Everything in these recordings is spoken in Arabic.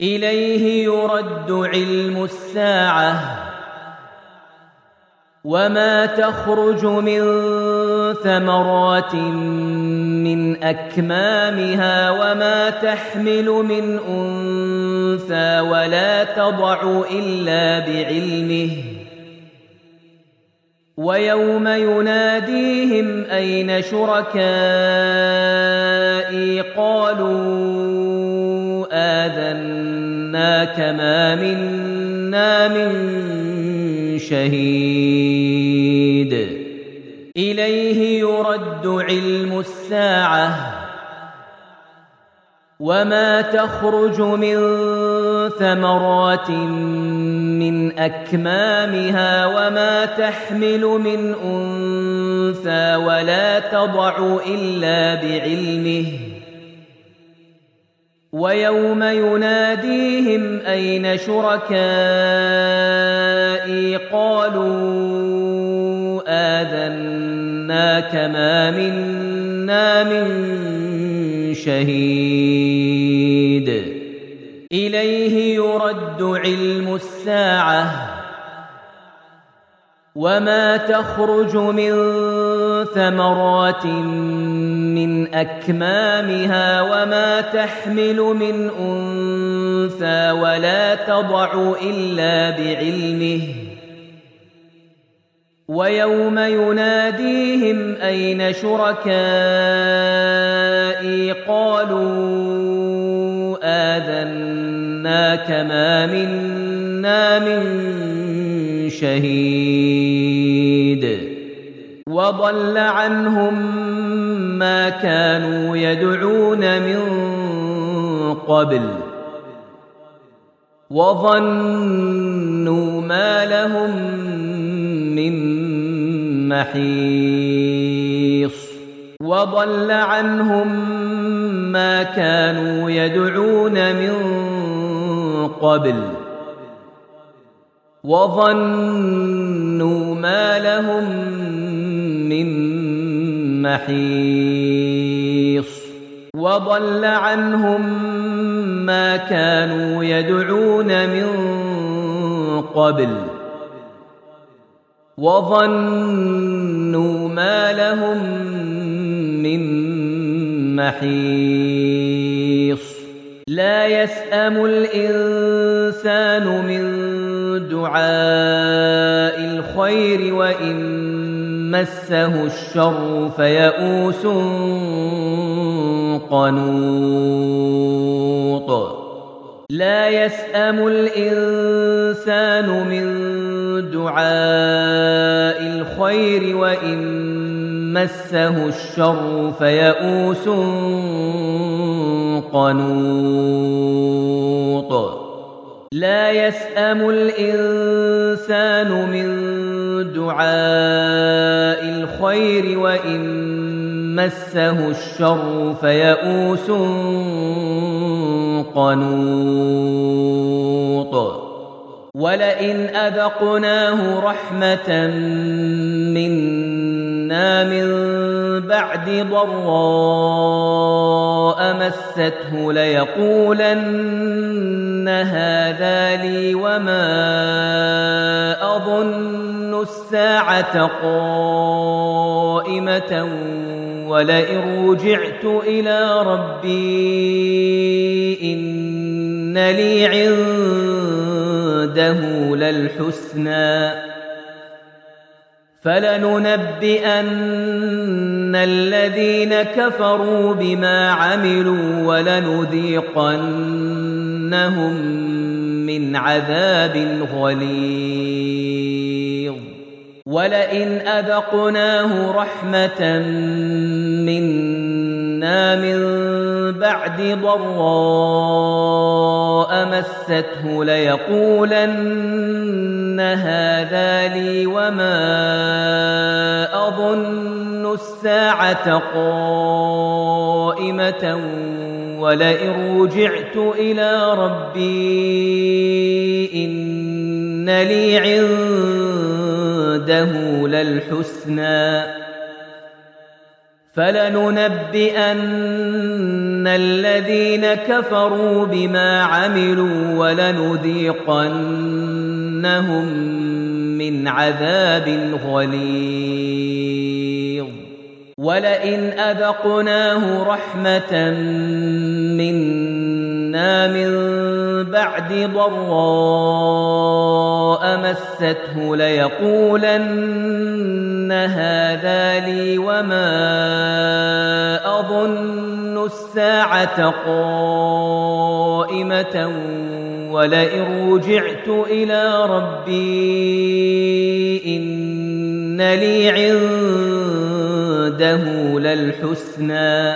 إليه يرد علم الساعة وما تخرج من ثمرات من أكمامها وما تحمل من أنثى ولا تضع إلا بعلمه ويوم يناديهم أين شركائي قالوا آذناك ما منا من شهيد إليه يرد علم الساعة وما تخرج من ثمرات من أكمامها وما تحمل من أنثى ولا تضع إلا بعلمه ويوم يناديهم أين شركائي قالوا آذناك ما منا من شهيد إليه يرد علم الساعة وما تخرج من ثمرات من أكمامها وما تحمل من أنثى ولا تضع إلا بعلمه ويوم يناديهم أين شركائي قالوا آذناك ما منا من شهيد وضل عنهم ما كانوا يدعون من قبل وظنوا ما لهم من محيص وضل عنهم ما كانوا يدعون من قبل وظنوا ما لهم من محيص وضل عنهم ما كانوا يدعون من قبل وظنوا ما لهم من محيص لا يسأم الإنسان من دعاء الخير وإن مسه الشر فيئوس قنوط لا يسأم الإنسان من دعاء الخير وإن مسه الشر فيئوس قنوط لا يسأم الإنسان من دعاء الخير وإن مسه الشر فيئوس قنوط ولئن أذقناه رحمة منا من بعد ضراء مسته ليقولن هذا لي وما أظن الساعة قائمة ولئن رجعت إلى ربي إن لي عنده للحسنى فلننبئن الذين كفروا بما عملوا ولنذيقنهم من عذاب غليظ ولئن أذقناه رحمة منا من بعد ضراء مسته ليقولن هذا لي وما أظن الساعة قائمة ولئن رجعت إلى ربي إن لي عنده للحسنى فلننبئن الذين كفروا بما عملوا ولنذيقنهم من عذاب غليظ ولئن أذقناه رحمة منا من بعد ضراء مسته ليقولن هذا لي وما أظن الساعة قائمة ولئن رجعت إلى ربي إن لي عنده للحسنى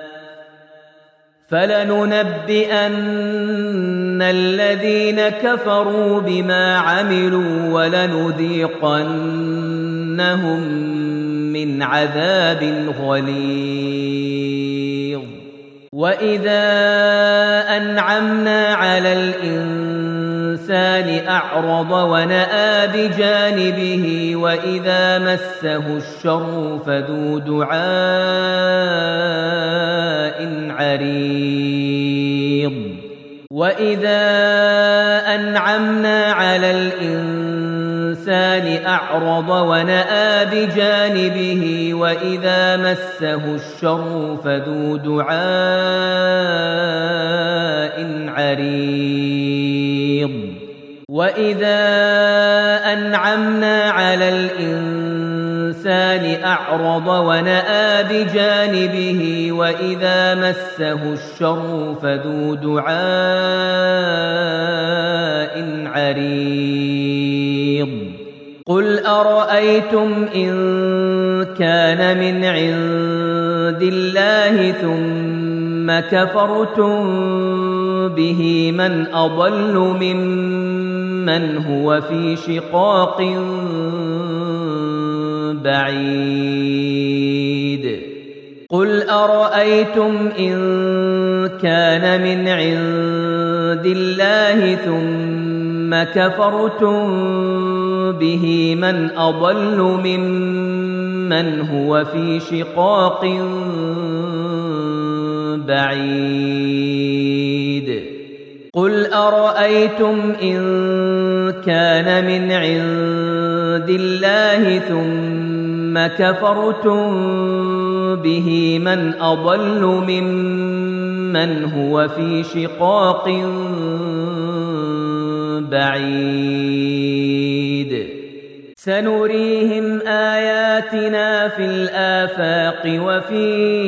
فلننبئن الذين كفروا بما عملوا ولنذيقنهم من عذاب غليظ وإذا أنعمنا على الإنسان أعرض ونأى بجانبه وإذا مسه الشر فذو دعاء عريض وإذا أنعمنا على الإنسان أعرض ونأى بجانبه وإذا مسه الشر فذو دعاء عريض وإذا أنعمنا على الإنسان أعرض ونأى بجانبه وإذا مسه الشر فذو دعاء عريض قل أرأيتم إن كان من عند الله ثم كفرتم به من أضل ممن هو في شقاق بعيد قل أرأيتم إن كان من عند الله ثم كفرتم به من أضل ممن هو في شقاق بعيد قل أرأيتم إن كان من عند الله ثم كفرتم به من أضل ممن هو في شقاق بعيد سنريهم آياتنا في الآفاق وفي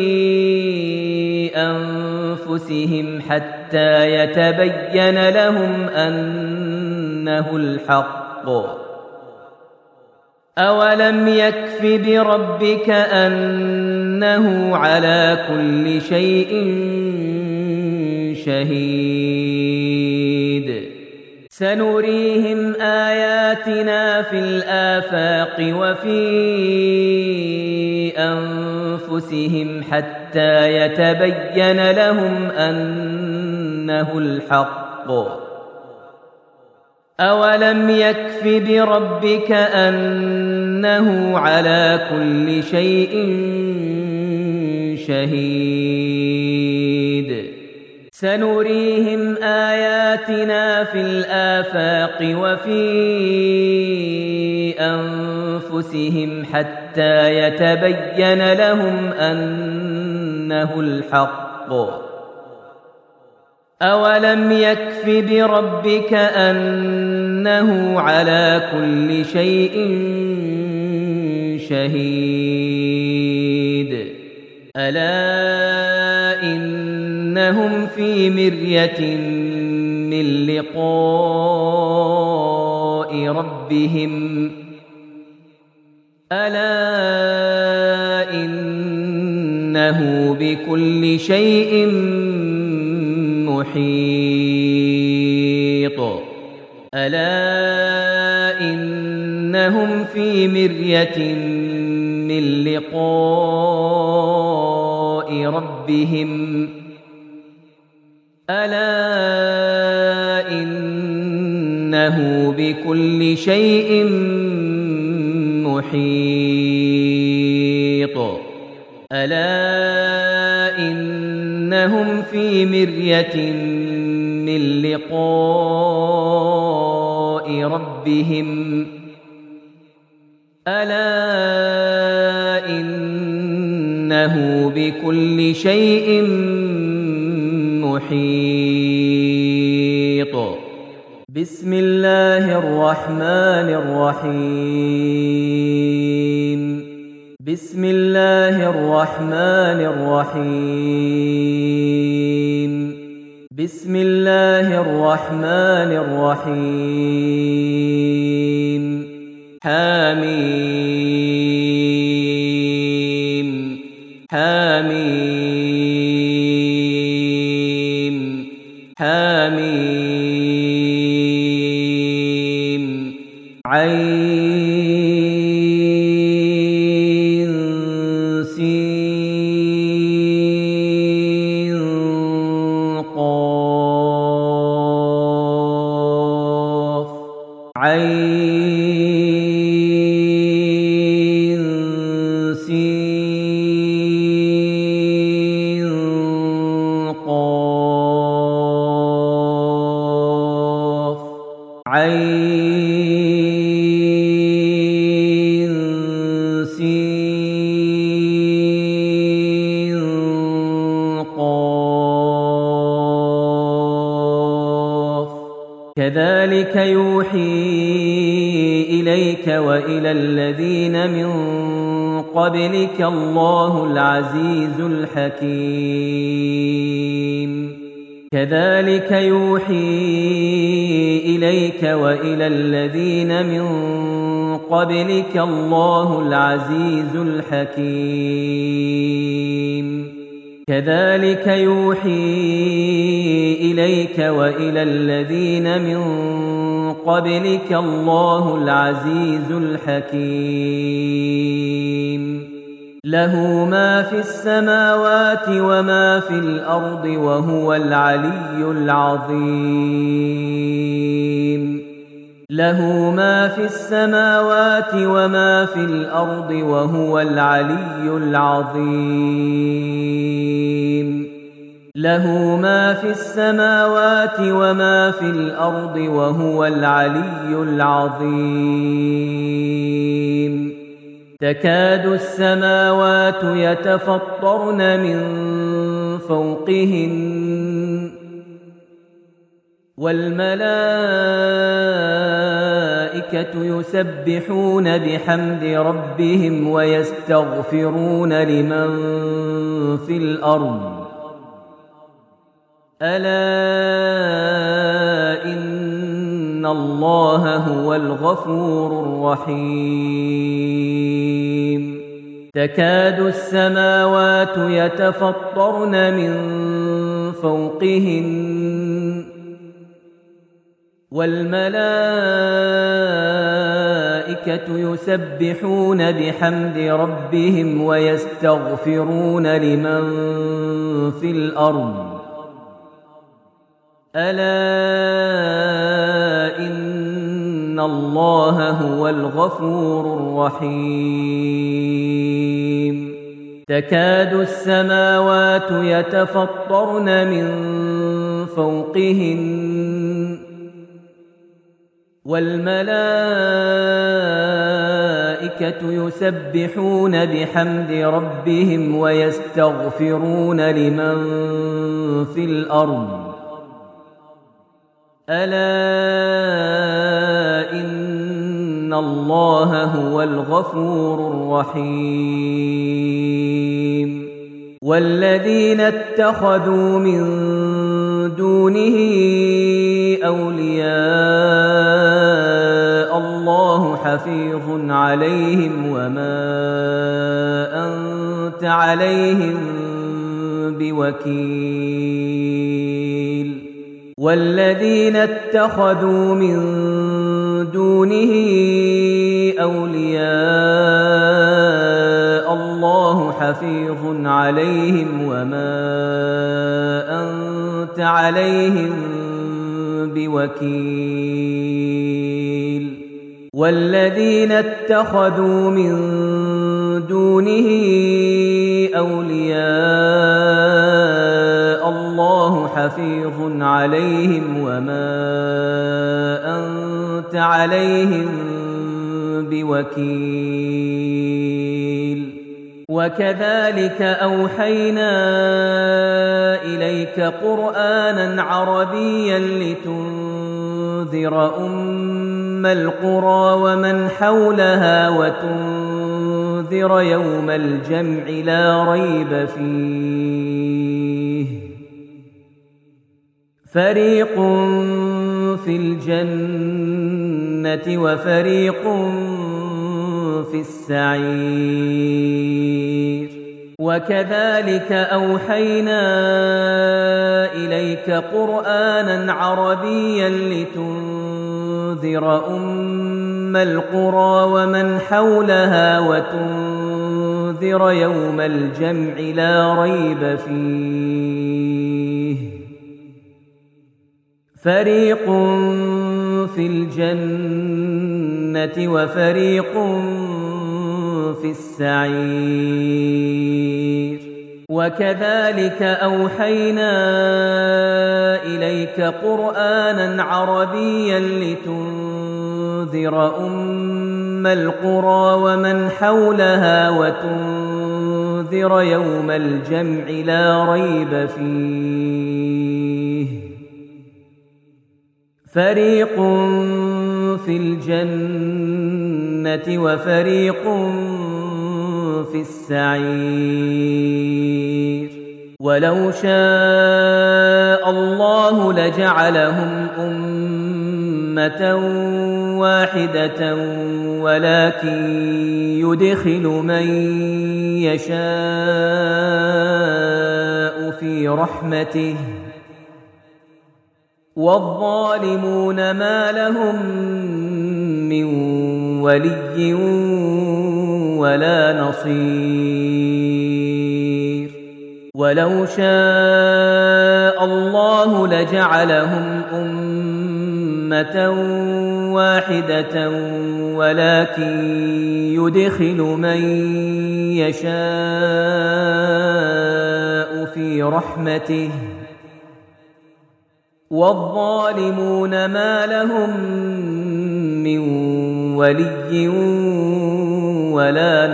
أنفسهم حتى يتبين لهم أنه الحق أولم يكف بربك أنه على كل شيء شهيد سنريهم آياتنا في الآفاق وفي أنفسهم حتى يتبين لهم أنه الحق أولم يكف بربك أنه على كل شيء شهيد سنريهم آياتنا في الآفاق وفي أنفسهم حتى يتبين لهم أنه الحق أولم يكف بربك أنه على كل شيء شهيد ألا إنهم في مرية من لقاء ربهم ألا إنه بكل شيء محيط ألا إنهم في مرية من لقاء ربهم ألا إنه بكل شيء محيط ألا إنهم في مرية من لقاء ربهم ألا إنه بكل شيء محيط. بسم الله الرحمن الرحيم. بسم الله الرحمن الرحيم. بسم الله الرحمن الرحيم. حميم حميم حميم. عين سين قاف عين سين قاف عين سين قاف. كذلك يوحي إليك وإلى الذين من قبلك الله العزيز الحكيم. كذلك يوحي إليك وإلى الذين من قبلك الله العزيز الحكيم. كذلك يوحي إليك وإلى الذين من قبلك الله العزيز الحكيم. له ما في السماوات وما في الأرض وهو العلي العظيم. له ما في السماوات وما في الأرض وهو العلي العظيم. له ما في السماوات وما في الأرض وهو العلي العظيم. تكاد السماوات يتفطرن من فوقهن والملائكة يسبحون بحمد ربهم ويستغفرون لمن في الأرض ألا إن الله هو الغفور الرحيم. تكاد السماوات يتفطرن من فوقهن والملائكة يسبحون بحمد ربهم ويستغفرون لمن في الأرض ألا إن الله هو الغفور الرحيم. تكاد السماوات يتفطرن من فوقهن والملائكة يسبحون بحمد ربهم ويستغفرون لمن في الأرض ألا إن الله هو الغفور الرحيم. والذين اتخذوا من دونه أولياء الله حفيظ عليهم وما أنت عليهم بوكيل. والذين اتخذوا من دونه أولياء الله حفيظ عليهم وما أنت عليهم بوكيل. والذين اتخذوا من دونه أولياء الله حفيظ عليهم وما أنت عليهم بوكيل وكذلك أوحينا إليك قرآنا عربيا لتنذر أم القرى ومن حولها وتنذر يوم الجمع لا ريب فيه فريق في الجنة وفريق في السعير وكذلك أوحينا إليك قرآنا عربيا لتنذر أم القرى ومن حولها وتنذر يوم الجمع لا ريب فيه فريق في الجنة وفريق في السعير وكذلك أوحينا إليك قرآنا عربيا لتنذر أم القرى ومن حولها وتنذر يوم الجمع لا ريب فيه فريق في الجنة وفريق في السعير ولو شاء الله لجعلهم أمة واحدة ولكن يدخل من يشاء في رحمته والظالمون ما لهم من ولي ولا نصير ولو شاء الله لجعلهم أمة واحدة ولكن يدخل من يشاء في رحمته والظالمون ما لهم من ولي ولا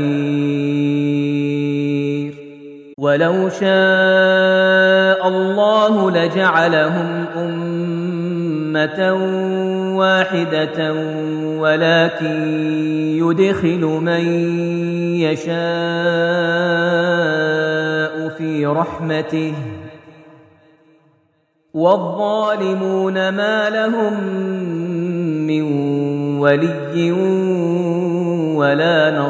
نصير ولو شاء الله لجعلهم أمة واحدة ولكن يدخل من يشاء في رحمته والظالمون ما لهم من ولي ولا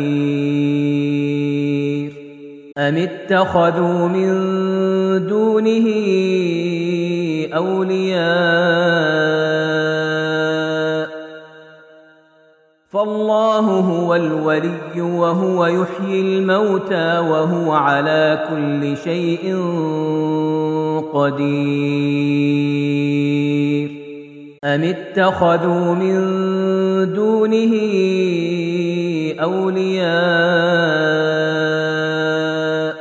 نصير أم اتخذوا من دونه أولياء فالله هو الولي وهو يحيي الموتى وهو على كل شيء قدير أم اتخذوا من دونه أولياء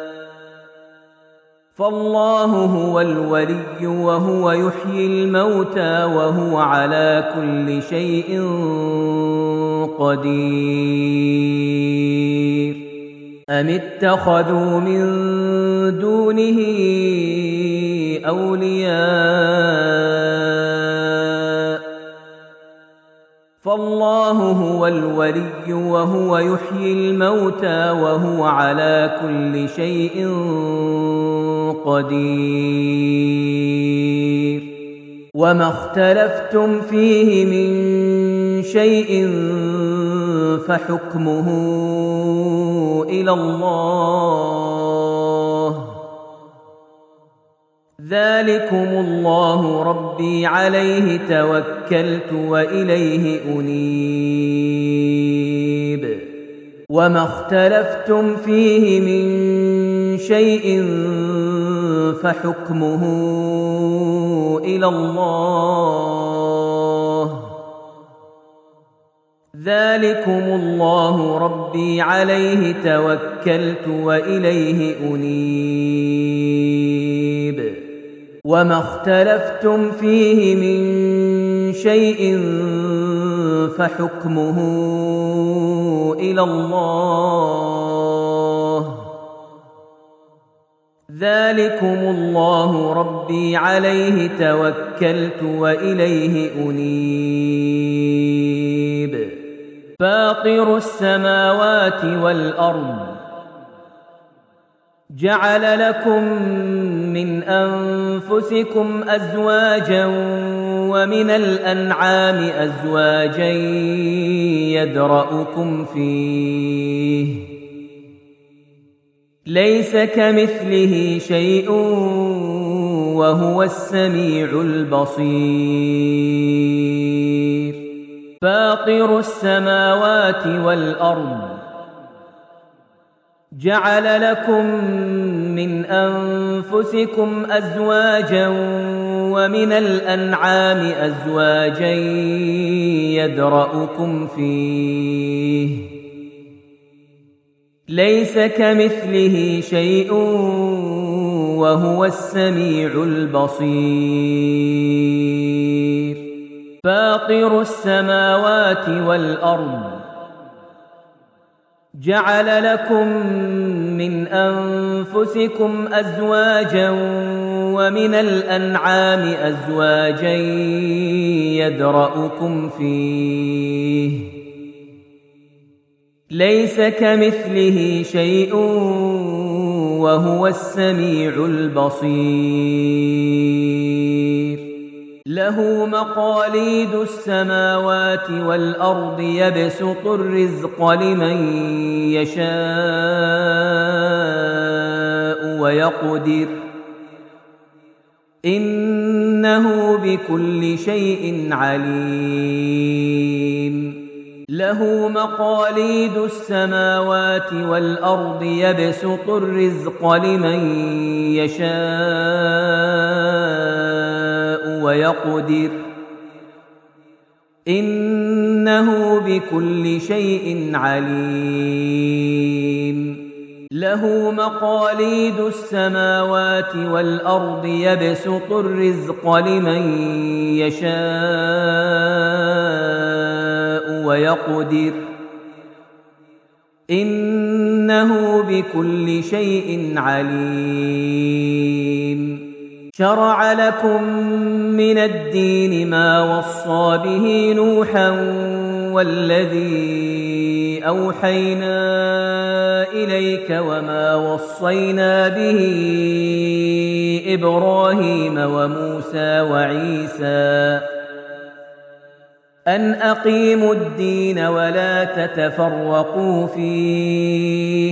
فالله هو الولي وهو يحيي الموتى وهو على كل شيء قدير أم اتخذوا من دونه أولياء فالله هو الولي وهو يحيي الموتى وهو على كل شيء قدير وما اختلفتم فيه من شيء فحكمه إلى الله ذلكم الله ربي عليه توكلت وإليه أنيب وما اختلفتم فيه من شيء فحكمه إلى الله ذلكم الله ربي عليه توكلت وإليه أنيب وما اختلفتم فيه من شيء فحكمه إلى الله ذلكم الله ربي عليه توكلت وإليه أنيب فاطر السماوات والأرض جعل لكم من أنفسكم أزواجا ومن الأنعام أزواجا يدرأكم فيه ليس كمثله شيء وهو السميع البصير فاطر السماوات والأرض جعل لكم من أنفسكم أزواجا ومن الأنعام أزواجا يدرأكم فيه ليس كمثله شيء وهو السميع البصير فاطر السماوات والأرض جعل لكم من أنفسكم أزواجا ومن الأنعام أزواجا يدرأكم فيه ليس كمثله شيء وهو السميع البصير له مقاليد السماوات والأرض يبسط الرزق لمن يشاء ويقدر إنه بكل شيء عليم له مقاليد السماوات والأرض يبسط الرزق لمن يشاء ويقدر إنه بكل شيء عليم له مقاليد السماوات والأرض يبسط الرزق لمن يشاء ويقدر إنه بكل شيء عليم شرع لكم من الدين ما وصى به نوحا والذي أوحينا إليك وما وصينا به إبراهيم وموسى وعيسى أن أقيموا الدين ولا تتفرقوا فيه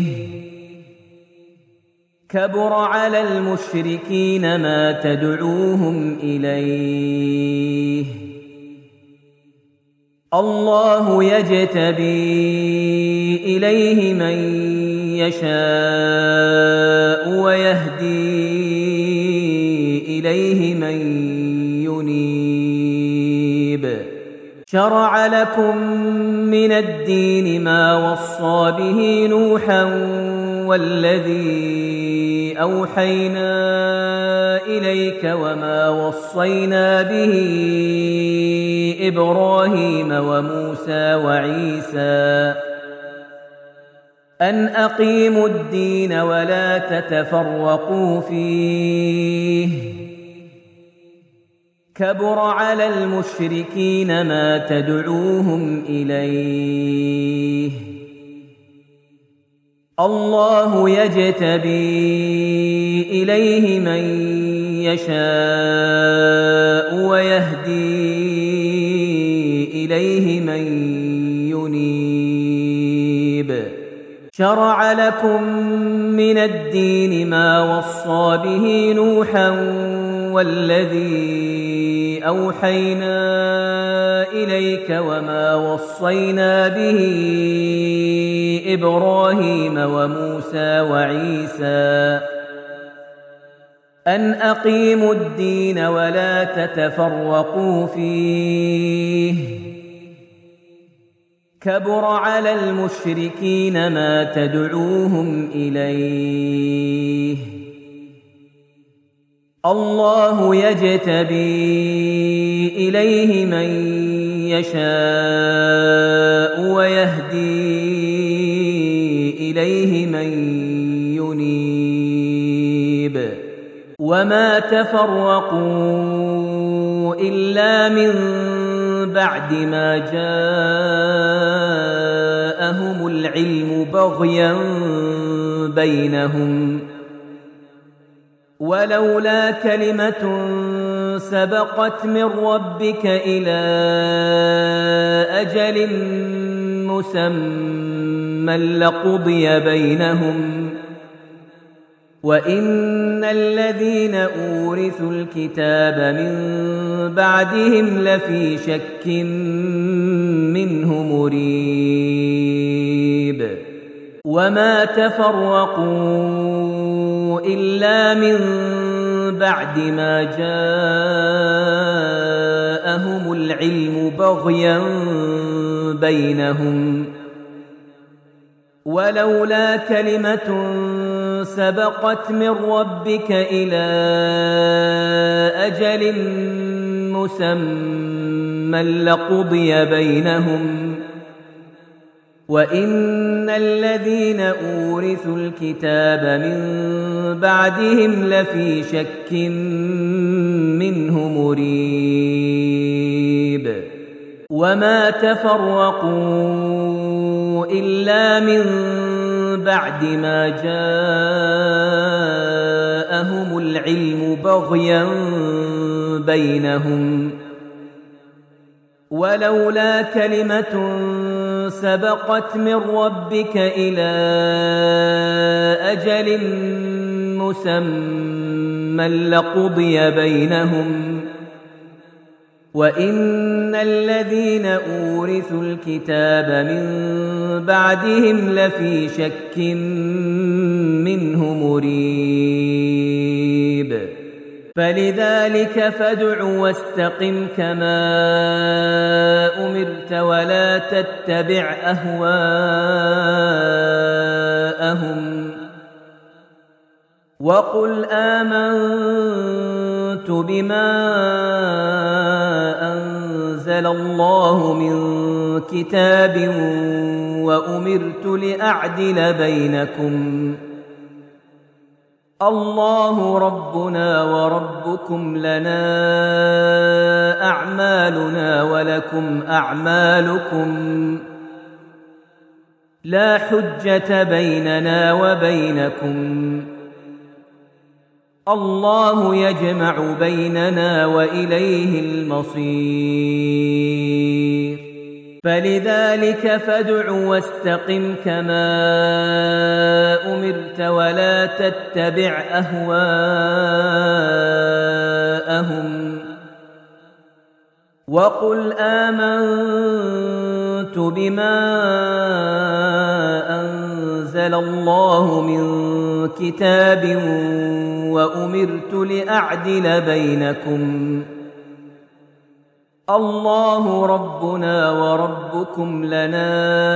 كبر على المشركين ما تدعوهم إليه الله يجتبي إليه من يشاء ويهدي إليه من ينيب شرع لكم من الدين ما وصى به نوحا والذي أوحينا إليك وما وصينا به إبراهيم وموسى وعيسى أن أقيموا الدين ولا تتفرقوا فيه كبر على المشركين ما تدعوهم إليه الله يجتبي إليه من يشاء ويهدي إليه من ينيب شرع لكم من الدين ما وصى به نوحا والذي أوحينا إليك وما وصينا به إبراهيم وموسى وعيسى أن أقيموا الدين ولا تتفرقوا فيه كبر على المشركين ما تدعوهم إليه الله يجتبي إليه من يشاء ويهدي إليه من ينيب وما تفرقوا إلا من بعد ما جاءهم العلم بغيا بينهم ولولا كلمة سبقت من ربك إلى أجل مسمى لقضي بينهم وإن الذين أورثوا الكتاب من بعدهم لفي شك منه مريب وما تفرقوا إلا من بعد ما جاءهم العلم بغيا بينهم ولولا كلمة سبقت من ربك إلى أجل مسمى لقضي بينهم وإن الذين أورثوا الكتاب من بعدهم لفي شك منه مريب وما تفرقوا إلا من بعد ما جاءهم العلم بغيا بينهم ولولا كلمة سبقت من ربك إلى أجل مسمى لقضي بينهم وإن الذين أورثوا الكتاب من بعدهم لفي شك منه مريب فلذلك فادع واستقم كما أمرت ولا تتبع أهواءهم وقل آمنت بما أنزل الله من كتاب وأمرت لأعدل بينكم الله ربنا وربكم لنا أعمالنا ولكم أعمالكم لا حجة بيننا وبينكم الله يجمع بيننا وإليه المصير فلذلك فادع واستقم كما أمرت ولا تتبع أهواءهم وقل آمنت بما أنزل الله من كتاب وأمرت لأعدل بينكم الله ربنا وربكم لنا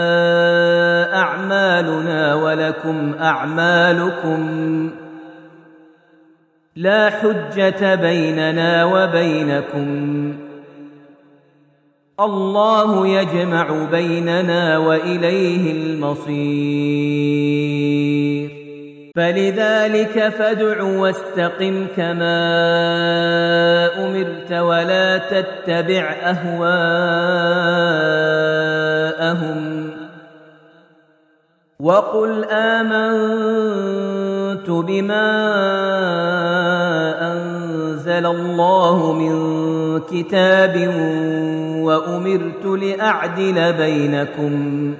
أعمالنا ولكم أعمالكم لا حجة بيننا وبينكم الله يجمع بيننا وإليه المصير فلذلك فادع واستقم كما أمرت ولا تتبع أهواءهم وقل آمنت بما أنزل الله من كتاب وأمرت لأعدل بينكم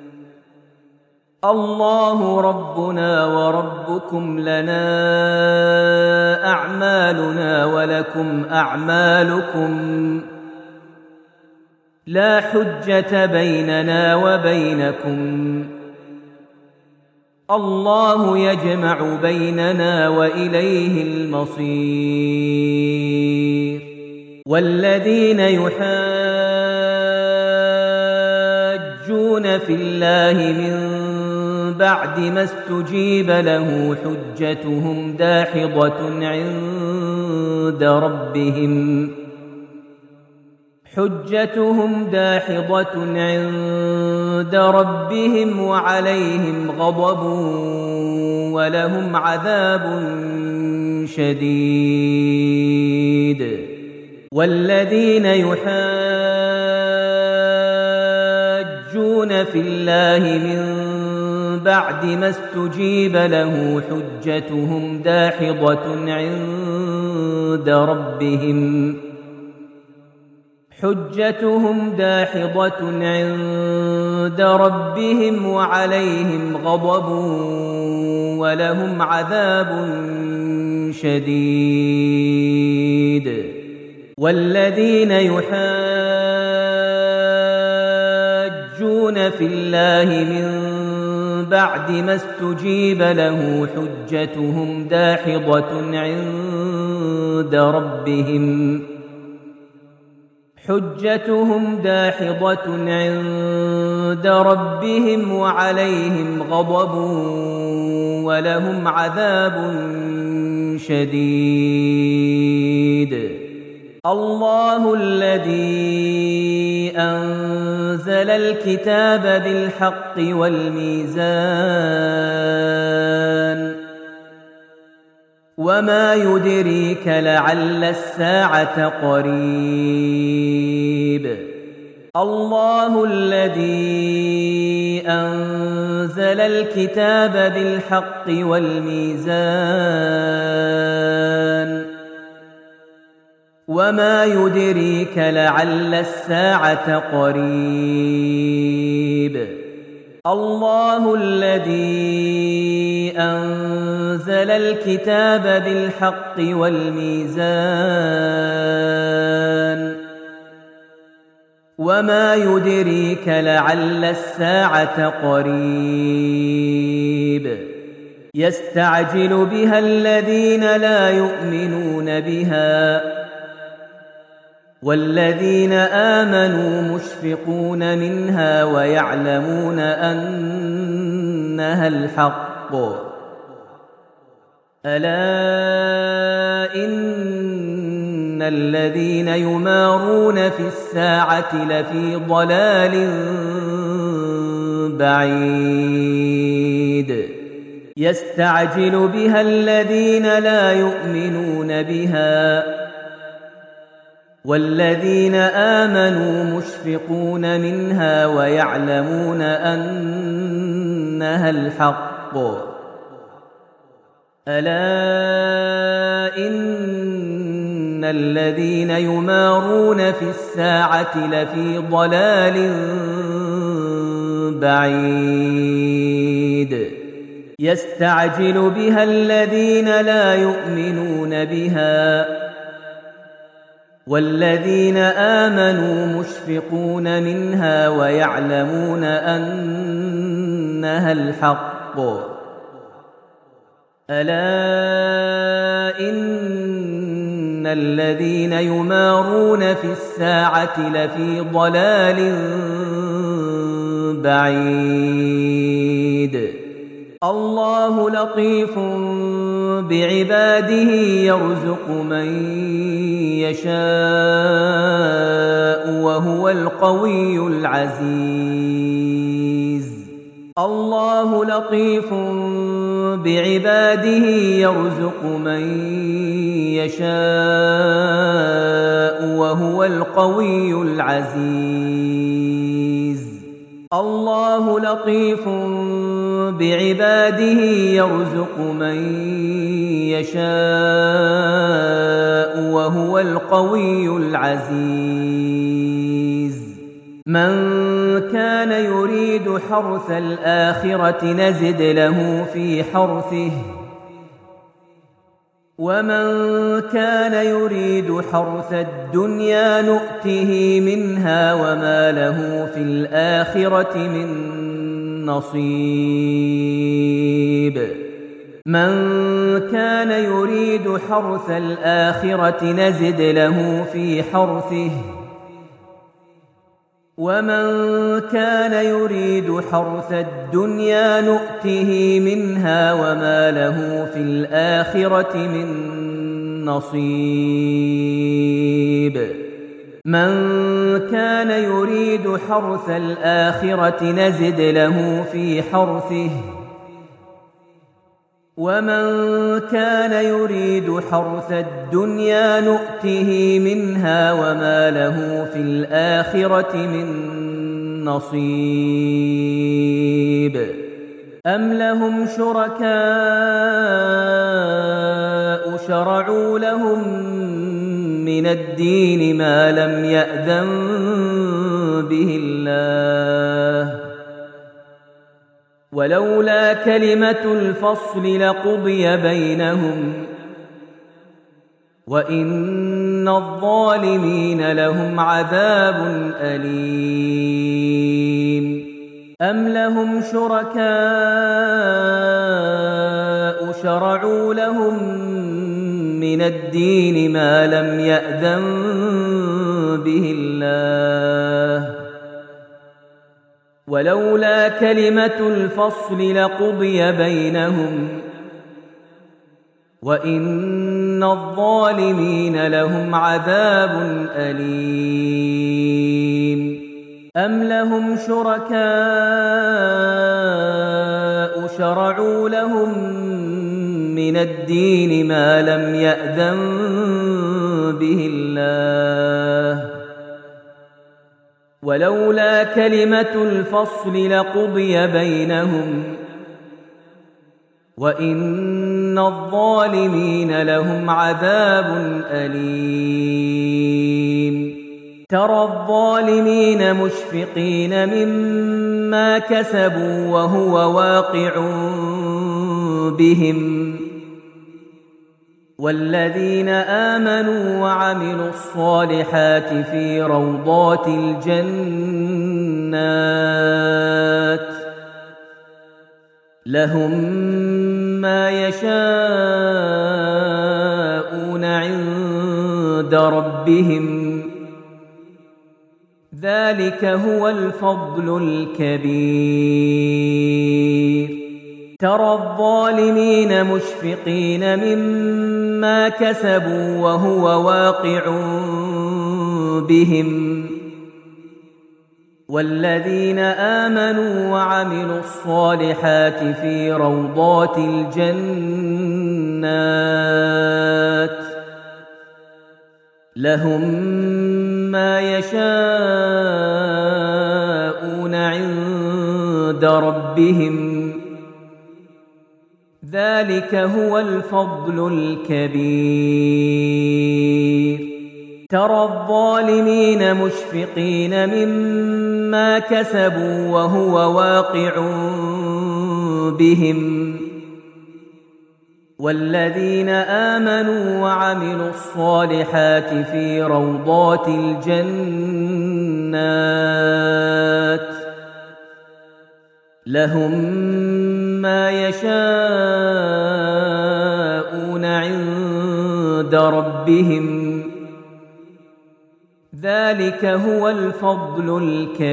الله ربنا وربكم لنا أعمالنا ولكم أعمالكم لا حجة بيننا وبينكم الله يجمع بيننا وإليه المصير والذين يحاجون في الله من بعد ما استجيب له حجتهم داحضة عند ربهم وعليهم غضب ولهم عذاب شديد. والذين يحاجون في الله من بعد ما استجيب له حجتهم داحضة عند ربهم وعليهم غضب ولهم عذاب شديد. والذين يحاجون في الله من بعد ما استجيب له حجتهم داحضة عند ربهم وعليهم غضب ولهم عذاب شديد. الله الذي أنزل الكتاب بالحق والميزان وما يدريك لعل الساعة قريب. الله الذي أنزل الكتاب بالحق والميزان وما يدريك لعل الساعة قريب. الله الذي أنزل الكتاب بالحق والميزان وما يدريك لعل الساعة قريب. يستعجل بها الذين لا يؤمنون بها والذين آمنوا مشفقون منها ويعلمون أنها الحق. ألا إن الذين يمارون في الساعة لفي ضلال بعيد. يستعجل بها الذين لا يؤمنون بها والذين آمنوا مشفقون منها ويعلمون أنها الحق. ألا إن الذين يمارون في الساعة لفي ضلال بعيد. يستعجل بها الذين لا يؤمنون بها والذين آمنوا مشفقون منها ويعلمون أنها الحق. ألا إن الذين يمارون في الساعة لفي ضلال بعيد. الله لطيف بعباده يرزق من يشاء وهو القوي العزيز. الله لطيف بعباده يرزق من يشاء وهو القوي العزيز. الله لطيف بعباده يرزق من يشاء وهو القوي العزيز. من كان يريد حرث الآخرة نزد له في حرثه ومن كان يريد حرث الدنيا نؤته منها وما له في الآخرة من نصيب. من كان يريد حرث الآخرة نزد له في حرثه ومن كان يريد حرث الدنيا نؤته منها وما له في الآخرة من نصيب من كان يريد حرث الآخرة نزد له في حرثه ومن كان يريد حرث الدنيا نؤته منها وما له في الآخرة من نصيب أم لهم شركاء شرعوا لهم من الدين ما لم يأذن به الله ولولا كلمة الفصل لقضي بينهم وإن الظالمين لهم عذاب أليم أم لهم شركاء شرعوا لهم من الدين ما لم يأذن به الله ولولا كلمة الفصل لقضي بينهم وإن الظالمين لهم عذاب أليم أم لهم شركاء شرعوا لهم من الدين ما لم يأذن به الله ولولا كلمة الفصل لقضي بينهم وإن الظالمين لهم عذاب أليم ترى الظالمين مشفقين مما كسبوا وهو واقع بهم والذين آمنوا وعملوا الصالحات في روضات الجنات لهم ما يشاءون عند ربهم ذلك هو الفضل الكبير ترى الظالمين مشفقين مما كسبوا وهو واقع بهم والذين آمنوا وعملوا الصالحات في روضات الجنات لهم ما يشاءون عند ربهم ذلك هو الفضل الكبير ترى الظالمين مشفقين مما كسبوا وهو واقع بهم والذين آمنوا وعملوا الصالحات في روضات الجنات لهم ما يشاءون عند ربهم ذلك هو الفضل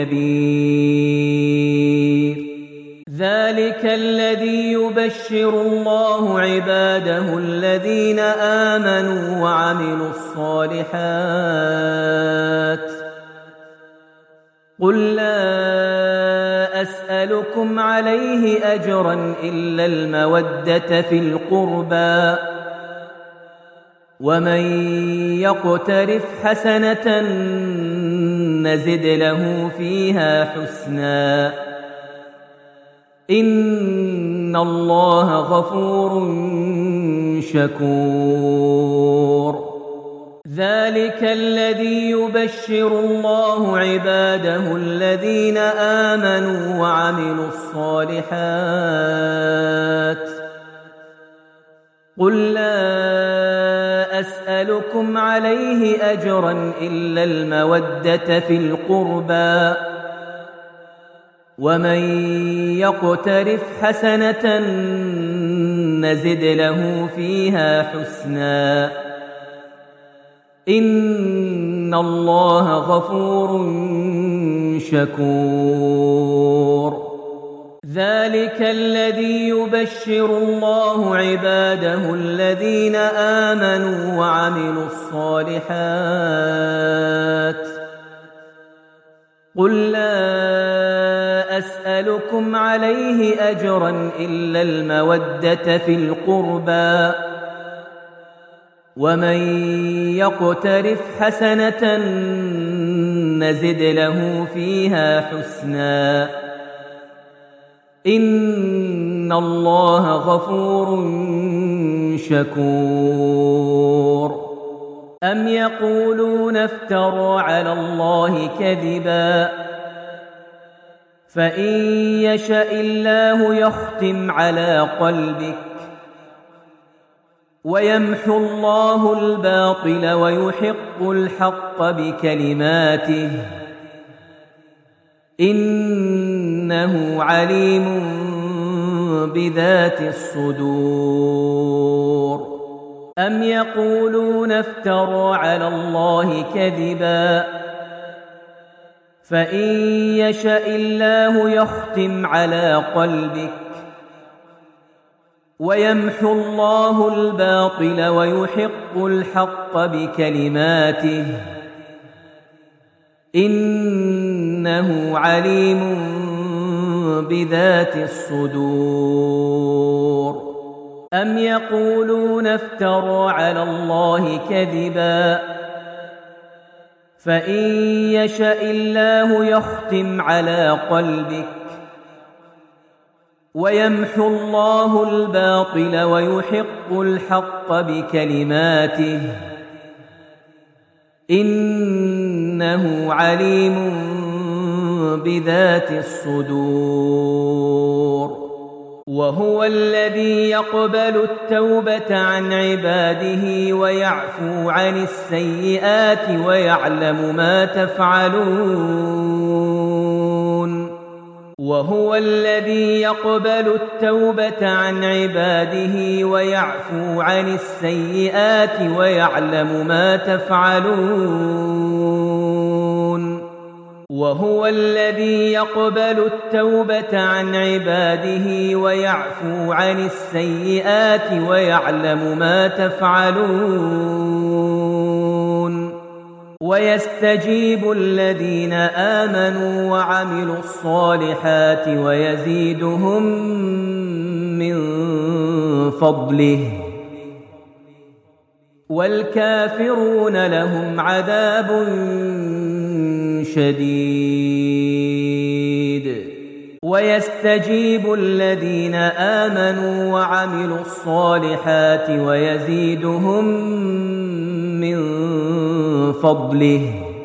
الكبير ذلك الذي يبشر الله عباده الذين آمنوا وعملوا الصالحات قل لا أسألكم عليه أجرا إلا المودة في القربى ومن يقترف حسنة نزد له فيها حسنا إن الله غفور شكور ذلك الذي يبشر الله عباده الذين آمنوا وعملوا الصالحات قل لا أسألكم عليه أجرا إلا المودة في القربى ومن يقترف حسنة نزد له فيها حسنا إن الله غفور شكور. ذلك الذي يبشر الله عباده الذين آمنوا وعملوا الصالحات. قل لا أسألكم عليه أجرا إلا المودة في القربى، ومن يقترف حسنة نزد له فيها حسنا، إن الله غفور شكور. أم يقولون افترى على الله كذبا، فإن يشأ الله يختم على قلبك ويمحو الله الباطل ويحق الحق بكلماته، إنه عليم بذات الصدور. أم يقولون افترى على الله كذبا، فإن يشأ الله يختم على قلبك ويمحو الله الباطل ويحق الحق بكلماته، إنه عليم بذات الصدور. أم يقولون افترى على الله كذبا، فإن يشأ الله يختم على قلبك ويمحو الله الباطل ويحق الحق بكلماته، إنه عليم بذات الصدور. وهو الذي يقبل التوبة عن عباده ويعفو عن السيئات ويعلم ما تفعلون. وهو الذي يقبل التوبة عن عباده ويعفو عن السيئات ويعلم ما تفعلون. وهو الذي يقبل التوبة عن عباده ويعفو عن السيئات ويعلم ما تفعلون. ويستجيب الذين آمنوا وعملوا الصالحات ويزيدهم من فضله، والكافرون لهم عذاب شديد. ويستجيب الذين آمنوا وعملوا الصالحات ويزيدهم من فضله،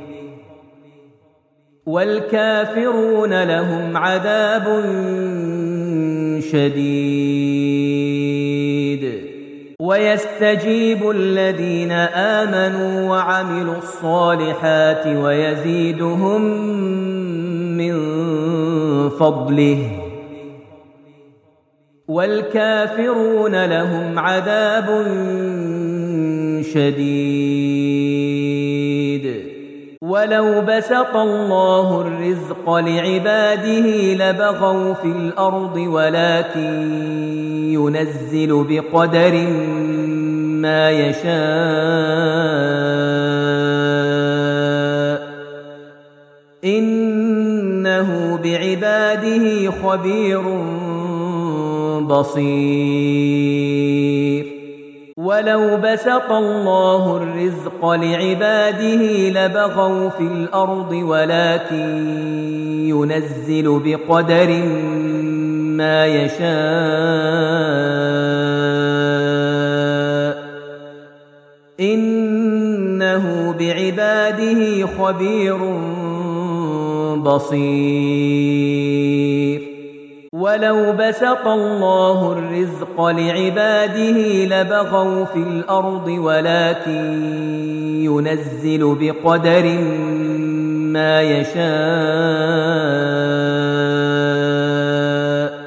والكافرون لهم عذاب شديد. ويستجيب الذين آمنوا وعملوا الصالحات ويزيدهم من فضله، والكافرون لهم عذاب شديد. ولو بسط الله الرزق لعباده لبغوا في الأرض ولكن ينزل بقدر ما يشاء، إنه بعباده خبير بصير. ولو بسط الله الرزق لعباده لبغوا في الأرض ولكن ينزل بقدر ما يشاء، إنه بعباده خبير بصير. ولو بسط الله الرزق لعباده لبغوا في الأرض ولكن ينزل بقدر ما يشاء،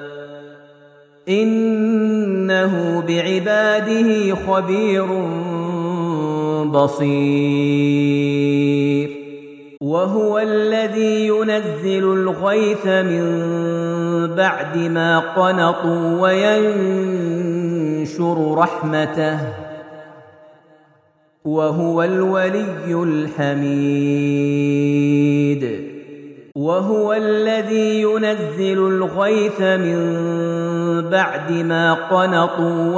إنه بعباده خبير بصير وهو الذي ينزل الغيث من بعد ما قنطوا وينشر رحمته وهو الولي الحميد وهو الذي ينزل الغيث من بعد ما قنطوا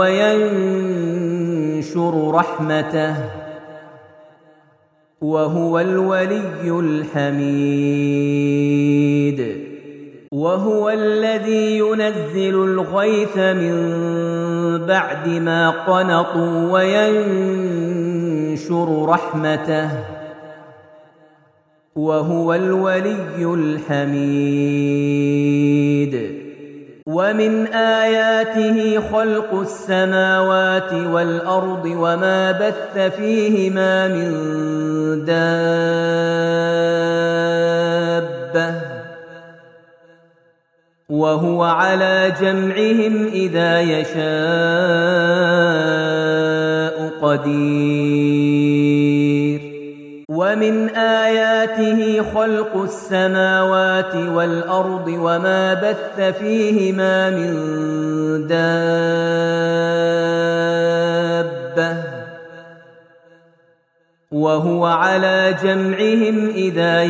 وينشر رحمته وهو الولي الحميد وهو الذي ينزل الغيث من بعد ما قنطوا وينشر رحمته وهو الولي الحميد ومن آياته خلق السماوات والأرض وما بث فيهما من دابة وهو على جمعهم إذا يشاء قدير ومن آياته خلق السماوات والأرض وما بث فيهما من دابة وهو على جمعهم إذا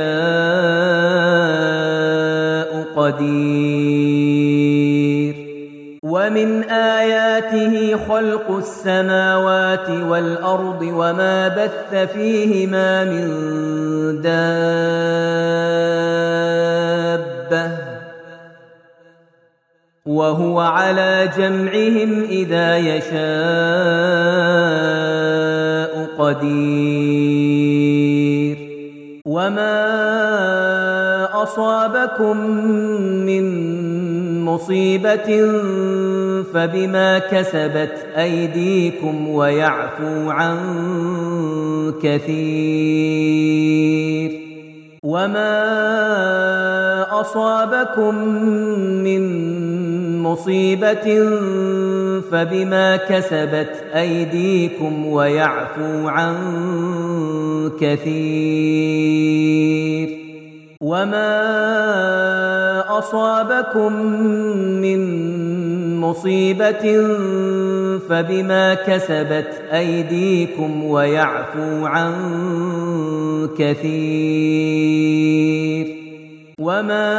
يشاء قدير ومن آياته خلق السماوات والأرض وما بث فيهما من دابة وهو على جمعهم إذا يشاء قدير وما أصابكم من مصيبة فبما كسبت أيديكم ويعفو عن كثير وما أصابكم من مصيبة فبما كسبت أيديكم ويعفو عن كثير وما أصابكم من مصيبة فبما كسبت أيديكم ويعفو عن كثير وما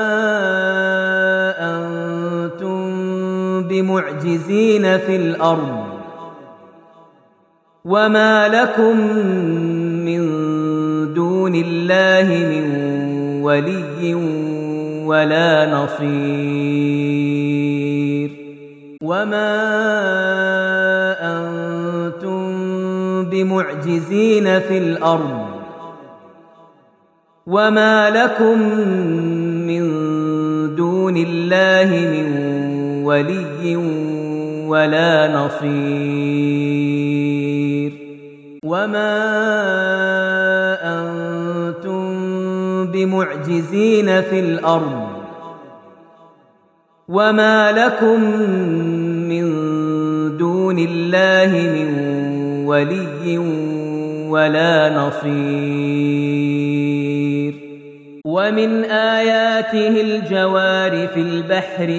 أنتم بمعجزين في الأرض وما لكم من دون الله من ولي ولا نصير وما أنتم بمعجزين في الأرض وما لكم من دون الله من ولي ولا نصير وما أنتم بمعجزين في الأرض وما لكم من دون الله من ولي ولا نصير ومن آياته الجوار في البحر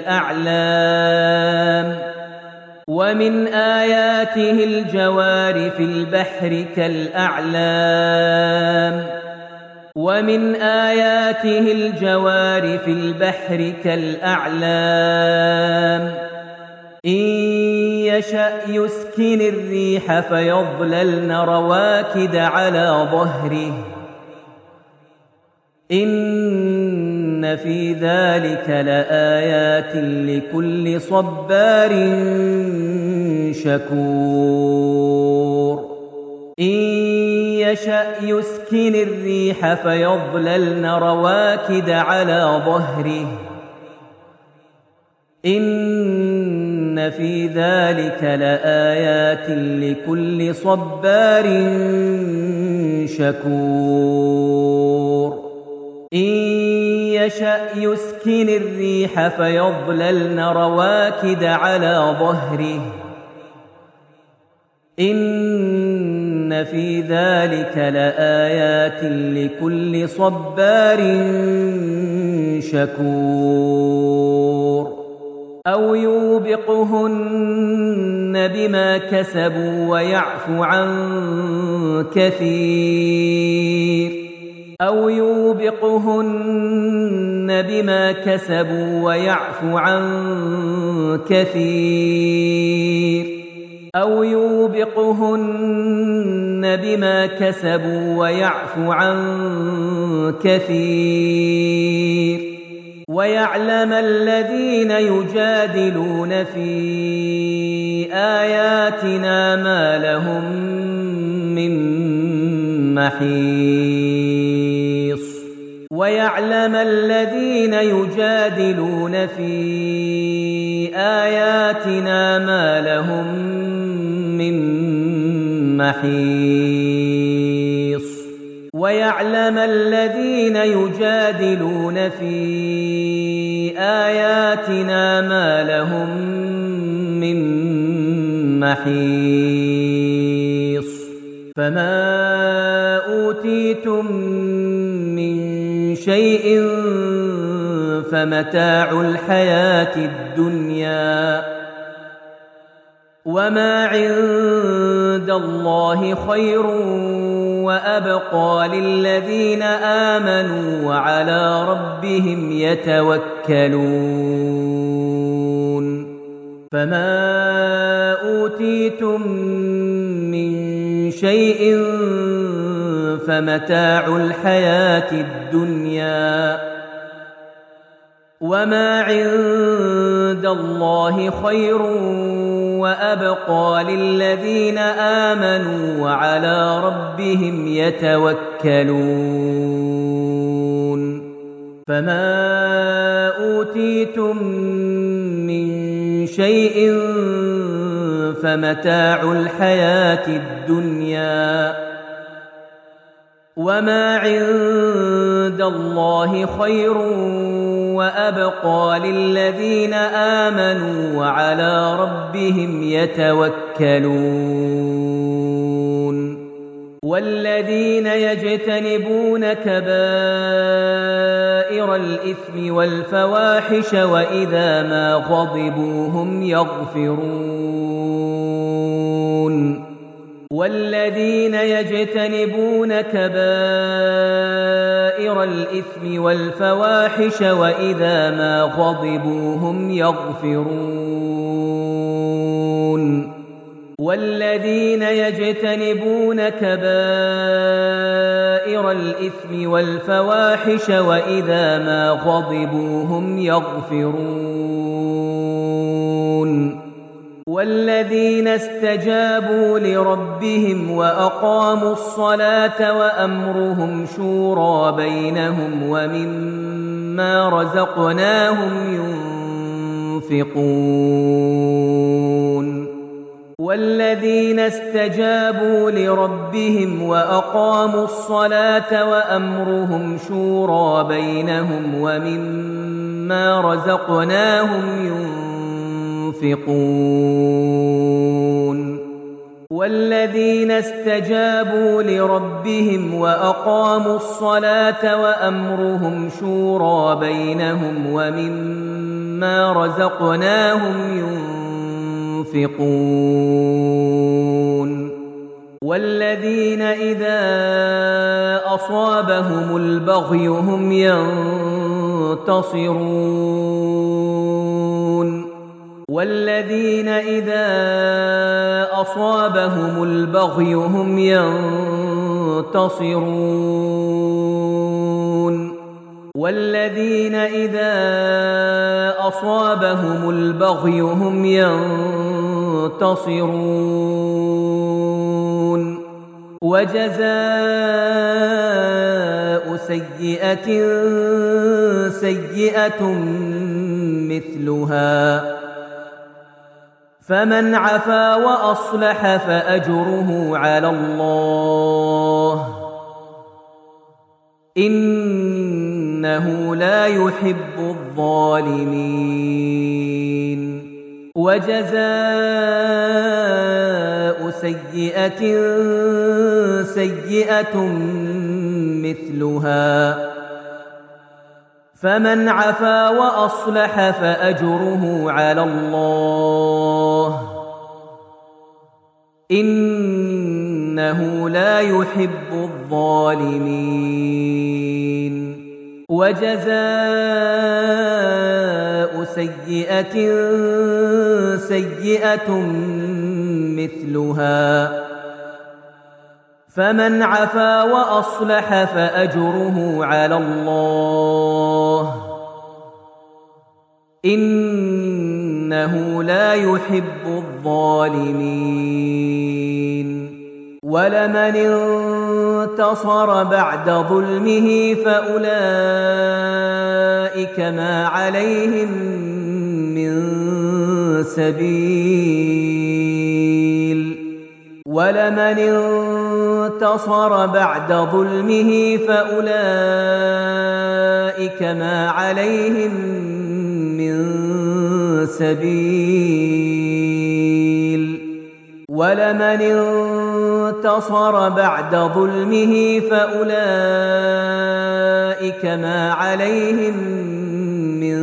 كالأعلام ومن آياته الجوار في البحر كالأعلام ومن آياته الجوار في البحر كالأعلام إن يشأ يسكن الريح فيظللن رواكد على ظهره إن في ذلك لآيات لكل صبار شكور إن يشأ يسكن الريح فيظللن رواكد على ظهره إن في ذلك لآيات لكل صبار شكور إن يشأ يسكن الريح فيظللن رواكد على ظهره إن إن في ذلك لآيات لكل صبار شكور أو يوبقهن بما كسبوا ويعفو عن كثير أو يوبقهن بما كسبوا ويعفو عن كثير أو يوبقهن بما كسبوا ويعفو عن كثير ويعلم الذين يجادلون في آياتنا ما لهم من محيص ويعلم الذين يجادلون في آياتنا ما لهم من محيص ويعلم الذين يجادلون في آياتنا ما لهم من محيص فما أوتيتم من شيء فمتاع الحياة الدنيا وما عند الله خير وأبقى للذين آمنوا وعلى ربهم يتوكلون فما أوتيتم من شيء فمتاع الحياة الدنيا وما عند الله خير وأبقى للذين آمنوا وعلى ربهم يتوكلون فما أوتيتم من شيء فمتاع الحياة الدنيا وما عند الله خير وأبقى للذين آمنوا وعلى ربهم يتوكلون والذين يجتنبون كبائر الإثم والفواحش وإذا ما غضبوا هم يغفرون والذين يجتنبون كبائر الإثم والفواحش وإذا ما غضبوا هم يغفرون والذين يجتنبون كبائر الإثم والفواحش وإذا ما غضبوا هم يغفرون والذين استجابوا لربهم وأقاموا الصلاة وأمرهم شورى بينهم ومما رزقناهم ينفقون والذين استجابوا لربهم وأقاموا الصلاة وأمرهم شورى بينهم ومما رزقناهم ينفقون والذين استجابوا لربهم وأقاموا الصلاة وأمرهم شورى بينهم ومما رزقناهم ينفقون والذين إذا أصابهم البغي هم ينتصرون والذين إذا أصابهم البغي هم ينتصرون والذين إذا أصابهم البغي هم ينتصرون وجزاء سيئة سيئة مثلها فمن عفا وأصلح فأجره على الله إنه لا يحب الظالمين وجزاء سيئة سيئة مثلها فمن عفا وأصلح فأجره على الله إنه لا يحب الظالمين وجزاء سيئة سيئة مثلها فمن عفا وأصلح فأجره على الله إنه لا يحب الظالمين ولمن انتصر بعد ظلمه فأولئك ما عليهم من سبيل ولمن انتصر بعد ظلمه فأولئك ما عليهم من سبيل ولمن انتصر بعد ظلمه فأولئك ما عليهم من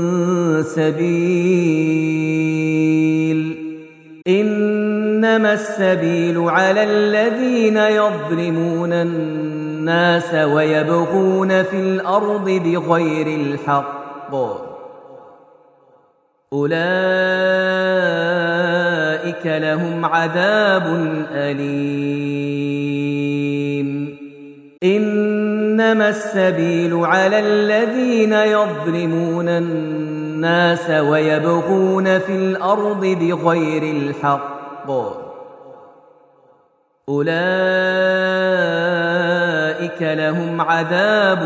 سبيل إنما السبيل على الذين يظلمون الناس ويبغون في الأرض بغير الحق أولئك لهم عذاب أليم إنما السبيل على الذين يظلمون الناس ويبغون في الأرض بغير الحق أولئك لهم عذاب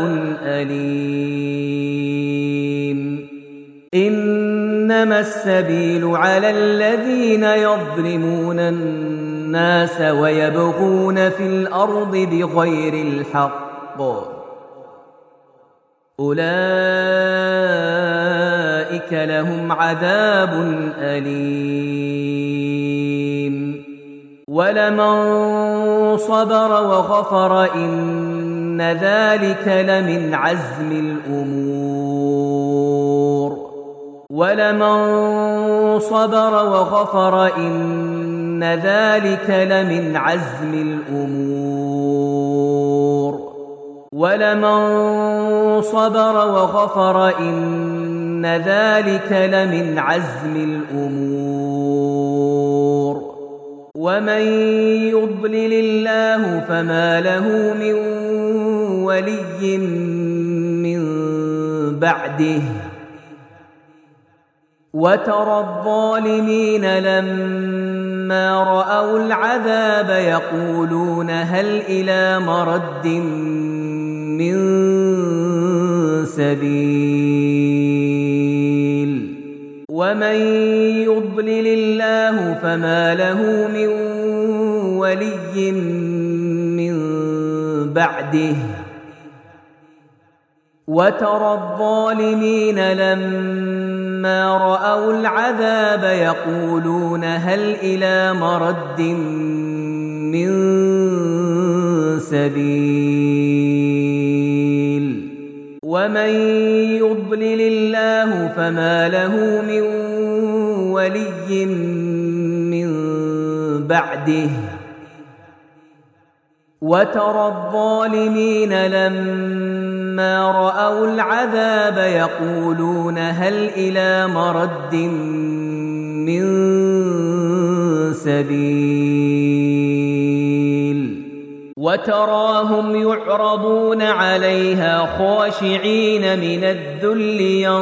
أليم إنما السبيل على الذين يظلمون الناس ويبغون في الأرض بغير الحق أولئك لهم عذاب أليم ولمن صبر وغفر إن ذلك لمن عزم الأمور ولمن صبر وغفر إن ذلك لمن عزم الأمور ولمن صبر وغفر إن ذلك لمن عزم الأمور ومن يضلل الله فما له من ولي من بعده وترى الظالمين لما رأوا العذاب يقولون هل إلى مرد من سبيل ومن يضلل الله فما له من ولي من بعده وترى الظالمين لما رأوا العذاب يقولون هل إلى مرد من سبيل ومن يضلل الله فما له من ولي من بعده وترى الظالمين لما رأوا العذاب يقولون هل إلى مرد من سبيل وتراهم يعرضون عليها خاشعين من الذل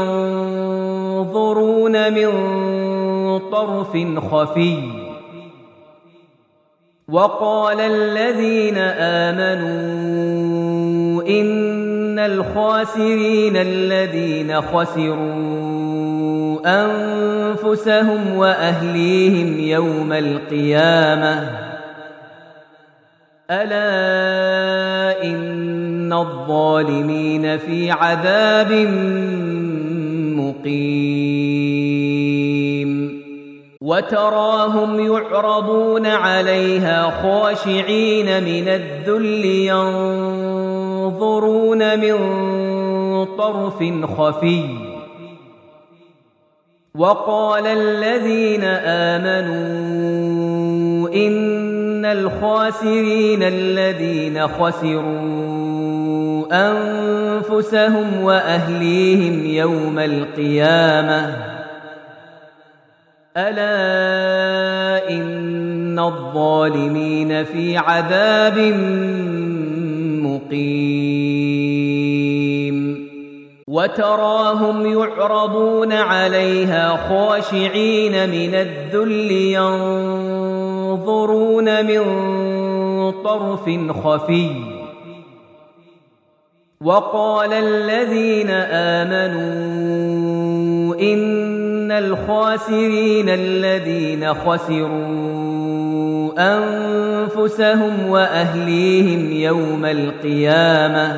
ينظرون من طرف خفي وقال الذين آمنوا إن الخاسرين الذين خسروا أنفسهم وأهليهم يوم القيامة ألا إن الظالمين في عذاب مقيم وتراهم يعرضون عليها خاشعين من الذل ينظرون من طرف خفي وقال الذين آمنوا إن الخاسرين الذين خسروا أنفسهم وأهليهم يوم القيامة ألا إن الظالمين في عذاب مقيم وتراهم يعرضون عليها خاشعين من الذل ينظرون من طرف خفي وقال الذين آمنوا إن الخاسرين الذين خسروا أنفسهم وأهليهم يوم القيامة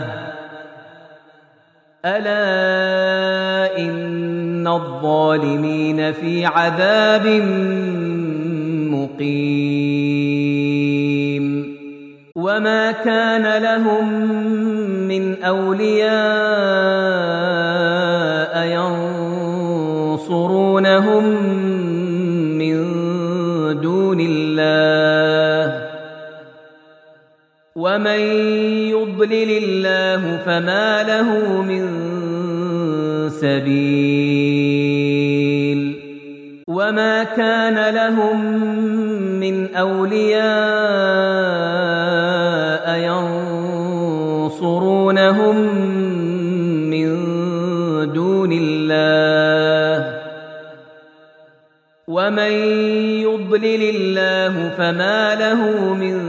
ألا إن الظالمين في عذاب مقيم وما كان لهم من أولياء ينصرونهم من دون الله ومن يضلل الله فما له من سبيل وما كان لهم من أولياء ينصرونهم من دون الله ومن يضلل الله فما له من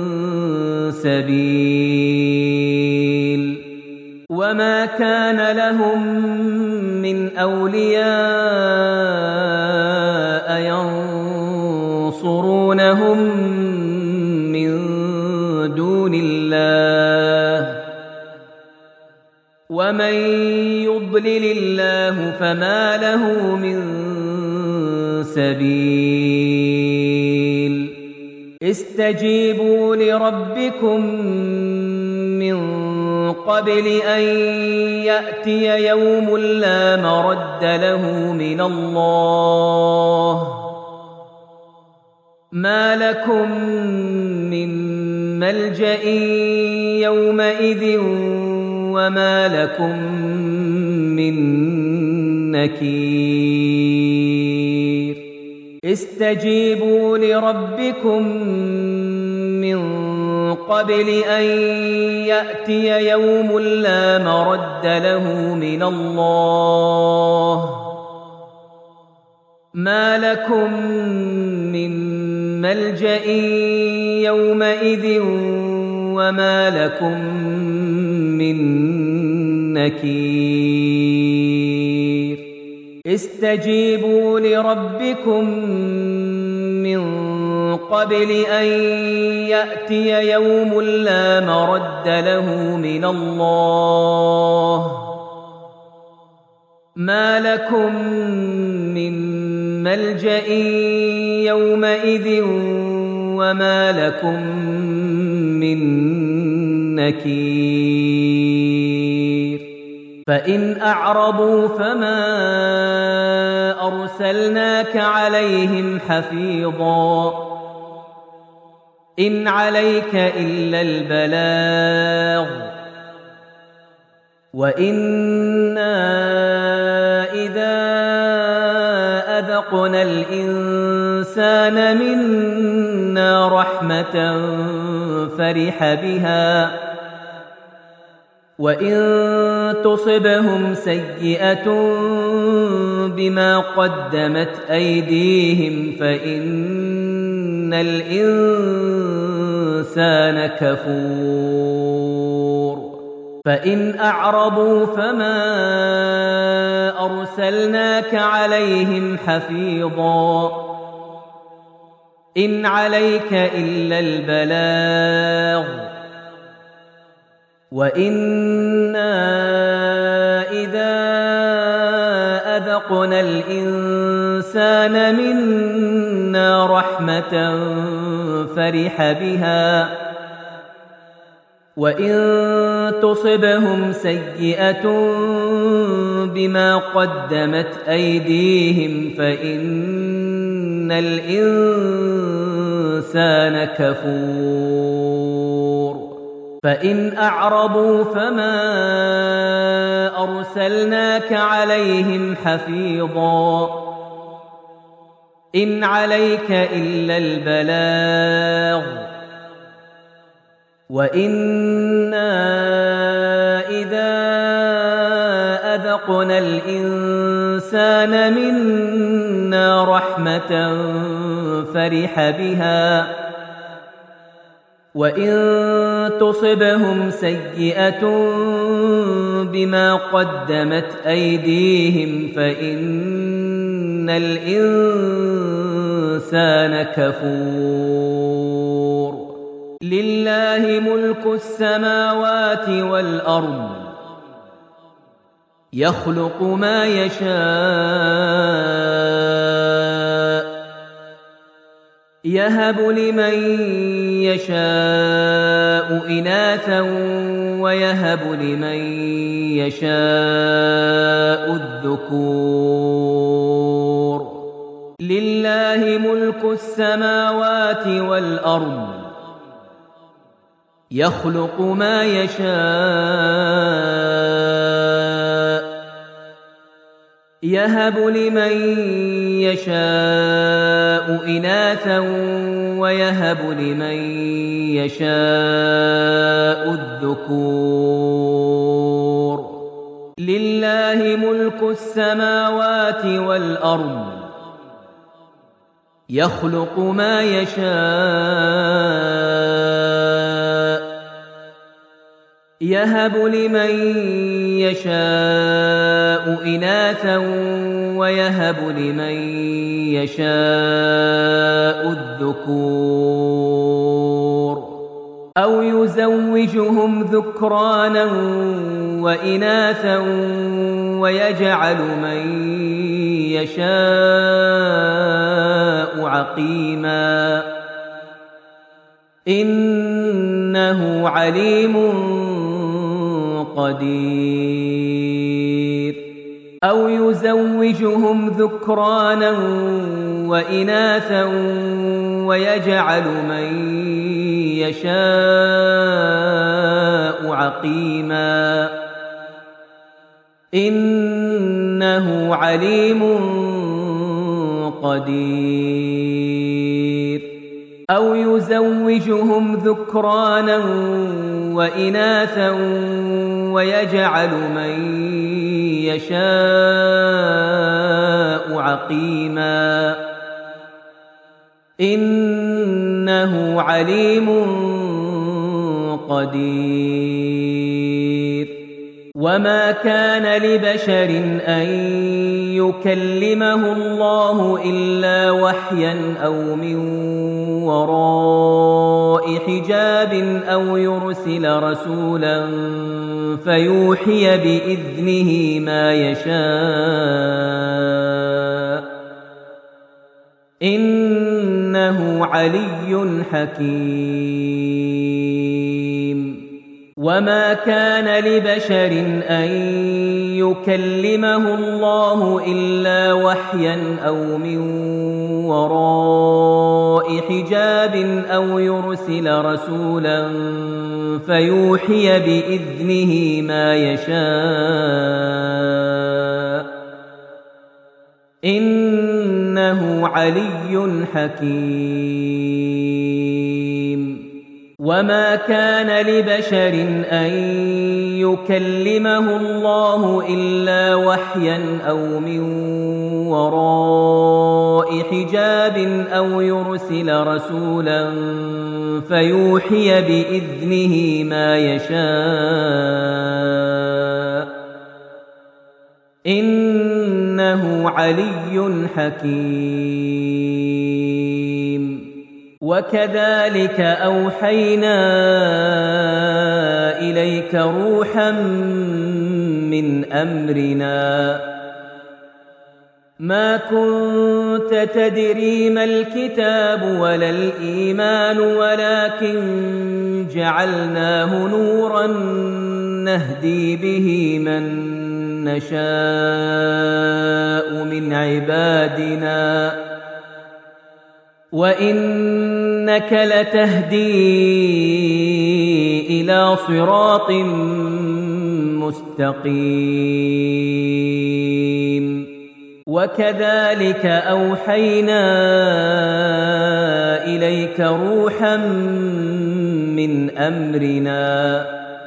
سبيل وما كان لهم من أولياء ينصرونهم من دون الله ومن يضلل الله فما له من سبيل استجيبوا لربكم من قبل أن يأتي يوم لا مرد له من الله ما لكم من ملجأ يومئذ وما لكم من نكير استجيبوا لربكم من قبل أن يأتي يوم لا مرد له من الله ما لكم من ملجأ يومئذ وما لكم من نكير استجيبوا لربكم من قبل أن يأتي يوم لا مرد له من الله ما لكم من ملجأ يومئذ وما لكم من نكير فإن أعرضوا فما أرسلناك عليهم حفيظا إن عليك إلا البلاغ وإنا إذا أذقنا الإنسان منا رحمة فرح بها وإن تصبهم سيئة بما قدمت أيديهم فإن الإنسان كفور فإن أعرضوا فما أرسلناك عليهم حفيظا إن عليك إلا البلاغ وإنا إذا أذقنا الإنسان منا فرح بها وإن تصبهم سيئة بما قدمت أيديهم فإن الإنسان كفور فإن أعرضوا فما أرسلناك عليهم حفيظا إن عليك إلا البلاغ وإنا إذا أذقنا الإنسان منا رحمة فرح بها وإن تصبهم سيئة بما قدمت أيديهم فإن الإنسان كفور لله ملك السماوات والأرض يخلق ما يشاء يهب لمن يشاء إناثا ويهب لمن يشاء الذكور لله ملك السماوات والأرض يخلق ما يشاء يهب لمن يشاء إناثا ويهب لمن يشاء الذكور لله ملك السماوات والأرض يخلق ما يشاء يهب لمن يشاء إناثا ويهب لمن يشاء الذكور أو يزوجهم ذكرانا وإناثا ويجعل من يشاء عقيما إنه عليم قدير أو يزوجهم ذكرانا وإناثا ويجعل من يشاء عقيما إنه عليم قدير أو يزوجهم ذكرانا وإناثا ويجعل من يشاء عقيما إنه عليم قدير وما كان لبشر أن يكلمه الله إلا وحيا أو من وراء حجاب أو يرسل رسولا فيوحي بإذنه ما يشاء إنه علي حكيم وما كان لبشر أن يكلمه الله إلا وحيا أو من وراء حجاب أو يرسل رسولا فيوحي بإذنه ما يشاء إنه علي حكيم وما كان لبشر أن يكلمه الله إلا وحيا أو من وراء حجاب أو يرسل رسولا فيوحي بإذنه ما يشاء إنه علي حكيم وكذلك أوحينا إليك روحا من أمرنا ما كنت تدري ما الكتاب ولا الإيمان ولكن جعلناه نورا نهدي به من نشاء من عبادنا وإنك لتهدي إلى صراط مستقيم وكذلك أوحينا إليك روحا من أمرنا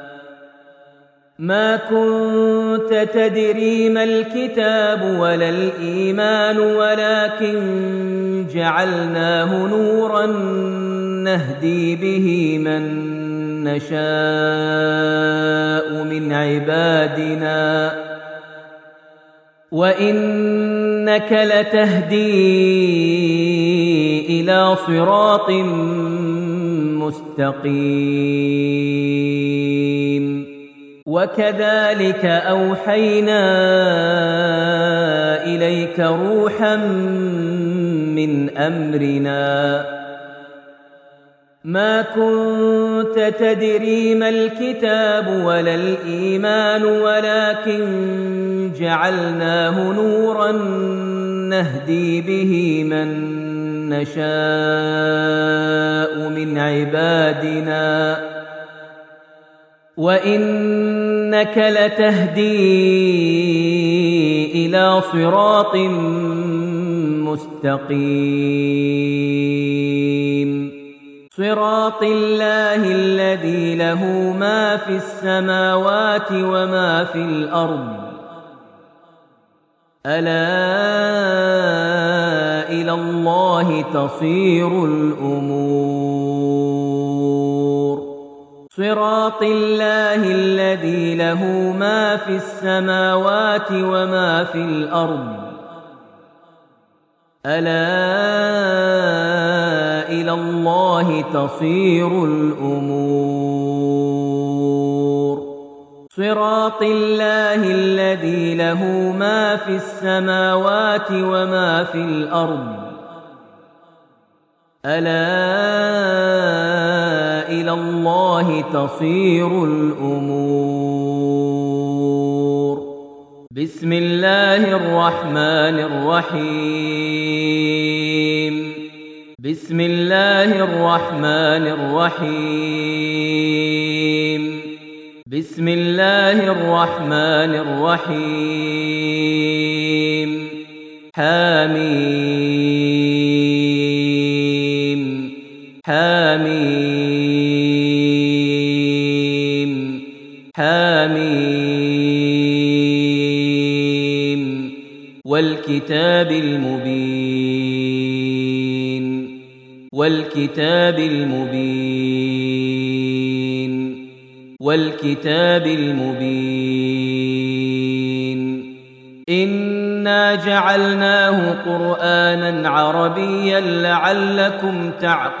ما كنت تدري ما الكتاب ولا الإيمان ولكن جعلناه نورا نهدي به من نشاء من عبادنا وإنك لتهدي إلى صراط مستقيم وكذلك أوحينا إليك روحا من أمرنا ما كنت تدري ما الكتاب ولا الإيمان ولكن جعلناه نورا نهدي به من نشاء من عبادنا وإنك لتهدي إلى صراط مستقيم صراط الله الذي له ما في السماوات وما في الأرض ألا إلى الله تصير الأمور صراط الله الذي له ما في السماوات وما في الأرض ألا إلى الله تصير الأمور صراط الله الذي له ما في السماوات وما في الأرض ألا إلى الله تصير الأمور بسم الله الرحمن الرحيم بسم الله الرحمن الرحيم بسم الله الرحمن الرحيم حميم حميم حميم والكتاب المبين والكتاب المبين والكتاب المبين إنا جعلناه قرآنا عربيا لعلكم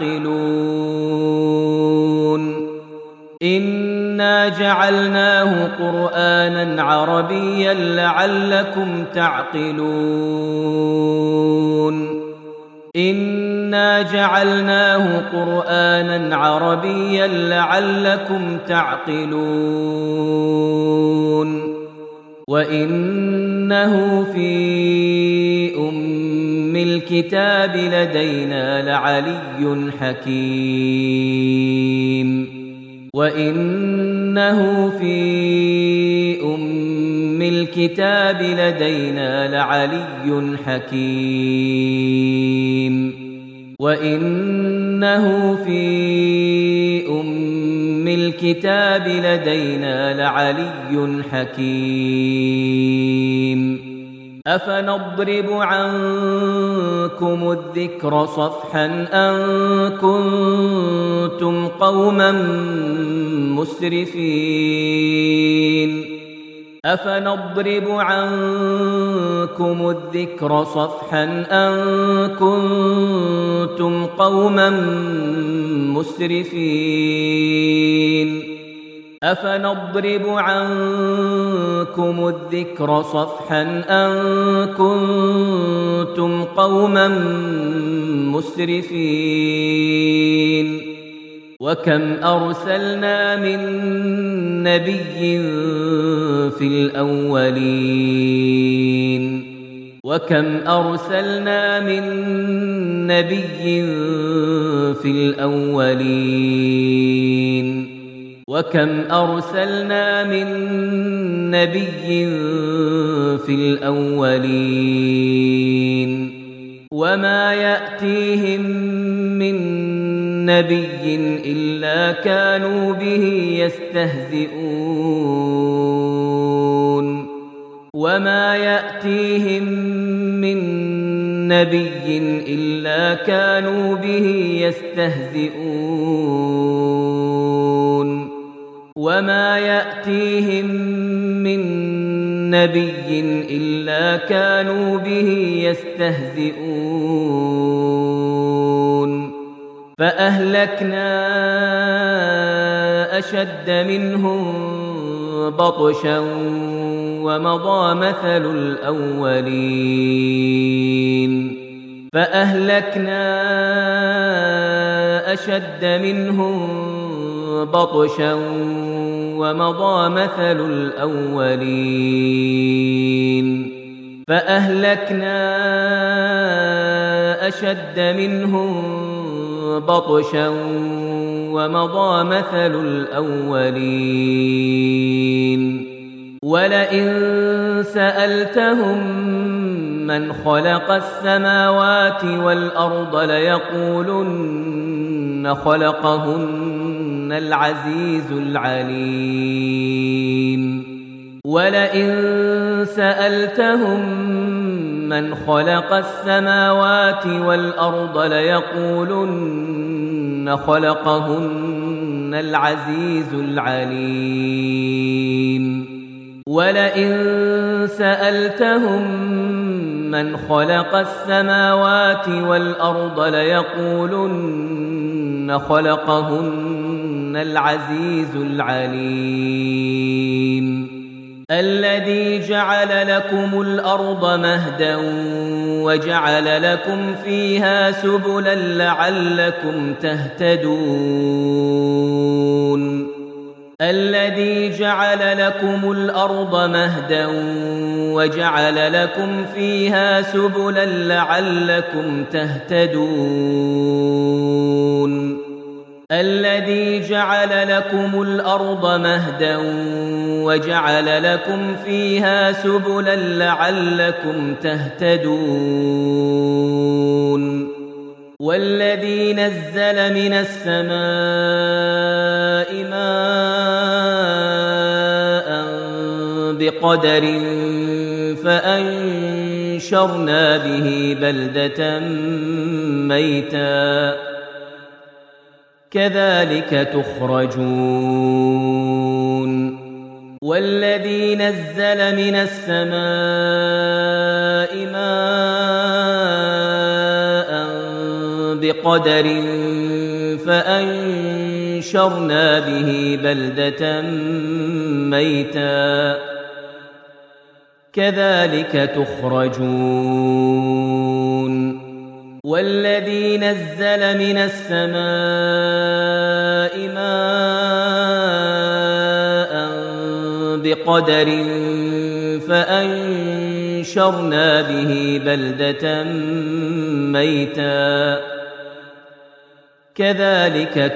تعقلون إنا جعلناه قرآنا عربيا لعلكم تعقلون إنا جعلناه قرآنا عربيا لعلكم تعقلون وإنه في أم الكتاب لدينا لعلي حكيم وإنه في أم الكتاب لدينا لعلي حكيم وإنه في أم الكتاب لدينا لعلي حكيم أفنضرب عنكم الذكر صفحا أن كنتم قوما مسرفين أفنضرب عنكم الذكر صفحا أن كنتم قوما مسرفين أفنضرب عنكم عنكم الذكر صفحا أن كنتم قوما مسرفين وكم أرسلنا من نبي في الأولين وكم أرسلنا من نبي في الأولين وكم أرسلنا من نبي في الأولين وما يأتيهم من نبي إلا كانوا به يستهزئون وما يأتيهم من نبي إلا كانوا به يستهزئون وما يأتيهم من نبي إلا كانوا به يستهزئون فأهلكنا أشد منهم بطشا ومضى مثل الأولين فأهلكنا أشد منهم بطشا ومضى مثل الأولين فأهلكنا أشد منهم بطشا ومضى مثل الأولين ولئن سألتهم من خلق السماوات والأرض ليقولن خلقهن العزيز العليم ولئن سألتهم من خلق السماوات والأرض ليقولن خلقهن العزيز العليم ولئن سألتهم من خلق السماوات والأرض ليقولن خلقهن العزيز العليم الذي جعل لكم الأرض مهدا وجعل لكم فيها سبلا لعلكم تهتدون الذي جعل لكم الأرض مهدا وجعل لكم فيها سبلا لعلكم تهتدون الذي جعل لكم الأرض مهدا وجعل لكم فيها سبلا لعلكم تهتدون والذي نزل من السماء ماء بقدر فأنشرنا به بلدة ميتا كذلك تخرجون والذي نزل من السماء ماء بقدر فأنشرنا به بلدة ميتا كذلك تخرجون والذي نزل من السماء ماء بقدر فأنشرنا به بلدة ميتا كذلك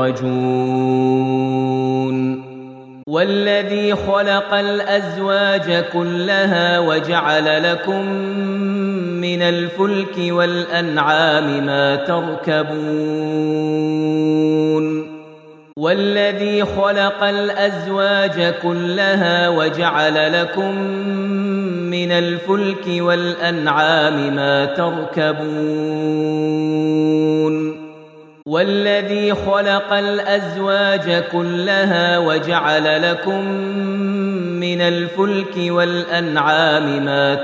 تخرجون والذي خلق الأزواج كلها وجعل لكم من الفلك والأنعام ما تركبون والذي خلق الأزواج كلها وجعل لكم من الفلك والأنعام ما تركبون والذي خلق الأزواج كلها وجعل لكم من الفلك والأنعام ما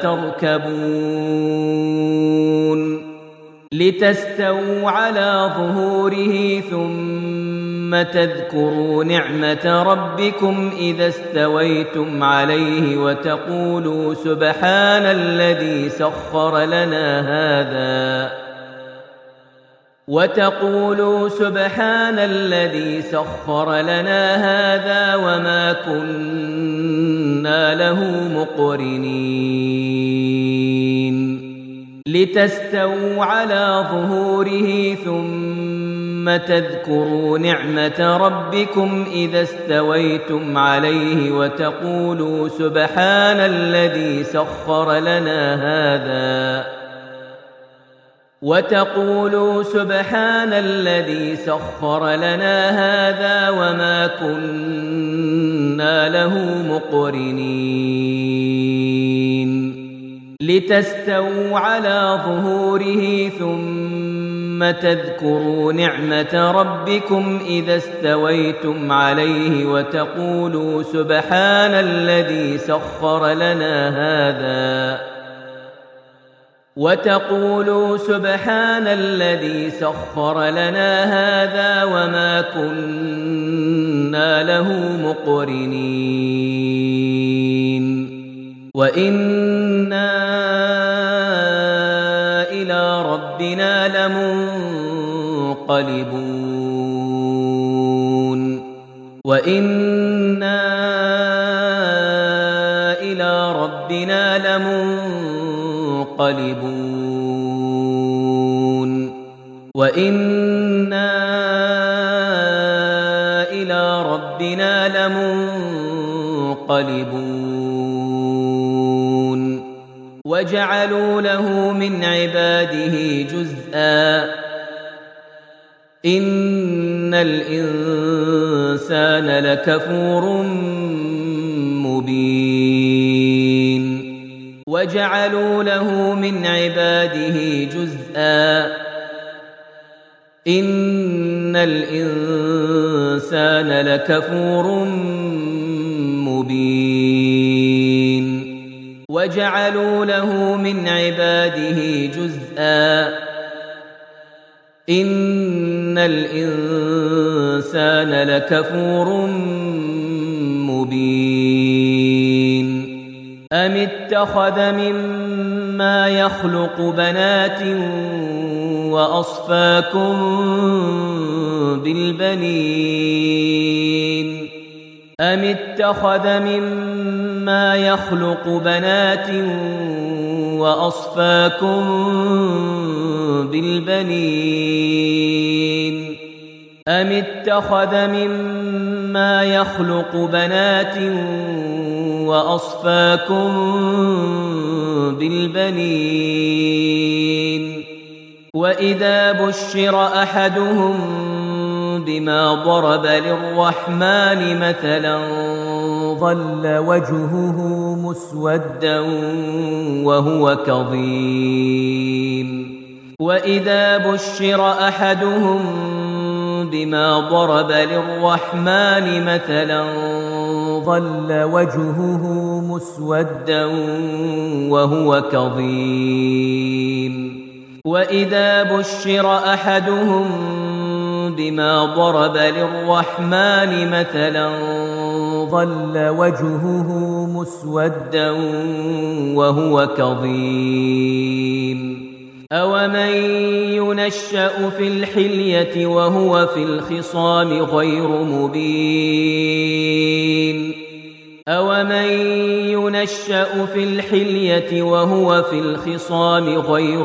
تركبون لتستووا على ظهوره ثم تذكروا نعمة ربكم إذا استويتم عليه وتقولوا سبحان الذي سخر لنا هذا وما كنا له مقرنين لتستووا على ظهوره ثم تذكروا نعمة ربكم إذا استويتم عليه وتقولوا سبحان الذي سخر لنا هذا وما كنا له مقرنين لتستووا على ظهوره ثم تذكروا نعمة ربكم إذا استويتم عليه وتقولوا سبحان الذي سخر لنا هذا وما كنا له مقرنين وإنا إلى ربنا لمنقلبون وجعلوا له من عباده جزءا إن الإنسان لكفور مبين وجعلوا له من عباده جزءا إن الإنسان لكفور مبين وجعلوا له من عباده جزءا إن الإنسان لكفور مبين أم اتخذ مما يخلق بنات وأصفاكم بالبنين أم اتخذ مما يخلق بنات وأصفاكم بالبنين أم اتخذ مما يخلق بنات وأصفاكم بالبنين وإذا بشر أحدهم بما ضرب للرحمن مثلا ظل وجهه مسودا وهو كظيم وإذا بشر أحدهم بما ضرب للرحمن مثلا ظل وجهه مسودا وهو كظيم وإذا بشر أحدهم بما ضرب للرحمن مثلا ظل وجهه مسودا وهو كظيم أومن ينشأ في الحلية وهو في الخصام غير مبين أومن ينشأ في الحلية وهو في الخصام غير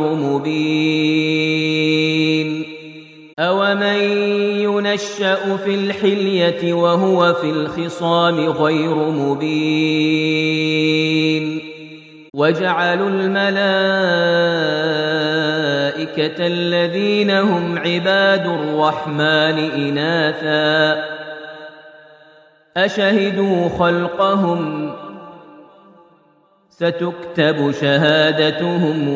مبين أومن ينشأ في الحلية وهو في الخصام غير مبين وجعلوا الملائكة الذين هم عباد الرحمن إناثا أشهدوا خلقهم ستكتب شهادتهم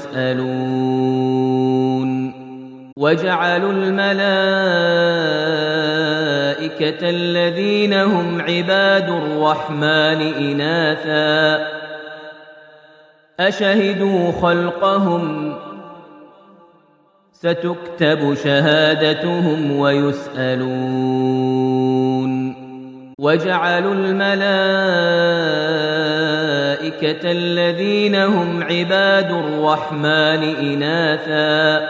ويسألون وجعلوا الملائكة الذين هم عباد الرحمن إناثا أشهدوا خلقهم ستكتب شهادتهم ويسألون. وجعلوا الملائكة الذين هم عباد الرحمن إناثا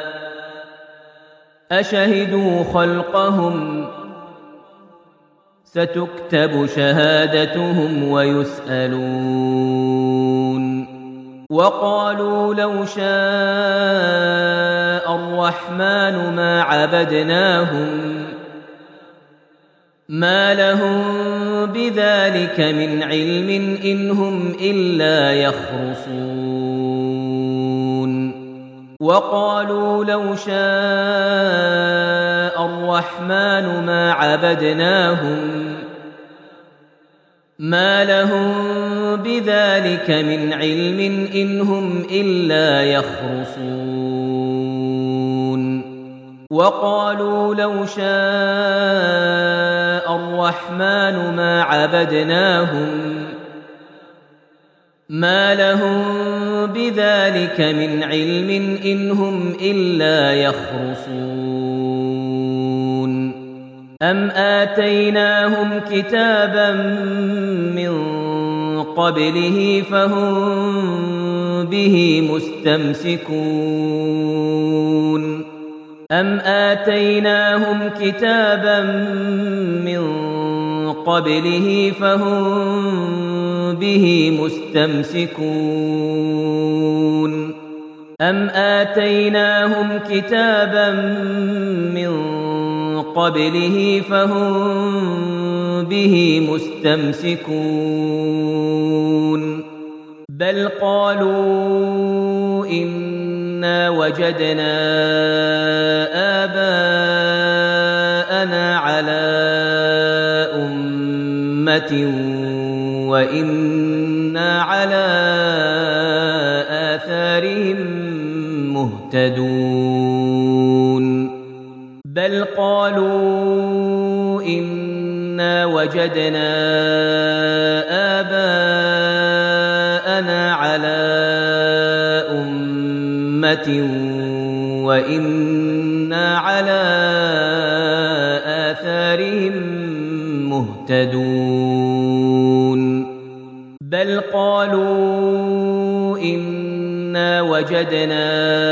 أشهدوا خلقهم ستكتب شهادتهم ويسألون. وقالوا لو شاء الرحمن ما عبدناهم ما لهم بذلك من علم إن هم إلا يخرصون. وقالوا لو شاء الرحمن ما عبدناهم ما لهم بذلك من علم إن هم إلا يخرصون. وقالوا لو شاء الرحمن ما عبدناهم ما لهم بذلك من علم إن هم إلا يخرصون. أم آتيناهم كتابا من قبله فهم به مستمسكون. أم آتيناهم كتابا من قبله فهم به مستمسكون. أم آتيناهم كتابا من قبله فهم به مستمسكون. بل قالوا إنا وجدنا آباءنا على أمة وإنا على آثارهم مهتدون. بل قالوا إنا وجدنا آباءنا على أمة وإنا على آثارهم مهتدون. بل قالوا إنا وجدنا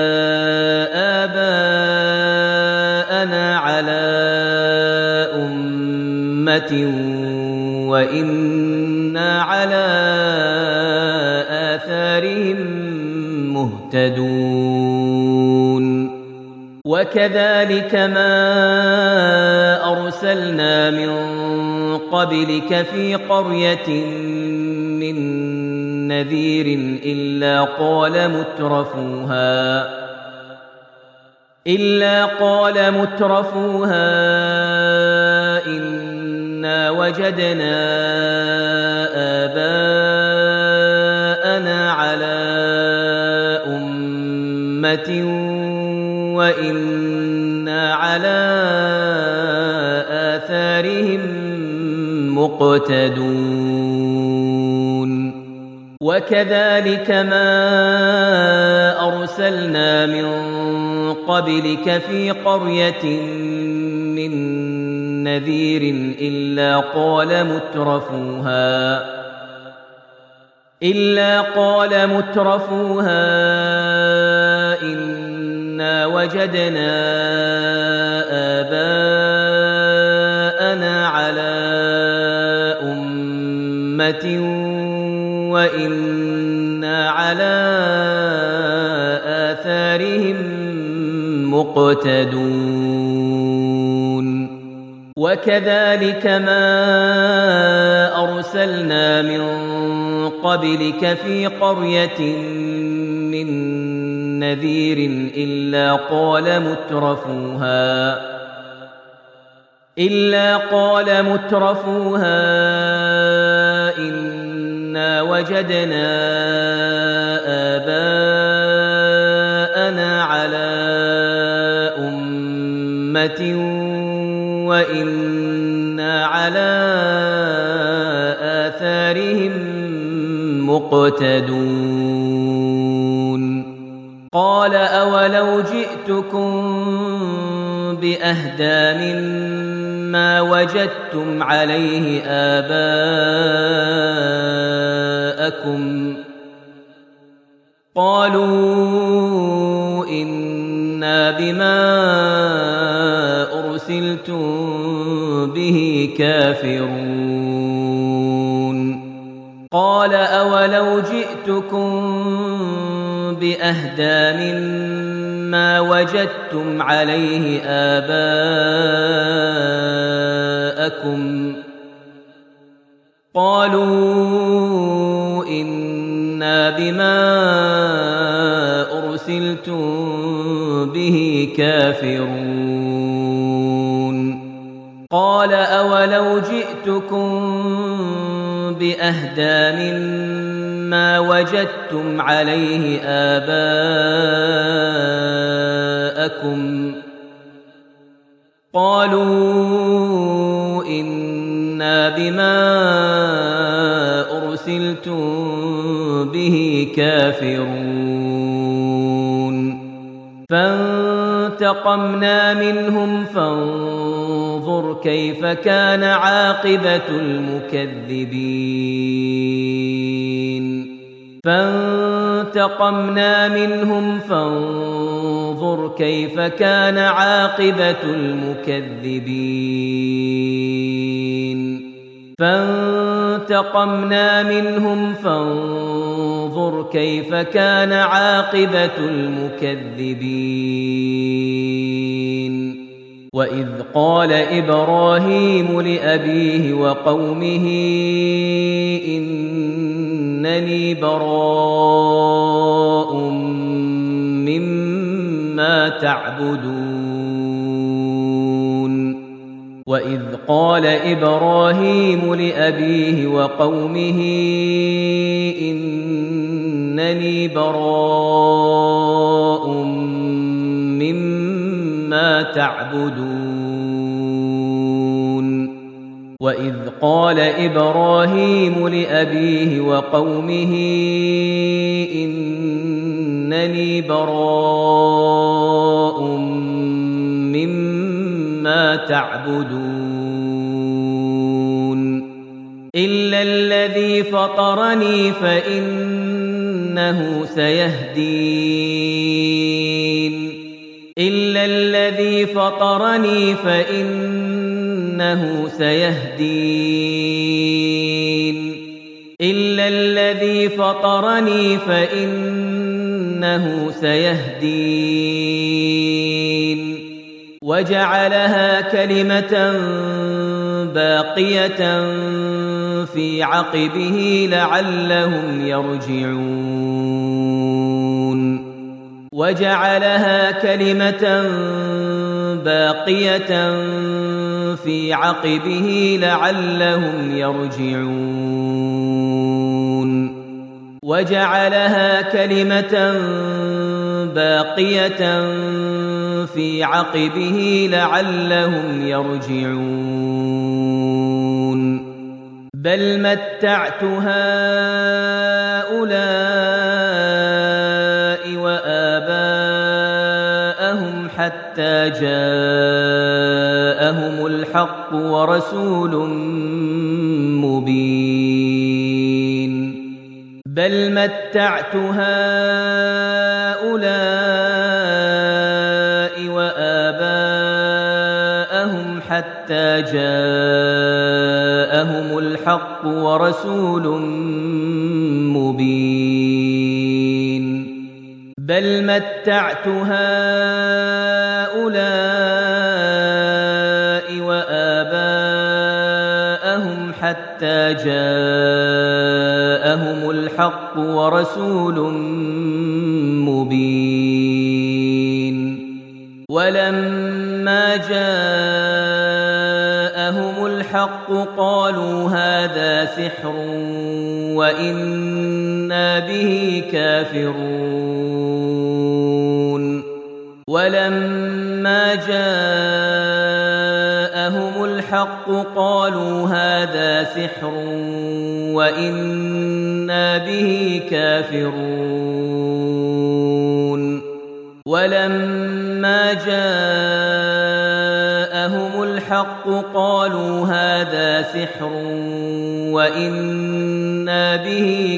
آباءنا على أمة وإنا على آثارهم مهتدون. وكذلك ما أرسلنا من قبلك في قرية من نذير إلا قال مترفوها إنا وجدنا آباءنا على أمة وإنا على آثارهم مقتدون. وكذلك ما أرسلنا من قبلك في قرية من نذير إلا قال مترفوها إنا وجدنا آباءنا على أمة وإنا على آثارهم مقتدون. وكذلك ما أرسلنا من قبلك في قرية من نذير إلا قال مترفوها إنا وجدنا آباءنا على أمة وإنا على آثارهم مقتدون. قال أولو جئتكم بأهدى مما وجدتم عليه آباءكم قالوا إنا بما أرسلتم به كافرون قال أولو جئتكم بأهدى مما وجدتم عليه آباءكم قالوا إنا بما أرسلتم به كافرون قال أولو جئتكم بأهدى مما وجدتم عليه آباءكم قالوا إنا بما أرسلتم به كافرون فانتقمنا منهم فانظر كيف كان عاقبة المكذبين فانتقمنا منهم فانظر كيف كان عاقبة المكذبين فانتقمنا منهم فانظر كيف كان عاقبة المكذبين وإذ قال إبراهيم لأبيه وقومه إنني براء مما تعبدون وإذ قال إبراهيم لأبيه وقومه إنني براء مما تعبدون وإذ قال إبراهيم لأبيه وقومه إنني براء مما تعبدون إلا الذي فطرني فإنه سيهدين إلا الذي فطرني فإنه سيهدين إلا الذي فطرني فإنه سيهدين وجعلها كلمة باقية في عقبه لعلهم يرجعون وجعلها كلمة باقية في عقبه لعلهم يرجعون وجعلها كلمة باقية في عقبه لعلهم يرجعون بل متعت هؤلاء وآباءهم حتى جاءهم الحق ورسول مبين بل متعت هؤلاء وآباءهم حتى جاءهم الحق ورسول مبين بل متعت هؤلاء وآباءهم حتى جاءهم الحق ورسول مبين ولما جاءهم الحق قالوا هذا سحر وإنا به كافرون ولما جاءهم الحق قالوا هذا سحر وإنا به كافرون ولما جاءهم الحق قالوا هذا سحر وإنا به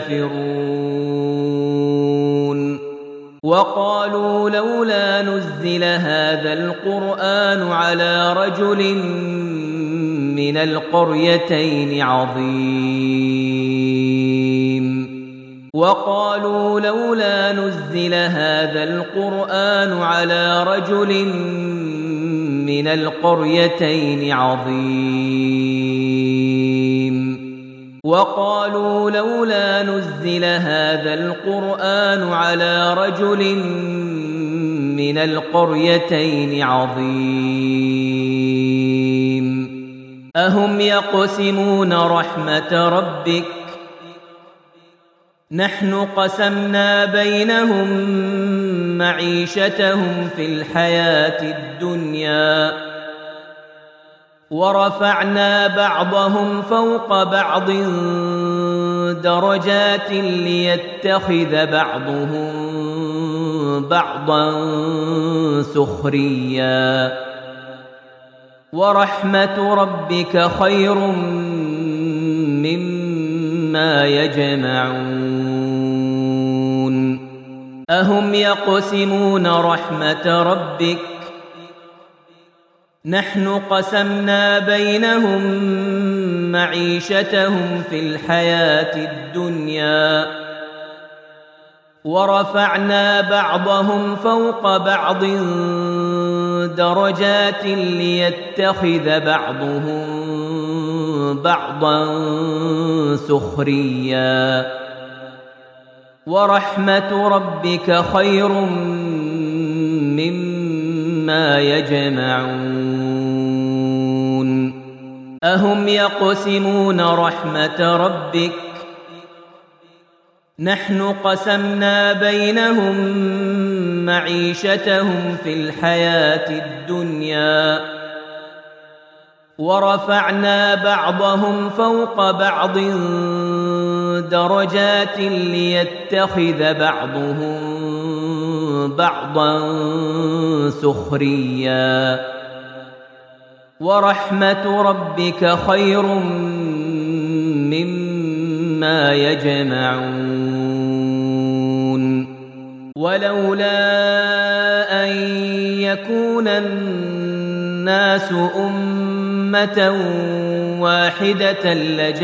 كافرون وقالوا لولا نزل هذا القرآن على رجل من القريتين عظيم وقالوا لولا نزل هذا القرآن على رجل من القريتين عظيم وقالوا لولا نزل هذا القرآن على رجل من القريتين عظيم أهم يقسمون رحمة ربك نحن قسمنا بينهم معيشتهم في الحياة الدنيا ورفعنا بعضهم فوق بعض درجات ليتخذ بعضهم بعضا سخريا ورحمة ربك خير مما يجمعون أهم يقسمون رحمة ربك نحن قسمنا بينهم معيشتهم في الحياة الدنيا ورفعنا بعضهم فوق بعض درجات ليتخذ بعضهم بعضا سخريا ورحمة ربك خير مما يجمعون أهم يقسمون رحمة ربك نحن قسمنا بينهم معيشتهم في الحياة الدنيا ورفعنا بعضهم فوق بعض درجات ليتخذ بعضهم بعضا سخريا ورحمة ربك خير مما يجمعون ولولا أن يكون الناس أمة واحدة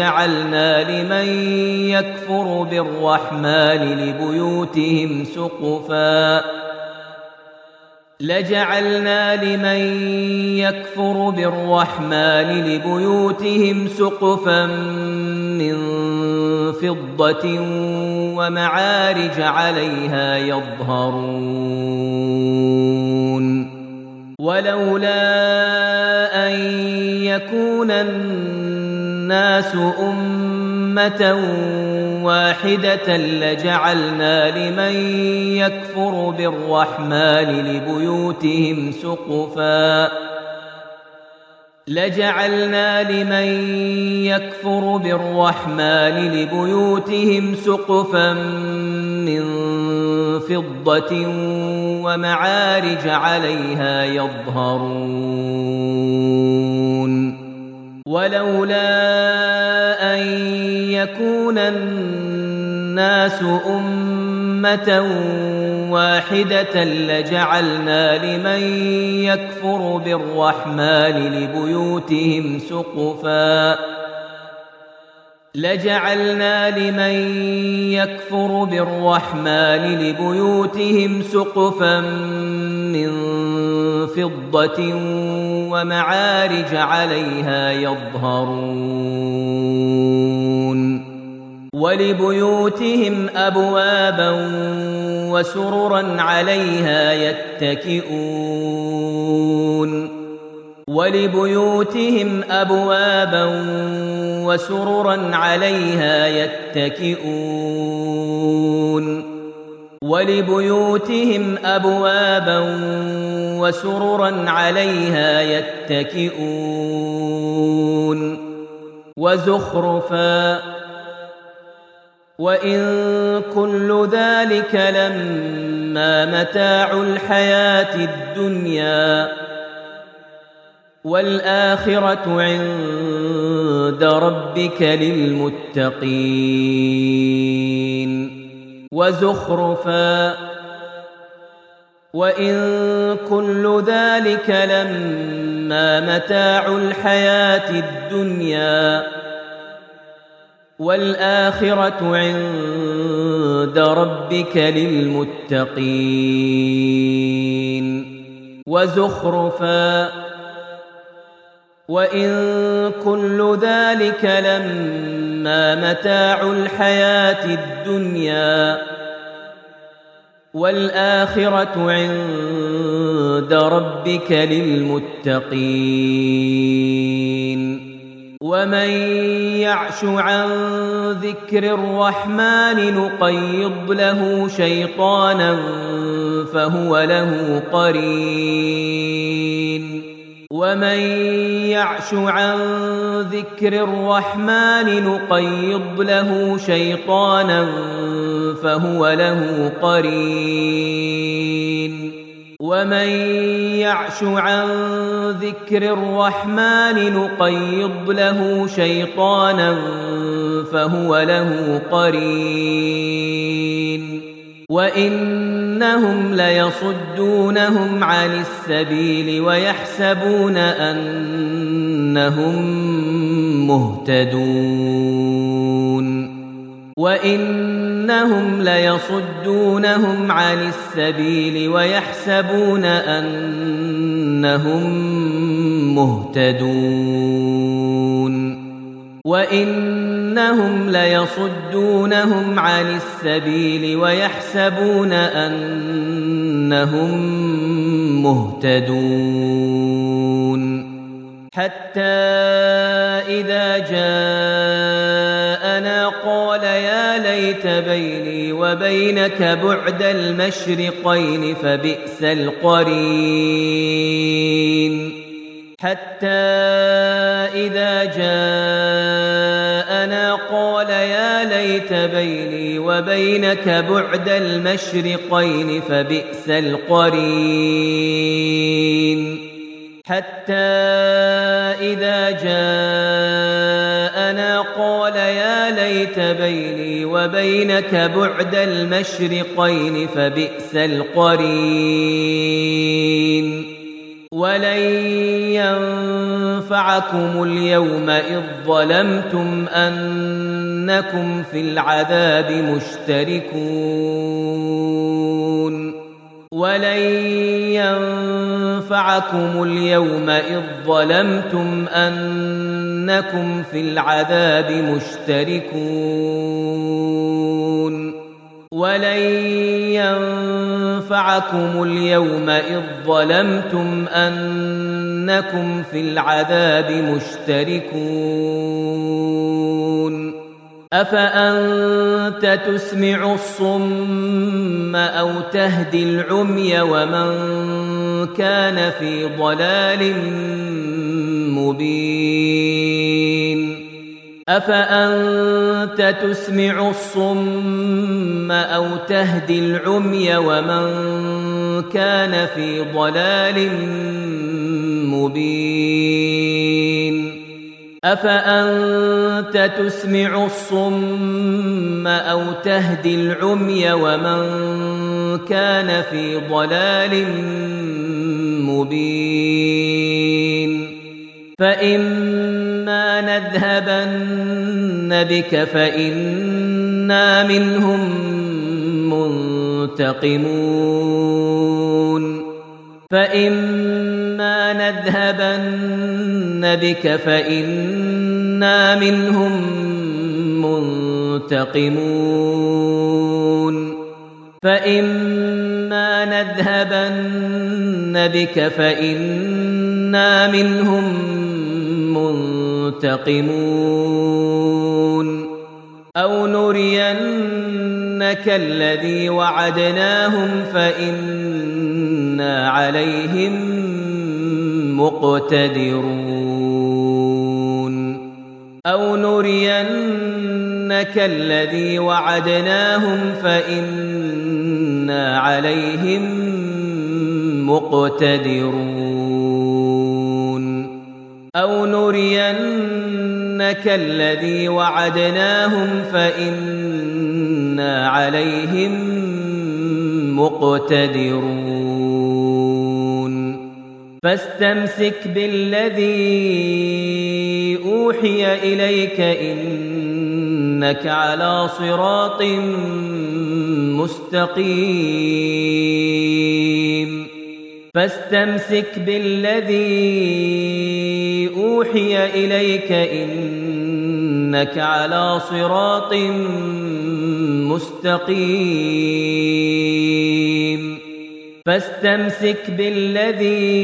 لجعلنا لمن يكفر بالرحمن لبيوتهم سقفا من فضة ومعارج عليها يظهرون ولولا أن يكون الناس أمة واحدة لجعلنا لمن يكفر بالرحمن لبيوتهم سقفا من فضة ومعارج عليها يظهرون ولولا أن يكون الناس أمة واحدة لجعلنا لمن يكفر بالرحمن لبيوتهم سقفا من فضة ومعارج عليها يظهرون ولبيوتهم أبوابا وسررا عليها يتكئون وزخرفا وإن كل ذلك لما إنما متاع الحياة الدنيا والآخرة عند ربك للمتقين وزخرفا وإن كل ذلك لما متاع الحياة الدنيا والآخرة عند ربك للمتقين وزخرفا وإن كل ذلك لما متاع الحياة الدنيا والآخرة عند ربك للمتقين ومن يعش عن ذكر الرحمن نقيض له شيطانا فهو له قرين ومن يعش عن ذكر الرحمن نقيض له شيطانا فهو له قرين ومن يعش عن ذكر الرحمن نقيض له شيطانا فهو له قرين وإنهم ليصدونهم عن السبيل ويحسبون أنهم مهتدون وإنهم ليصدونهم عن السبيل ويحسبون أنهم مهتدون وإنهم ليصدونهم عن السبيل ويحسبون أنهم مهتدون حتى إذا جاءنا قال يا ليت بيني وبينك بعد المشرقين فبئس القرين حتى إذا جاءنا قال يا ليت بيني وبينك بعد المشرقين فبئس القرين حتى إذا جاءنا قال يا ليت بيني وبينك بعد المشرقين فبئس القرين ولن ينفعكم اليوم إذ ظلمتم أنكم في العذاب مشتركون ولن ينفعكم اليوم إذ ظلمتم أنكم في العذاب مشتركون ولن ينفعكم اليوم إذ ظلمتم أنكم في العذاب مشتركون أفأنت تسمع الصم أو تهدي العمي ومن كان في ضلال مبين أفأنت تسمع الصم أو تهدي العمي ومن كان في ضلال مبين أفأنت تسمع الصم أو تهدي العمي ومن كان في ضلال مبين فإما نذهبن بك فإنا منهم منتقمون فإما نذهبن بك فإنا منهم منتقمون فإما نذهبن بك فإنا منهم منتقمون أو نرينك الذي وعدناهم فإنا عليهم مقتدرون أو نرينك الذي وعدناهم فإنا عليهم مقتدرون أو نرينك الذي وعدناهم فإنا عليهم مقتدرون فاستمسك بالذي أوحي إليك إنك على صراط مستقيم فاستمسك بالذي أوحي إليك إنك على صراط مستقيم فاستمسك بالذي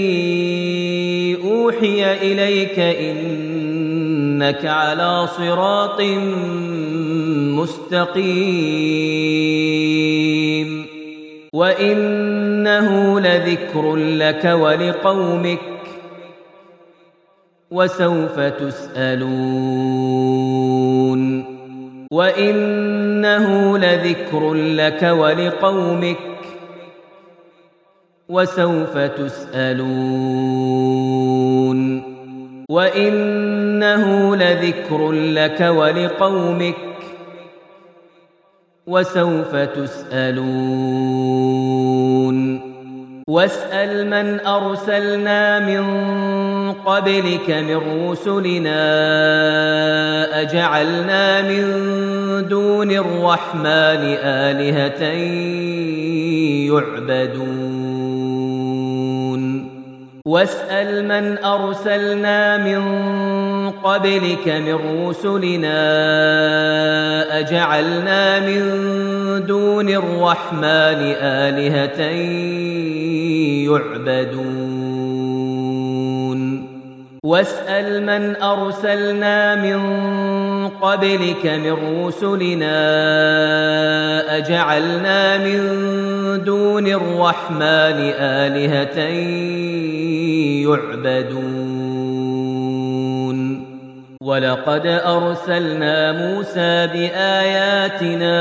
أوحي إليك إنك على صراط مستقيم وإنه لذكر لك ولقومك وسوف تسألون وإنه لذكر لك ولقومك وسوف تسألون وإنه لذكر لك ولقومك وسوف تسألون واسأل من أرسلنا من قبلك من رسلنا أجعلنا من دون الرحمن آلهة يعبدون واسأل من أرسلنا من قبلك من رسلنا أجعلنا من دون الرحمن آلهة يعبدون واسأل من أرسلنا من قبلك من رسلنا أجعلنا من دون الرحمن آلهة يعبدون ولقد أرسلنا موسى بآياتنا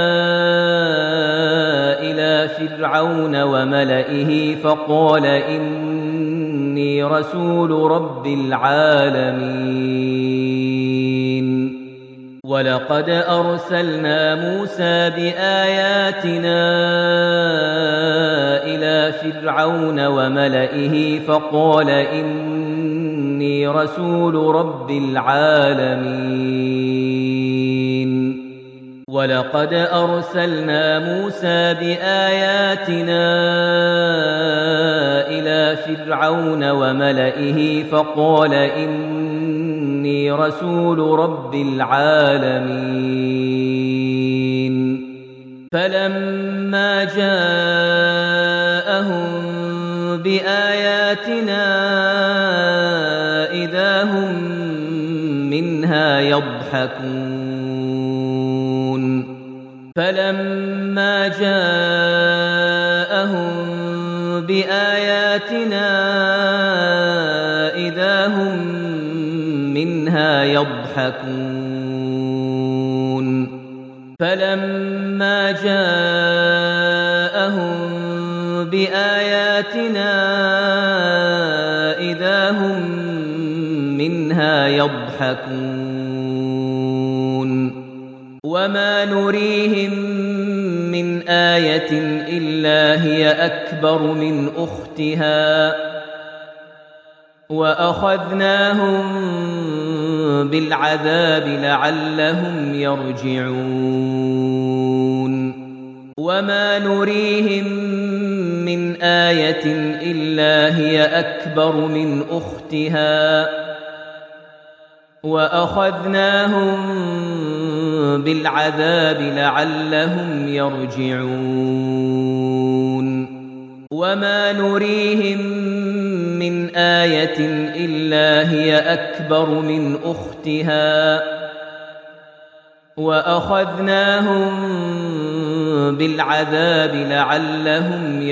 إلى فرعون وملئه فقال إني رسول رب العالمين ولقد أرسلنا موسى بآياتنا إلى فرعون وملئه فقال إني رسول رب العالمين ولقد أرسلنا موسى بآياتنا إلى فرعون وملئه فقال إني رسول رب العالمين فلما جاءهم بآياتنا إذا هم منها يضحكون فلما جاءهم بآياتنا إذا هم منها يضحكون فلما جاءهم بآياتنا إذا هم منها يضحكون وما نريهم من آية إلا هي أكبر من أختها وأخذناهم بالعذاب لعلهم يرجعون وما نريهم من آية إلا هي أكبر من أختها وأخذناهم بالعذاب لعلهم يرجعون وما نريهم من آية إلا هي أكبر من أختها وأخذناهم بالعذاب لعلهم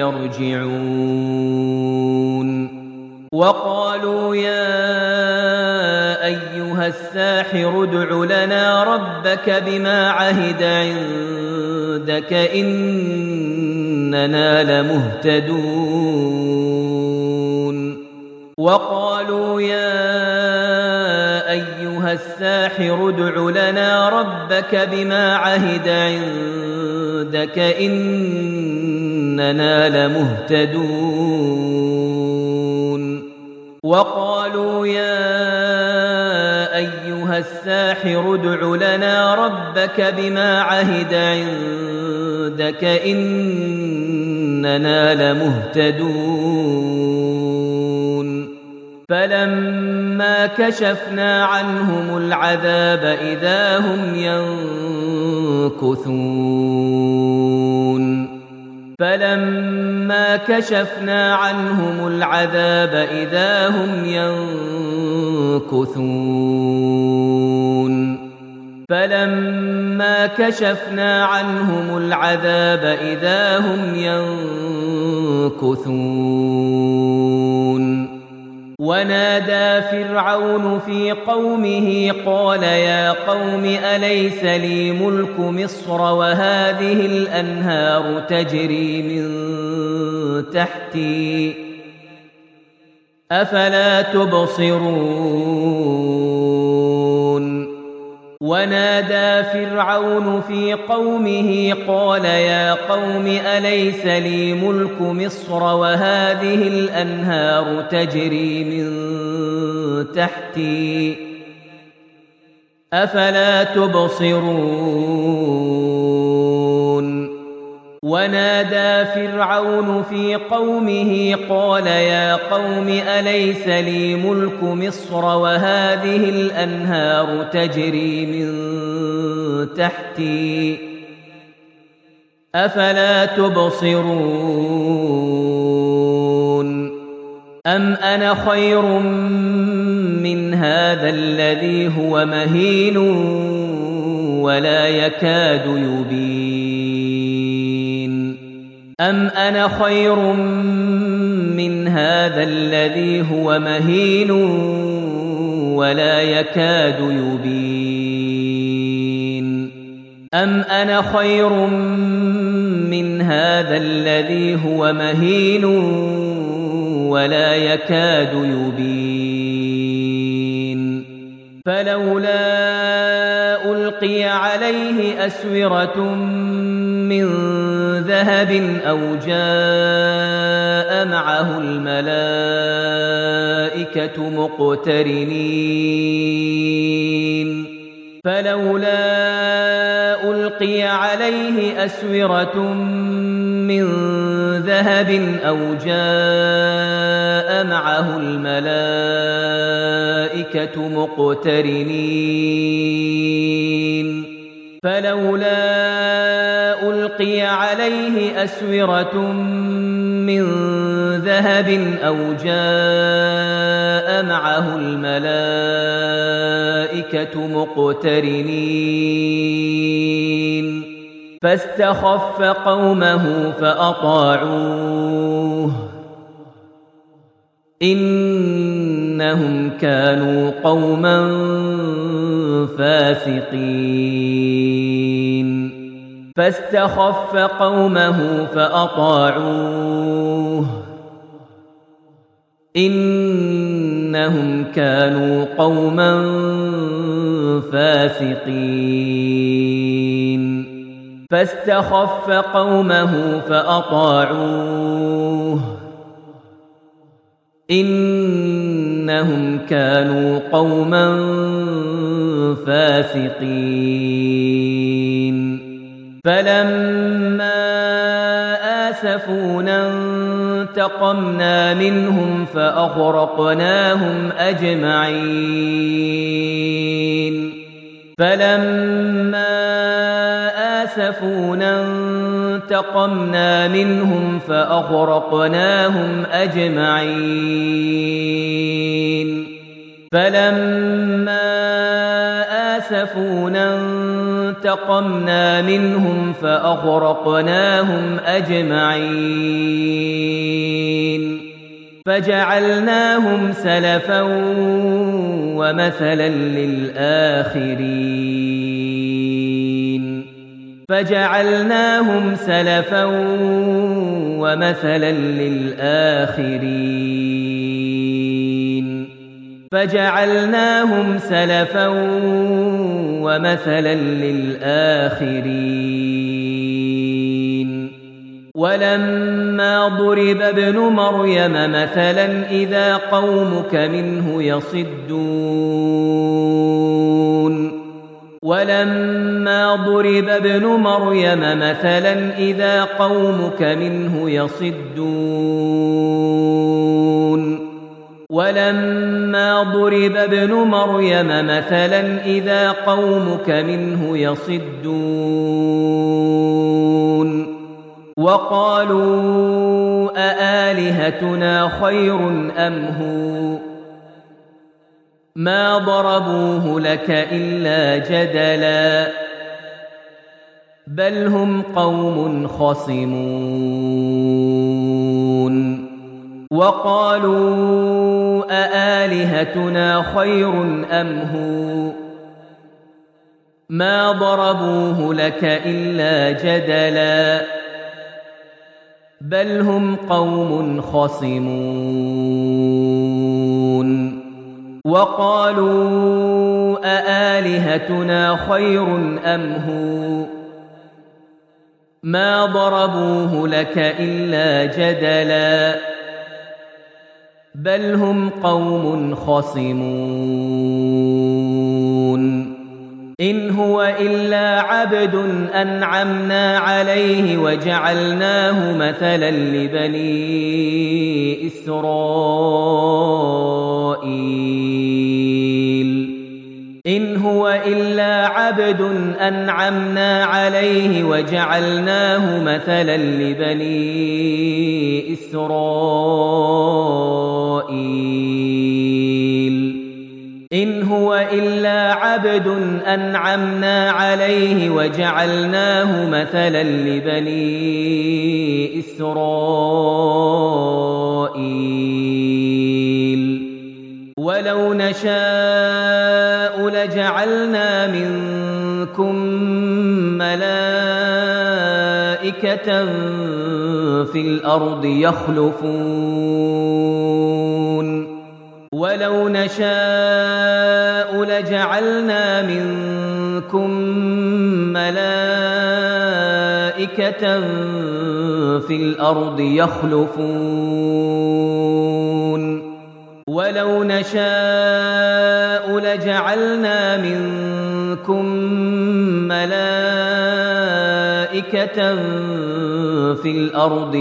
يرجعون وقالوا يا أيها أيها الساحر ادع لنا ربك بما عهد عندك إننا لمهتدون وقالوا يا أيها الساحر ادع لنا ربك بما عهد عندك إننا لمهتدون وقالوا يا أيها الساحر ادع لنا ربك بما عهد عندك إننا لمهتدون فلما كشفنا عنهم العذاب إذا هم ينكثون فلما كشفنا عنهم العذاب إذا هم ينكثون فلما كشفنا عنهم العذاب إذا هم ينكثون ونادى فرعون في قومه قال يا قوم أليس لي ملك مصر وهذه الأنهار تجري من تحتي أفلا تبصرون ونادى فرعون في قومه قال يا قوم أليس لي ملك مصر وهذه الأنهار تجري من تحتي أفلا تبصرون ونادى فرعون في قومه قال يا قوم أليس لي ملك مصر وهذه الأنهار تجري من تحتي أفلا تبصرون أم أنا خير من هذا الذي هو مهين ولا يكاد يبين أم أنا خير من هذا الذي هو مهين ولا يكاد يبين أم أنا خير من هذا الذي هو مهين ولا يكاد يبين فلولا ألقي عليه أسورة من ذهب أو جاء معه الملائكة مقترنين فلولا ألقي عليه أسورة من ذهب أو جاء معه الملائكة مقترنين فلولا ألقي عليه أسورة من ذهب أو جاء معه الملائكة مقترنين فاستخف قومه فأطاعوه إنهم كانوا قوما فاسقين فاستخف قومه فأطاعوه إنهم كانوا قوما فاسقين فاستخف قومه فأطاعوه إنهم كانوا قوما فاسقين فلما آسفونا انتقمنا منهم فأغرقناهم أجمعين فلما آسفونا انتقمنا منهم فأغرقناهم أجمعين فلما آسفونا انتقمنا منهم فأغرقناهم أجمعين فجعلناهم سلفا ومثلا للآخرين فجعلناهم سلفا ومثلا للآخرين فجعلناهم سلفا ومثلا للآخرين ولما ضرب ابن مريم مثلا إذا قومك منه يصدون ولما ضرب ابن مريم مثلا إذا قومك منه يصدون ولما ضرب ابن مريم مثلا إذا قومك منه يصدون وقالوا أآلهتنا خير أم هو ما ضربوه لك إلا جدلا بل هم قوم خصمون وقالوا أآلهتنا خير أم هو ما ضربوه لك إلا جدلا بل هم قوم خصمون وقالوا أآلهتنا خير أم هو ما ضربوه لك إلا جدلا بل هم قوم خصمون إن هو إلا عبد أنعمنا عليه وجعلناه مثلا لبني إسرائيل إن هو إلا عبد أنعمنا عليه وجعلناه مثلا لبني إسرائيل إن هو إلا عبد أنعمنا عليه وجعلناه مثلا لبني إسرائيل ولو نشاء لجعلنا منكم ملائكة في الأرض يخلفون ولو نشاء لجعلنا منكم ملائكة في الأرض يخلفون ولو نشاء لجعلنا منكم ملائكة في الأرض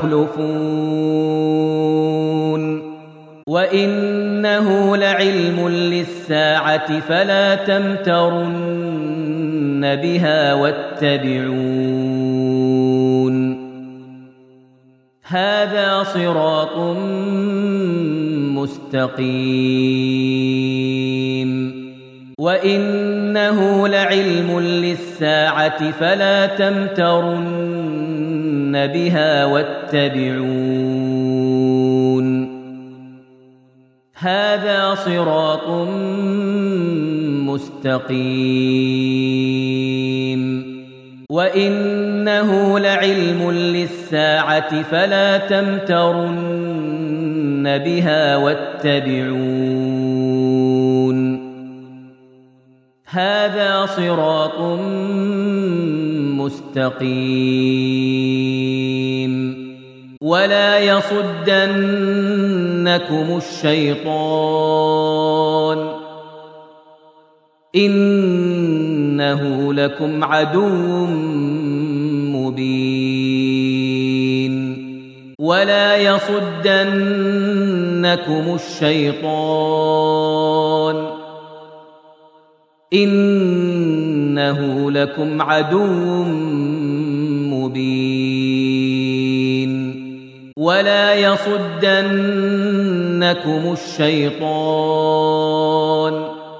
يخلفون وإنه لعلم للساعة فلا تمترن بها واتبعون هذا صراط مستقيم وإنه لعلم للساعة فلا تمترن بها واتبعون هذا صراط مستقيم وإنه لعلم للساعة فلا تمترن بها واتبعون هذا صراط مستقيم ولا يصدنكم الشيطان إنه لكم عدو مبين ولا يصدنكم الشيطان إنه لكم عدو مبين ولا يصدنكم الشيطان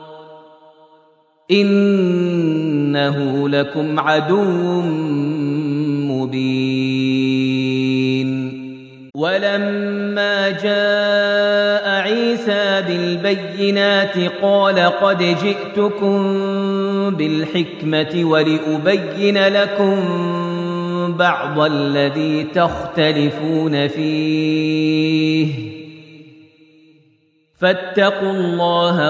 إنه لكم عدو مبين ولما جاء عيسى بالبينات قال قد جئتكم بالحكمة ولأبين لكم بعض الذي تختلفون فيه فاتقوا الله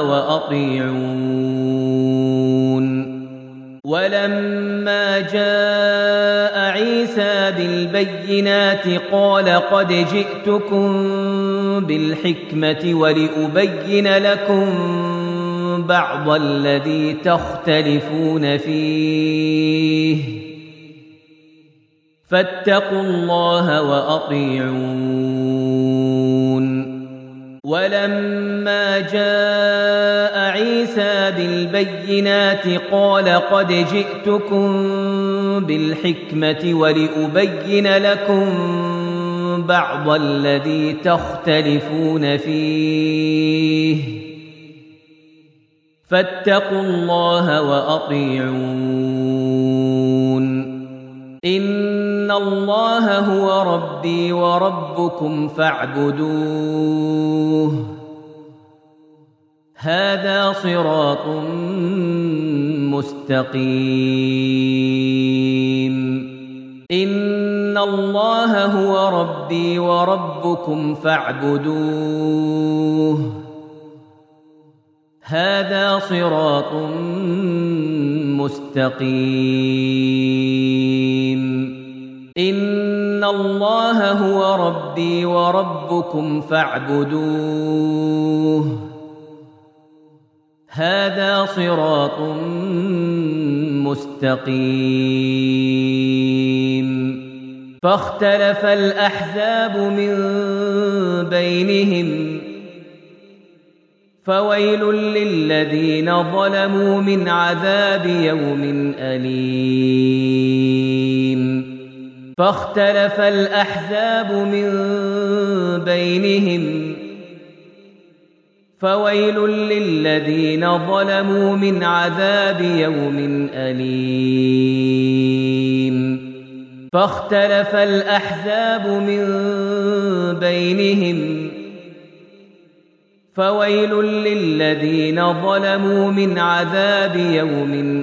وأطيعون. ولما جاء عيسى بالبينات قال قد جئتكم بالحكمة ولأبين لكم بعض الذي تختلفون فيه فاتقوا الله وأطيعون. ولما جاء عيسى بالبينات قال قد جئتكم بالحكمة ولأبين لكم بعض الذي تختلفون فيه فاتقوا الله وأطيعون. إن الله هو ربي وربكم فاعبدوه هذا صراط مستقيم. إن الله هو ربي وربكم فاعبدوه هذا صراط مستقيم. إن الله هو ربي وربكم فاعبدوه هذا صراط مستقيم. فاختلف الأحزاب من بينهم فويل للذين ظلموا من عذاب يوم أليم. فاختلف الأحزاب من بينهم فويل للذين ظلموا من عذاب يوم أليم. فاختلف الأحزاب من بينهم فويل للذين ظلموا من عذاب يوم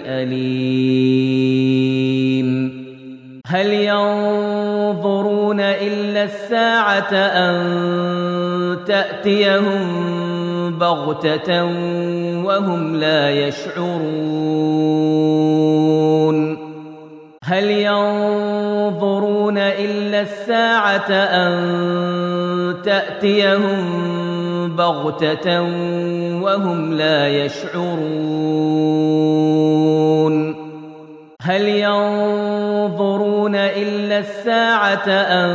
أليم. هل ينظرون إلا الساعة أن تأتيهم بغتة وهم لا يشعرون. هل ينظرون إلا الساعة أن تأتيهم بغتة وهم لا يشعرون. هل ينظرون إلا الساعة أن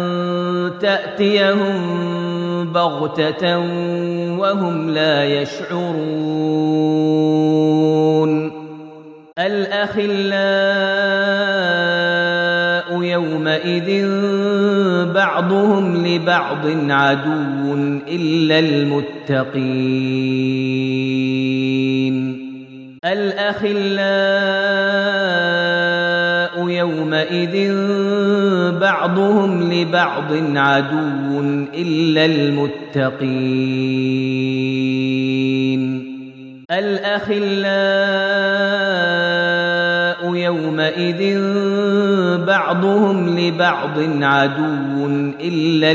تأتيهم بغتة وهم لا يشعرون. الأخلاء يومئذ بعضهم لبعض عدو إلا المتقين. الأخلاء يومئذ بعضهم لبعض عدو إلا المتقين. الأخلاء يومئذ بعضهم لبعض عدو إلا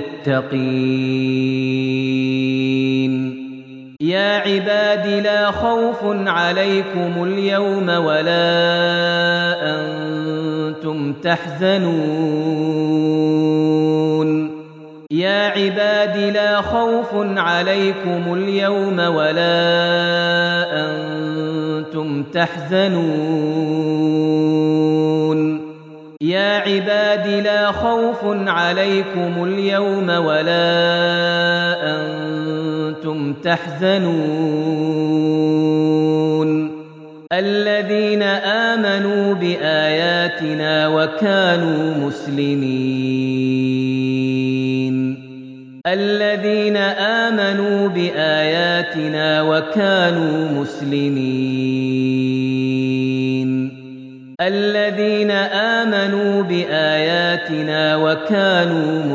المتقين. يا عباد لا خوف عليكم اليوم ولا أنتم تحزنون. يا عباد لا خوف عليكم اليوم ولا أنتم تحزنون. يا عباد لا خوف عليكم اليوم ولا أنتم تحزنون. الذين آمنوا بآياتنا وكانوا مسلمين. الذين آمنوا بآياتنا وكانوا مسلمين. الذين آمنوا بآياتنا بآياتنا وكانوا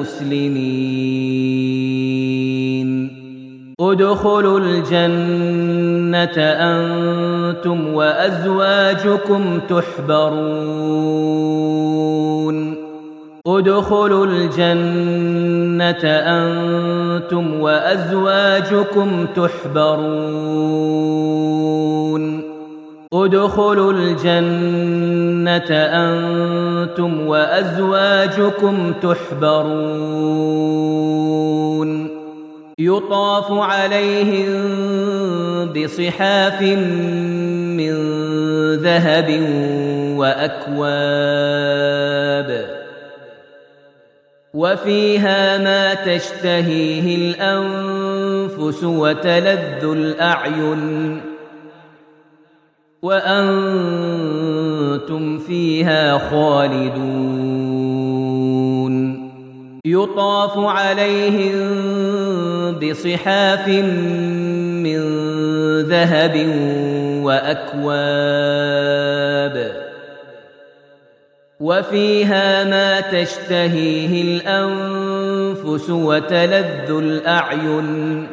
مسلمين ادخلوا الجنة أنتم وأزواجكم تحبرون ادخلوا الجنة أنتم وأزواجكم تحبرون ادخلوا الجنة أنتم وأزواجكم تحبرون يطاف عليهم بصحاف من ذهب وأكواب وفيها ما تشتهيه الأنفس وتلذ الأعين وأنتم فيها خالدون يطاف عليهم بصحاف من ذهب وأكواب وفيها ما تشتهيه الأنفس وتلذ الأعين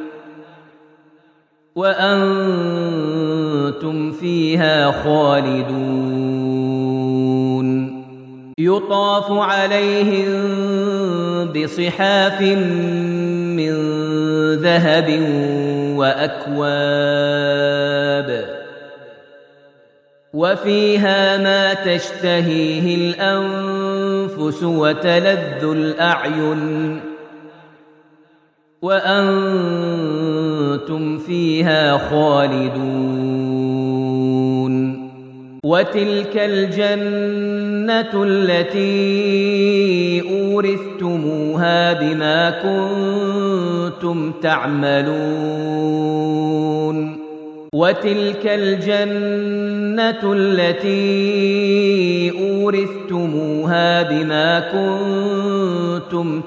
وأنتم فيها خالدون يطاف عليهم بصحاف من ذهب وأكواب وفيها ما تشتهيه الأنفس وتلذ الأعين وأنتم فيها خالدون وتلك الجنة التي أورثتموها بما كنتم تعملون وتلك الجنة التي أورثتموها بما كنتم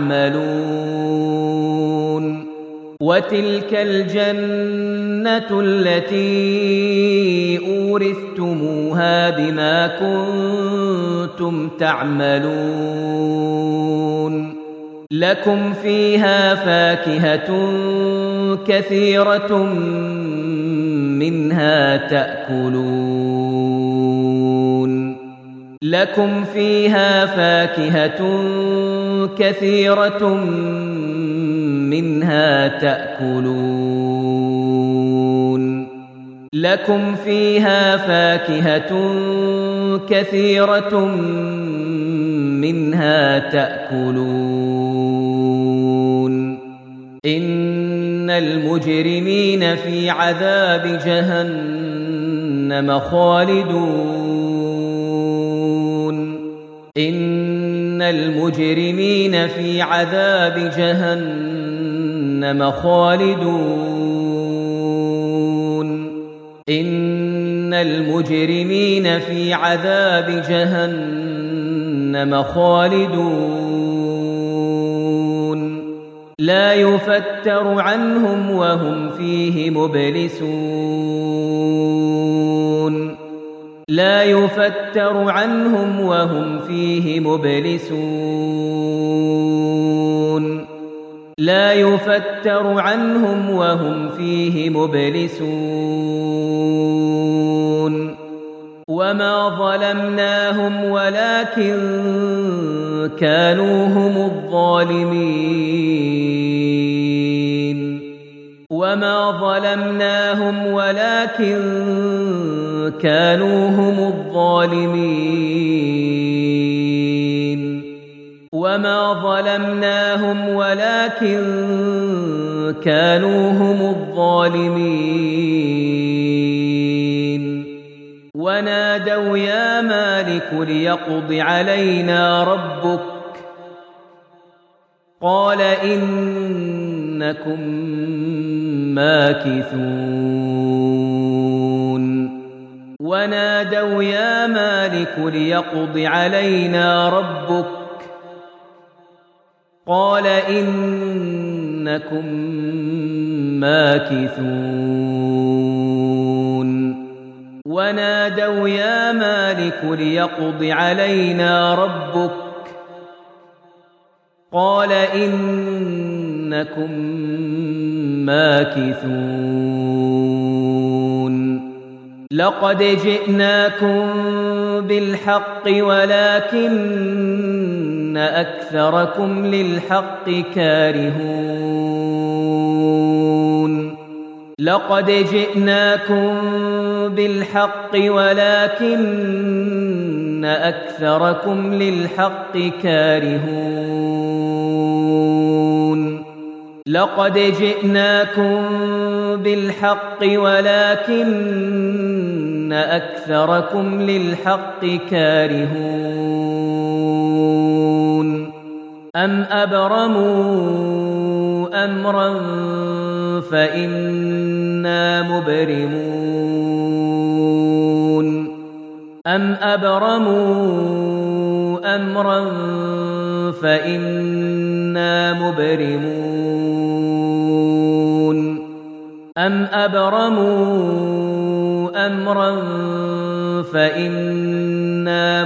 تعملون وتلك الجنة التي أورثتموها بما كنتم تعملون لكم فيها فاكهة كثيرة منها تأكلون لكم فيها فاكهة كثيرة منها تأكلون لكم فيها فاكهة كثيرة منها تأكلون إن المجرمين في عذاب جهنم خالدون إن المجرمين في عذاب جهنم خالدون إن المجرمين في عذاب جهنم خالدون لا يفتر عنهم وهم فيه مبلسون لا يفتر عنهم وهم فيه مبلسون لا يفتر عنهم وهم فيه مبلسون وما ظلمناهم ولكن كانوا هم الظالمين وما ظلمناهم ولكن كانوا هم الظالمين وما ظلمناهم ولكن كانوا هم الظالمين ونادوا يا مالك ليقض علينا ربك قال إنكم ماكثون ونادوا يا مالك ليقض علينا ربك قال إنكم ماكثون ونادوا يا مالك ليقض علينا ربك قال إنكم ماكثون لقد جئناكم بالحق ولكن أكثركم للحق كارهون لقد جئناكم بالحق ولكن أكثركم للحق كارهون لقد جئناكم بالحق ولكن أكثركم للحق كارهون أم أبرموا أمرا فإنا مبرمون أم أبرموا أمرا فإنا مبرمون أم أبرموا أمرا فإنا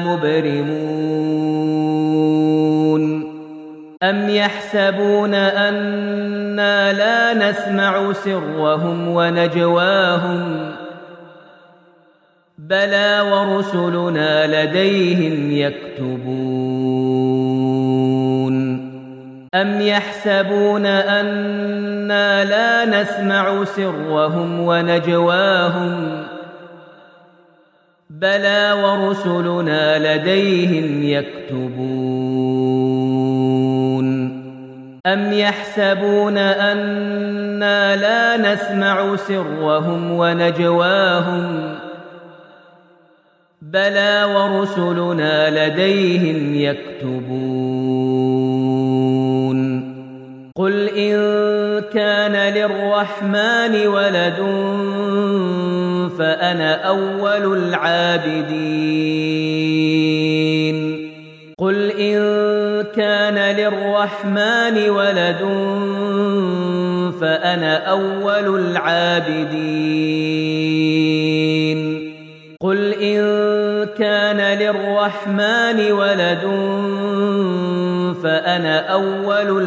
مبرمون أم يحسبون أنا لا نسمع سرهم ونجواهم بلى ورسلنا لديهم يكتبون أم يحسبون أنا لا نسمع سرهم ونجواهم بلى ورسلنا لديهم يكتبون أم يحسبون أنا لا نسمع سرهم ونجواهم بلى ورسلنا لديهم يكتبون قل إن كان للرحمن ولد فأنا أول العابدين قل إن كان للرحمن ولد فأنا أول العابدين قل إن كان للرحمن ولد فأنا أول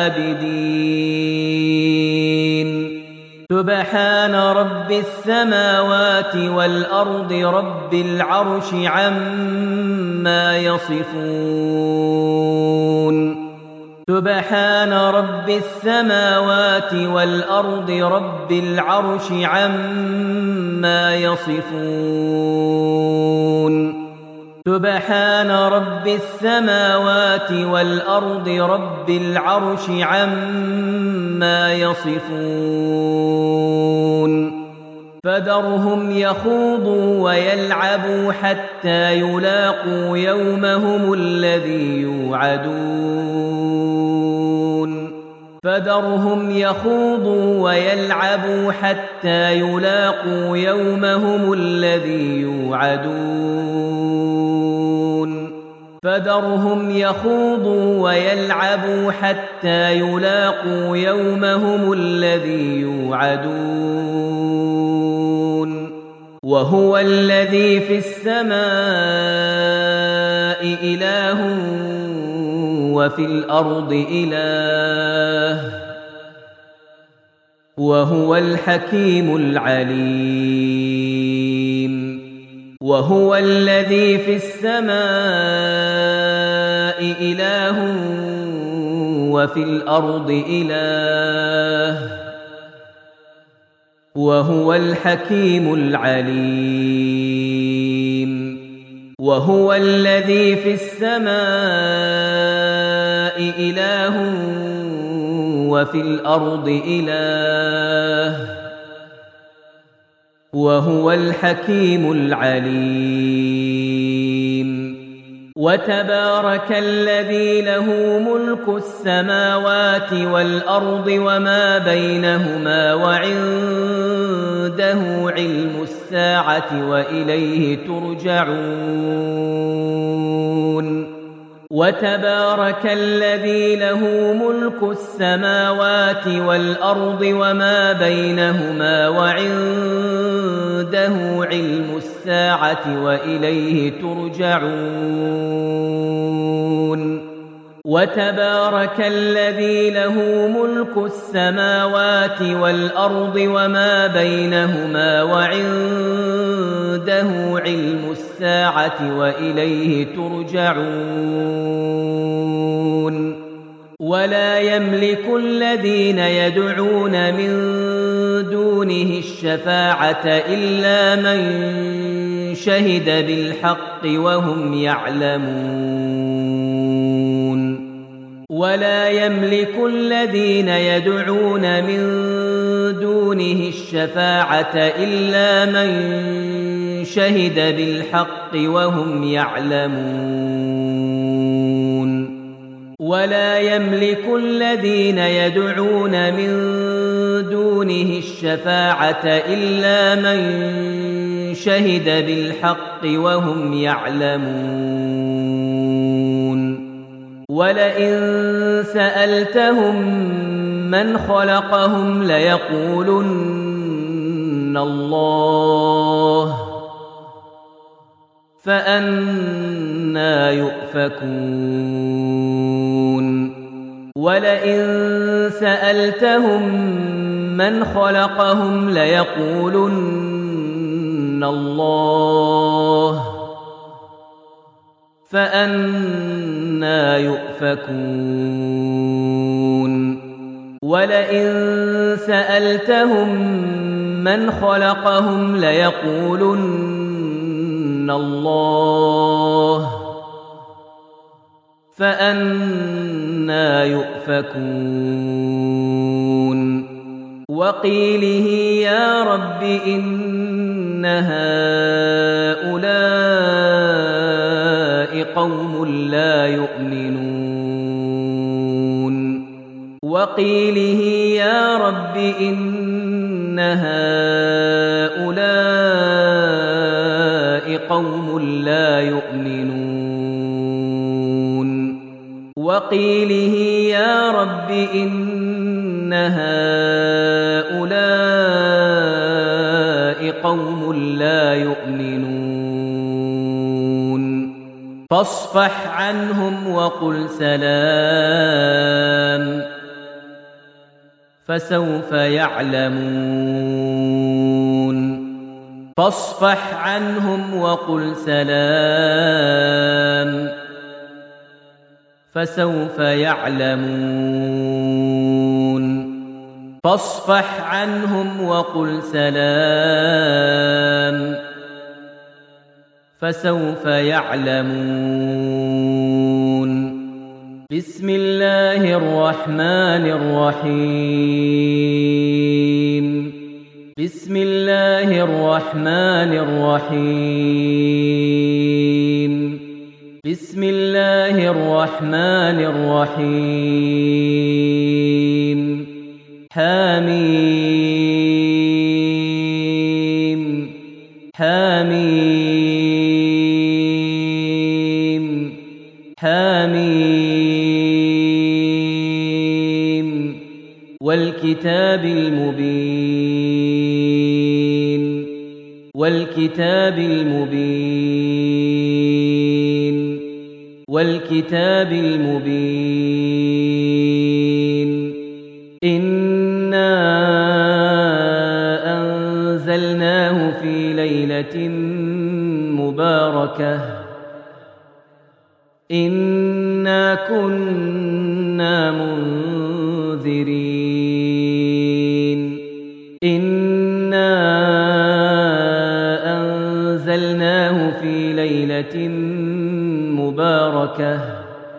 العابدين سبحان رب السماوات والأرض رب العرش عما يصفون سبحان رب السماوات والأرض رب العرش عما يصفون سبحان رب السماوات والأرض رب العرش عما يصفون فذرهم يخوضوا ويلعبوا حتى يلاقوا يومهم الذي يوعدون فذرهم يخوضوا ويلعبوا حتى يلاقوا يومهم الذي يوعدون فذرهم يخوضوا ويلعبوا حتى يلاقوا يومهم الذي يوعدون وهو الذي في السماء إله وفي الأرض إله وهو الحكيم العليم وهو الذي في السماء إله وفي الأرض إله وهو الحكيم العليم وهو الذي في السماء إله وفي الأرض إله وهو الحكيم العليم وتبارك الذي له ملك السماوات والأرض وما بينهما وعنده علم الساعة وإليه ترجعون وتبارك الذي له ملك السماوات والأرض وما بينهما وعنده علم الساعة وإليه ترجعون وتبارك الذي له ملك السماوات والأرض وما بينهما وعنده علم الساعة وإليه ترجعون ولا يملك الذين يدعون من دونه الشفاعة إلا من شهد بالحق وهم يعلمون ولا يملك الذين يدعون من دونه الشفاعة إلا من شهد بالحق وهم يعلمون ولا يملك الذين يدعون من دونه الشفاعة إلا من شهد بالحق وهم يعلمون ولئن سألتهم من خلقهم ليقولن الله فأنى يؤفكون ولئن سألتهم من خلقهم ليقولن الله فأنى يؤفكون ولئن سألتهم من خلقهم ليقولن الله فأنى يؤفكون وقيله يا رب إن هؤلاء قوم لا يؤمنون وقيله يا رب إن هؤلاء قوم لا يؤمنون وقيله يا رب إن هؤلاء قوم لا يؤمنون فاصفح عنهم وقل سلام فسوف يعلمون فاصفح عنهم وقل سلام فسوف يعلمون فاصفح عنهم وقل سلام فسوف يعلمون بسم الله الرحمن الرحيم بسم الله الرحمن الرحيم بسم الله الرحمن الرحيم حميم حميم حميم والكتاب المبين والكتاب المبين والكتاب المبين إنا أنزلناه في ليلة مباركة إنا كنا منذرين إنا أنزلناه في ليلة مباركة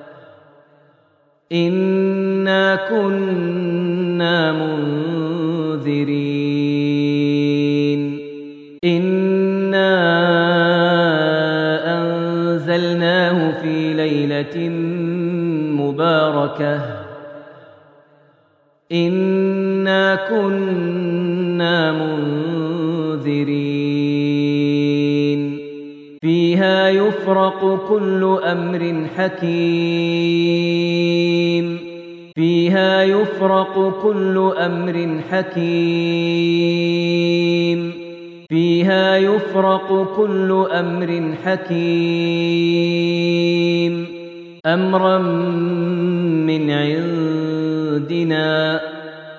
إنا كنا منذرين إنا أنزلناه في ليلة مباركة إنا كنا منذرين فيها يفرق كل أمر حكيم فيها يفرق كل أمر حكيم فيها يفرق كل أمر حكيم أمرا من عندنا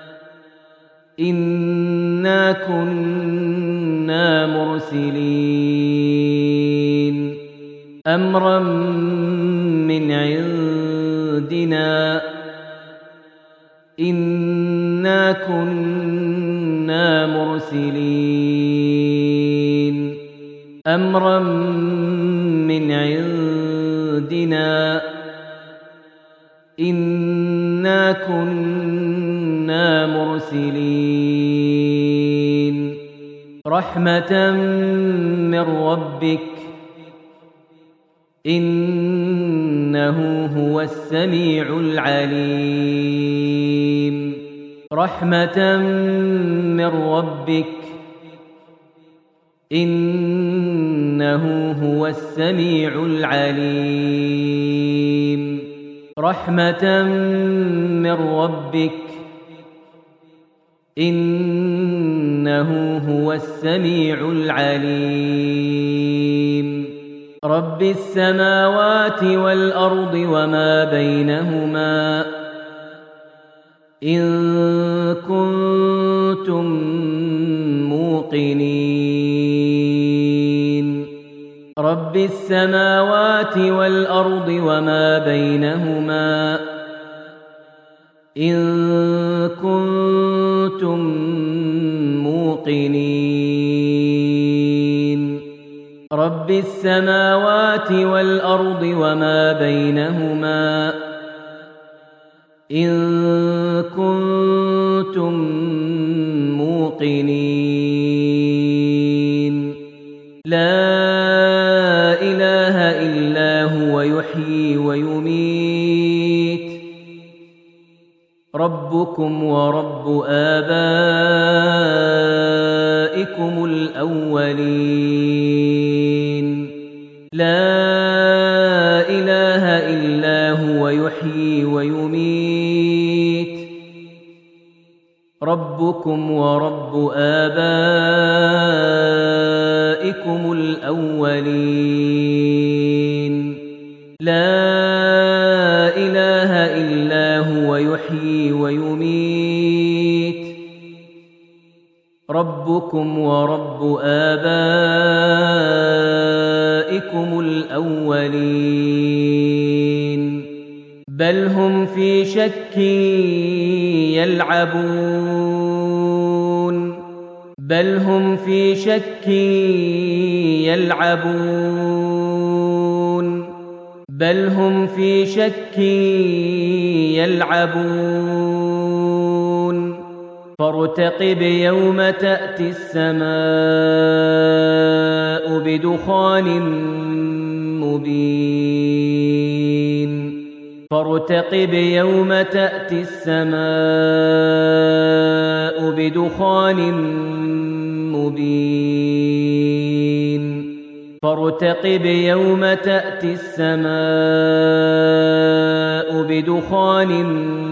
إنا كنا مرسلين أمرا من عندنا إنا كنا مرسلين أمرا من عندنا إنا كنا مرسلين رحمة من ربك إنه هو السميع العليم رحمة من ربك إنه هو السميع العليم رحمة من ربك إنه هو السميع العليم رب السماوات والأرض وما بينهما إن كنتم موقنين رب السماوات والأرض وما بينهما إن كنتم موقنين رب السماوات والأرض وما بينهما إن كنتم موقنين لا إله إلا هو يحيي ويميت ربكم ورب آبائكم الأولين لا إله إلا هو يحيي ويميت ربكم ورب آبائكم الأولين لا إله إلا هو يحيي ويميت ربكم ورب آبائكم الأولين بل هم في شك يلعبون بل هم في شك يلعبون بل هم في شك يلعبون فارتقب يوم تأتي السماء بدخان مبين فارتقب يوم تأتي السماء بدخان مبين فارتقب يوم تأتي السماء بدخان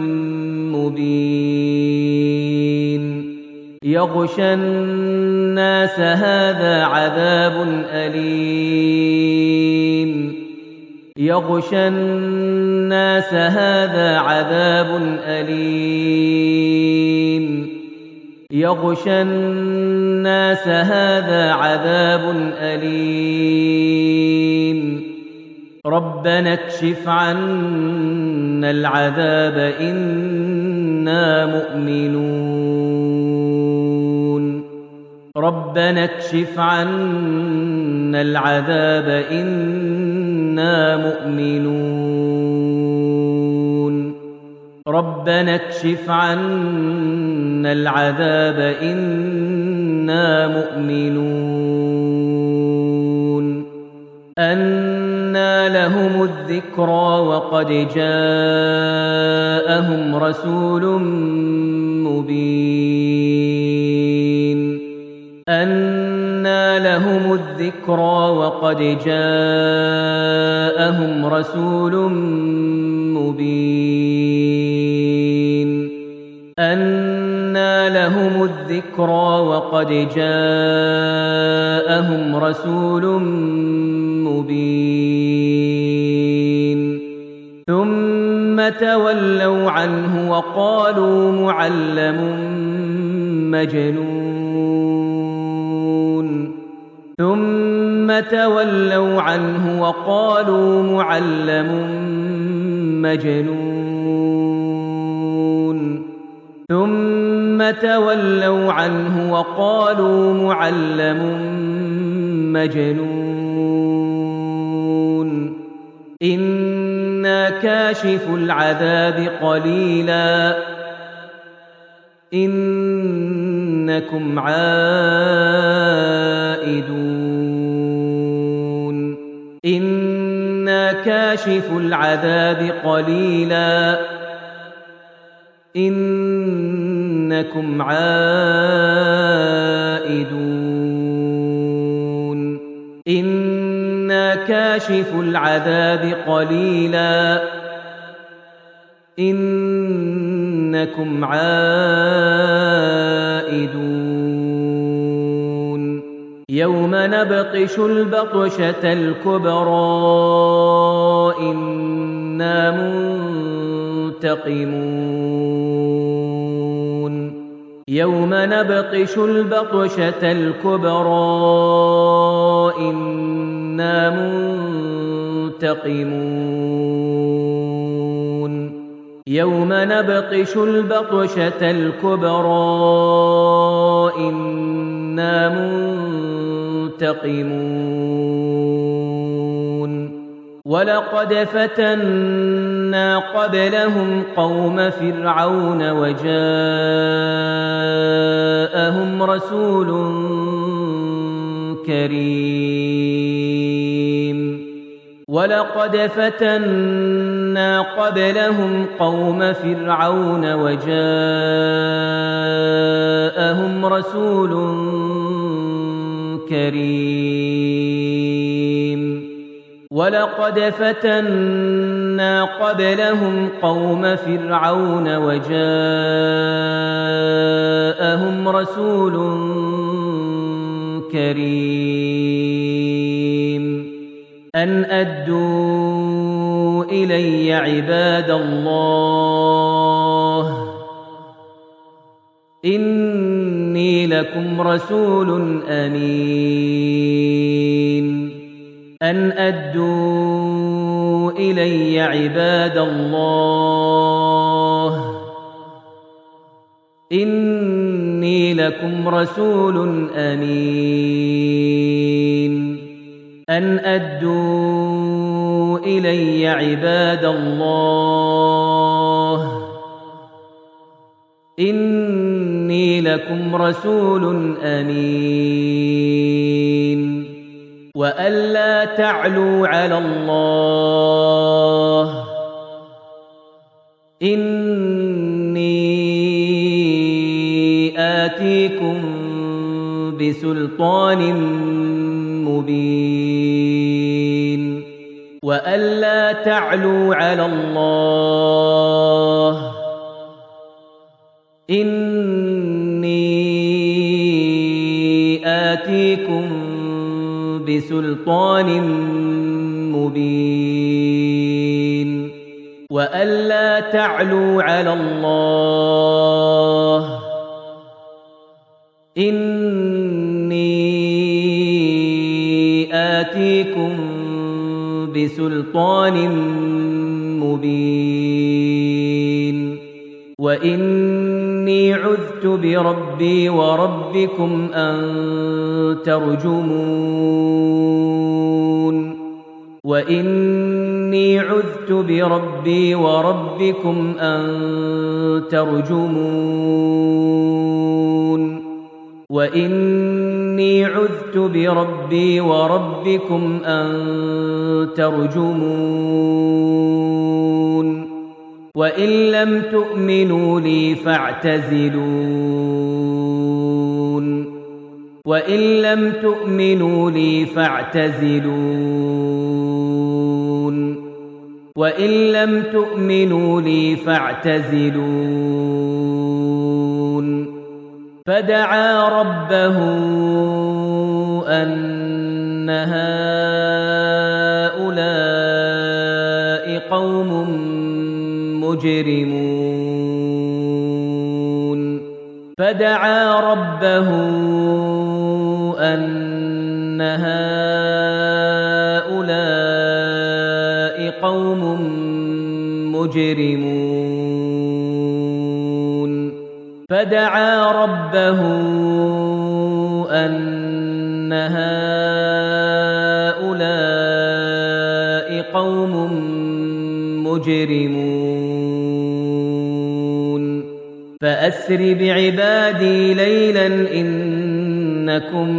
مبين يغشى الناس هذا عذاب أليم يغشى الناس هذا عذاب أليم يغشى الناس هذا عذاب أليم ربنا اكشف عنا العذاب إنا مؤمنون ربنا اكشف عنا العذاب إنا مؤمنون ربنا اكشف عنا العذاب إنا مؤمنون أنى لهم الذكرى وقد جاءهم رسول مبين أنى لهم الذكرى وقد جاءهم رسول مبين أنى لهم الذكرى وقد جاءهم رسول مبين تولوا عنه وقالوا معلم مجنون ثم تولوا عنه وقالوا معلم مجنون ثم تولوا عنه وقالوا معلم مجنون إنا كاشف العذاب قليلا إنكم عائدون إنا كاشف العذاب قليلا إنكم عائدون إنا كاشف العذاب قليلا إنكم عائدون يوم نبطش البطشة الكبرى إنا منتقمون يوم نبطش البطشة الكبرى إنا منتقمون يوم نبطش البطشة الكبرى إنا منتقمون ولقد فتنا قبلهم قوم فرعون وجاءهم رسول كريم ولقد فتنا قبلهم قوم فرعون وجاءهم رسول كريم ولقد فتنا قبلهم قوم فرعون وجاءهم رسول كريم أن أدوا إلي عباد الله إني لكم رسول أمين أن أدوا إلي عباد الله إني لكم رسول أمين أن أدوا إلي عباد الله إني لكم رسول أمين وألا تعلوا على الله إني آتيكم بسلطان مبين وألا تعلوا على الله إني آتيكم بسلطان مبين وألا تعلوا على الله إني آتيكم بسلطان مبين وإني عذت بربي وربكم أن ترجمون وإني عذت بربي وربكم أن ترجمون وإني عذت بربي وربكم أن ترجمون وإن لم تؤمنوا لي فاعتزلون وإن لم تؤمنوا لي فاعتزلون وإن لم تؤمنوا لي فاعتزلون فدعا ربه أن هؤلاء قوم مجرمون فدعا ربه أن هؤلاء قوم مجرمون فدعا ربه أن هؤلاء قوم مجرمون فأسر بعبادي ليلا إنكم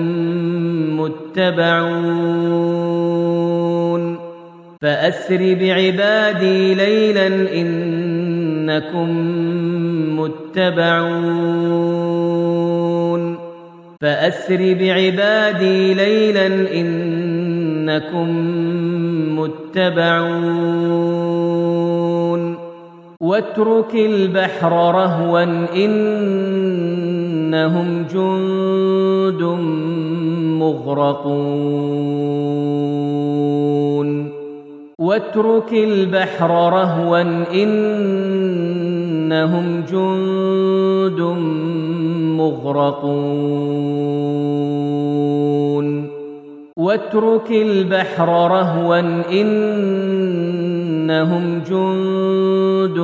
متبعون فأسر بعبادي ليلا إنكم متبعون فأسر بعبادي ليلا إنكم متبعون واترك البحر رهوا إنهم جند مغرقون واترك البحر رهوا إنهم جند مغرقون واترك البحر رهوا إنهم جند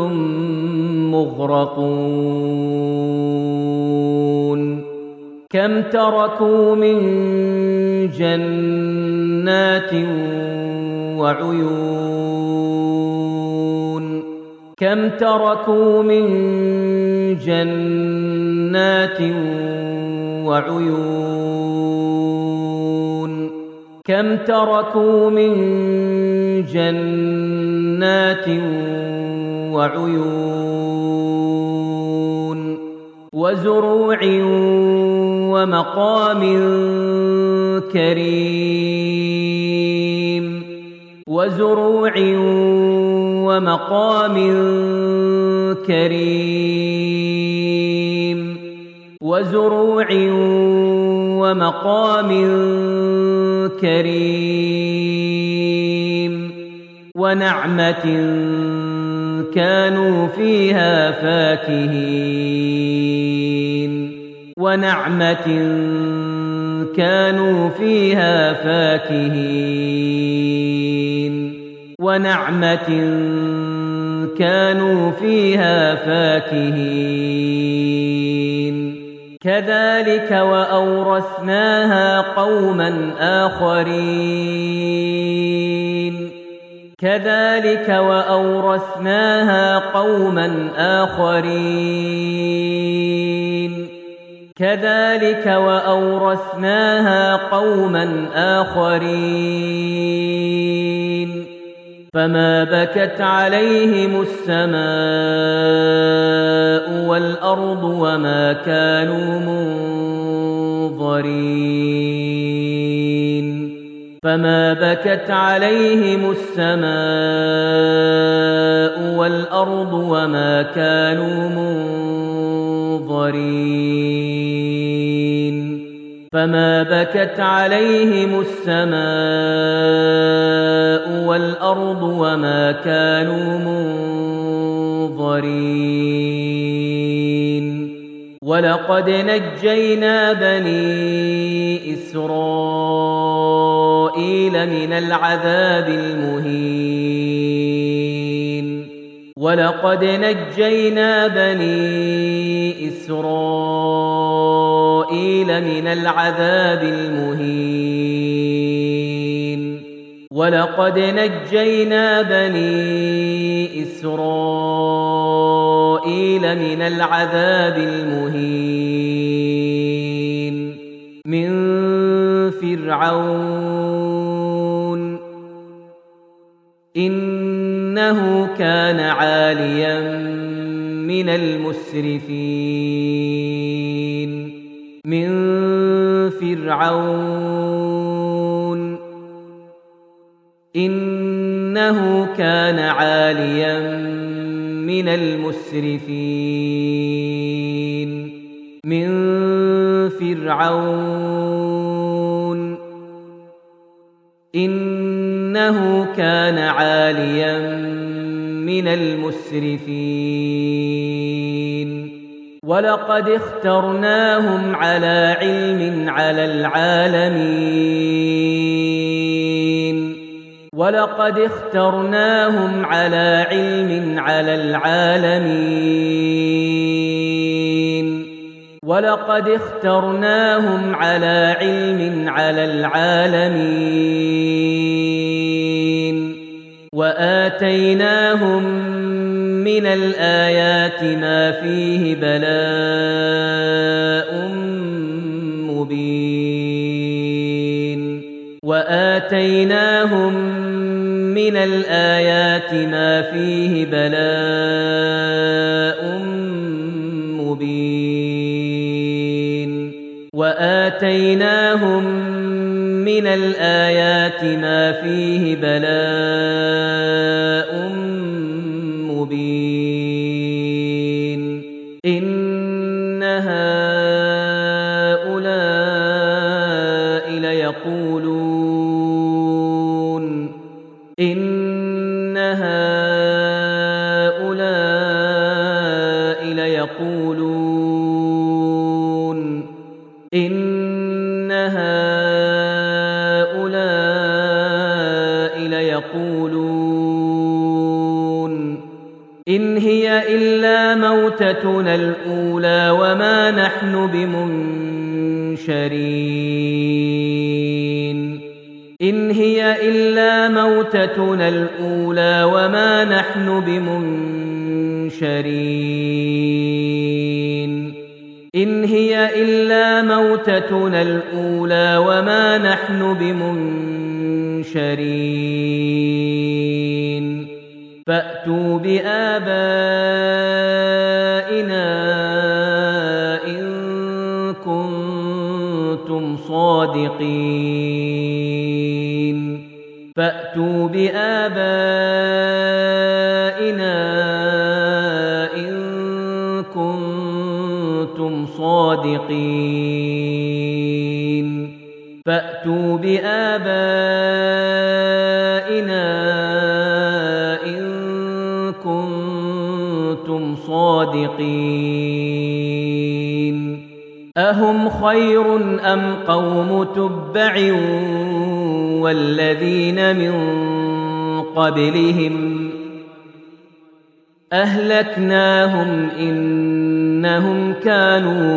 مغرقون كم تركوا من جنات وعيون كم تركوا من جنات وعيون كم تركوا من جنات وعيون وزروع ومقام كريم وزروع ومقام كريم وزروع ومقام كريم ونعمة كانوا فيها فاكهين ونعمة كانوا فيها فاكهين ونعمة كانوا فيها فاكهين كذلك وأورثناها قوما آخرين كذلك وأورثناها قوما آخرين كذلك وأورثناها قوما آخرين فما بكت عليهم السماء والأرض وما كانوا منظرين فما بكت عليهم السماء والأرض وما كانوا منظرين فما بكت عليهم السماء والأرض وما كانوا منظرين ولقد نجينا بني إسرائيل من العذاب المهين ولقد نجينا بني إسرائيل من العذاب المهين ولقد نجينا بني إسرائيل من العذاب المهين من فرعون إنه كان عاليا من المسرفين من فرعون إنه كان عاليا من المسرفين من فرعون إنه كان عاليا من المسرفين ولقد اخترناهم على علم على العالمين ولقد اخترناهم على علم على العالمين ولقد اخترناهم على علم على العالمين وآتيناهم من الآيات ما فيه بلاء مبين وآتيناهم من الآيات ما فيه بلاء مبين وآتيناهم من الآيات ما فيه بلاء مبين إن هؤلاء ليقولون إن هؤلاء ليقولون إن هؤلاء ليقولون إن هي إلا موتتنا الأولى وما نحن بمنشرين إن هي إلا موتتنا الأولى وما نحن بمنشرين إن هي إلا موتتنا الأولى وما نحن بمنشرين فأتوا بآبائنا إن كنتم صادقين فأتوا بآبائنا إن كنتم صادقين فأتوا بآبائنا إن كنتم صادقين أهم خير أم قوم تبع والذين من قبلهم أهلكناهم إنهم كانوا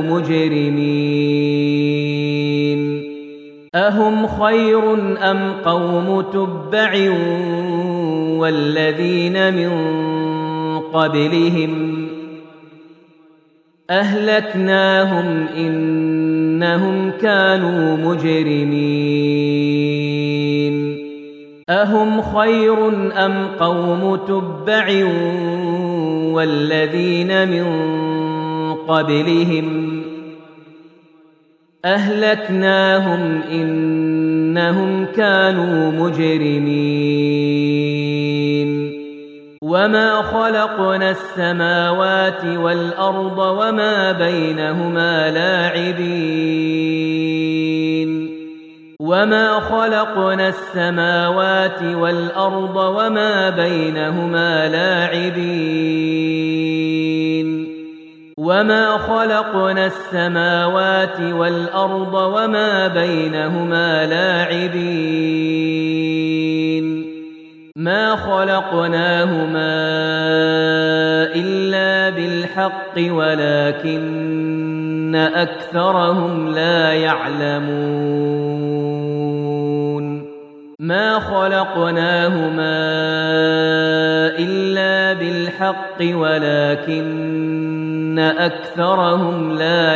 مجرمين أهم خير أم قوم تبع والذين من قبلهم أهلكناهم إنهم كانوا مجرمين أهم خير أم قوم تبع والذين من قبلهم أهلكناهم إنهم كانوا مجرمين وما خلقنا السماوات والأرض وما بينهما لاعبين وما خلقنا السماوات والأرض وما بينهما لاعبين وما خلقنا السماوات والأرض وما بينهما لاعبين ما خلقناهما إلا بالحق ولكن أكثرهم لا يعلمون ما خلقناهما إلا بالحق ولكن أكثرهم لا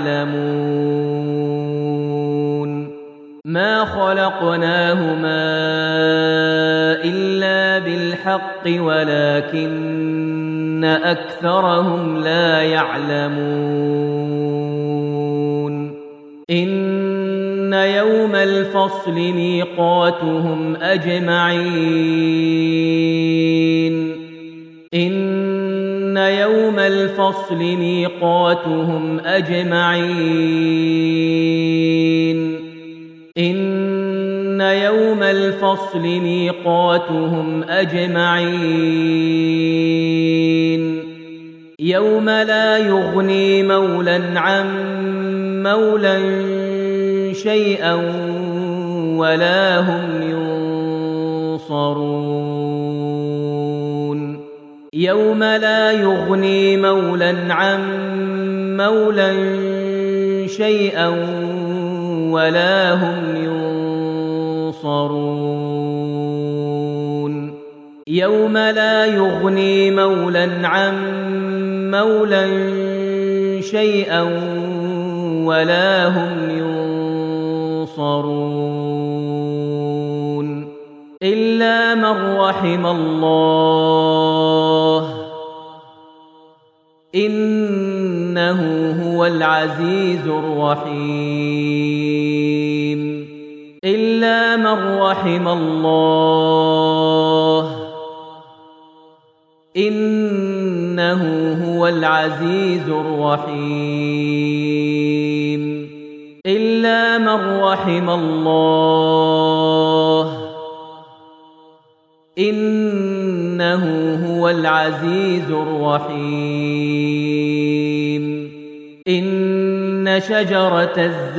يعلمون ما خلقناهما إلا بالحق ولكن أكثرهم لا يعلمون إن يوم الفصل ميقاتهم أجمعين إن يوم الفصل ميقاتهم أجمعين إن يوم الفصل ميقاتهم أجمعين يوم لا يغني مولى عن مولى شيئا ولا هم ينصرون يوم لا يغني مولى عن مولى شيئا ولا هم ينصرون يوم لا يغني مولى عن مولى شيئا ولا هم ينصرون إلا من رحم الله إنه هو العزيز الرحيم إلا من رحم الله إنه هو العزيز الرحيم إلا من رحم الله إنه هو العزيز الرحيم إن شجرة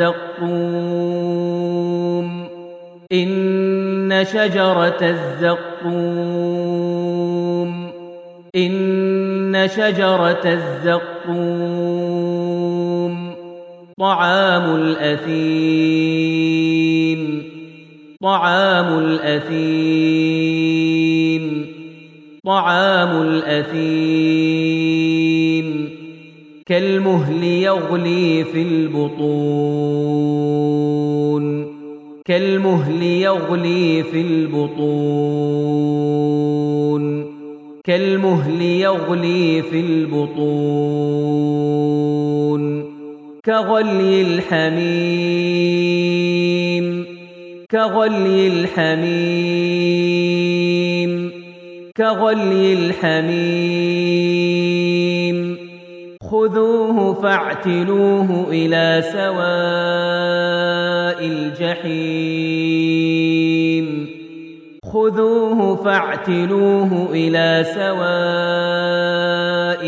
الزقوم إن شجرة الزقوم إن شجرة الزقوم طعام الأثيم طعام الأثيم طعام الأثيم كالمهل يغلي في البطون كالمهل يغلي في البطون كالمهل يغلي في البطون كغلي الحميم كغلي الحميم كغلي الحميم خذوه فاعتلوه إلى سواء الجحيم خذوه فاعتلوه إلى سواء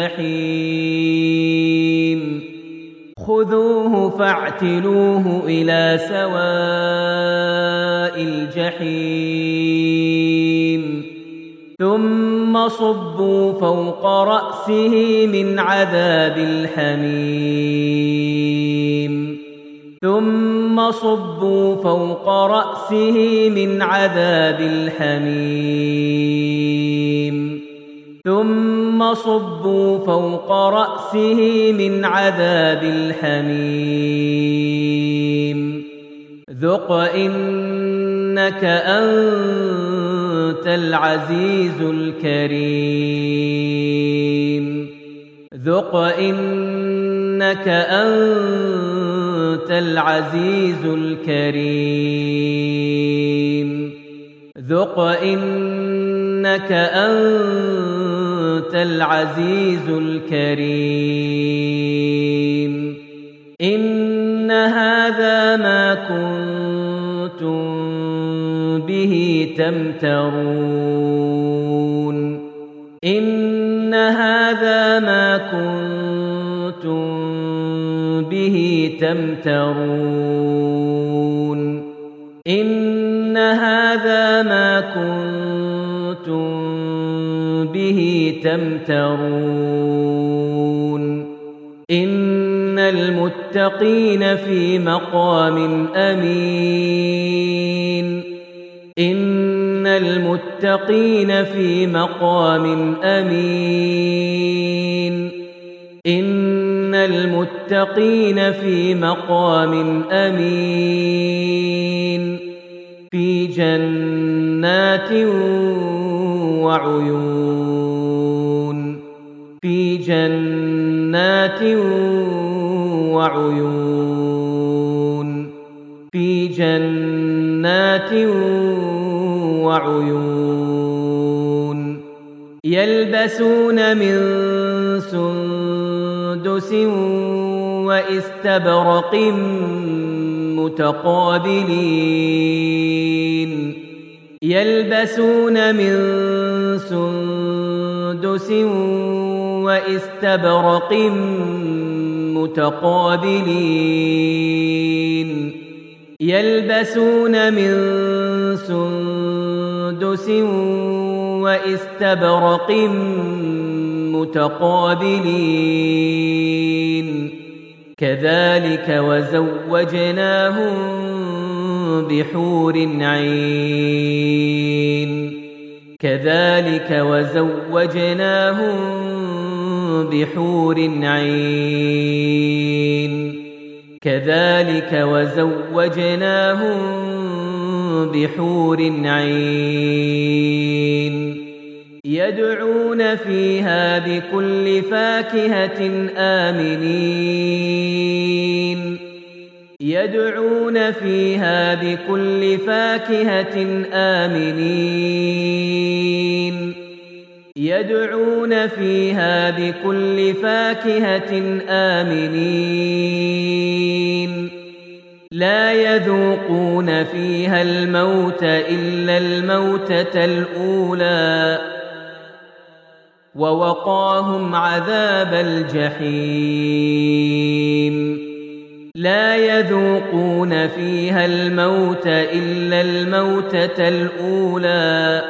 الجحيم خذوه فاعتلوه إلى سواء الجحيم ثم صبوا فوق رأسه من عذاب الحميم ثم صبوا فوق رأسه من عذاب الحميم ثم صبوا فوق رأسه من عذاب الحميم ذق إنك أنت العزيز الكريم ذق إنك أنت العزيز الكريم ذق إنك أنت العزيز الكريم إن هذا ما كنتم به تمترون إن هذا ما كنتم به تمترون إن هذا ما كنتم به تمترون إن المتقين في مقام أمين إن المتقين في مقام أمين إن المتقين في مقام أمين في جنات وعيون في جنات وعيون في جنات وعيون يلبسون من سندس واستبرق متقابلين يلبسون من سندس واستبرق متقابلين يلبسون من سندس واستبرق متقابلين كذلك وزوجناهم بحور عين كذلك وزوجناهم بحور عين كذلك وزوجناهم بحور عين يدعون فيها بكل فاكهة آمنين يدعون فيها بكل فاكهة آمنين يدعون فيها بكل فاكهة آمنين لا يذوقون فيها الموت إلا الموتة الأولى ووقاهم عذاب الجحيم لا يذوقون فيها الموت إلا الموتة الأولى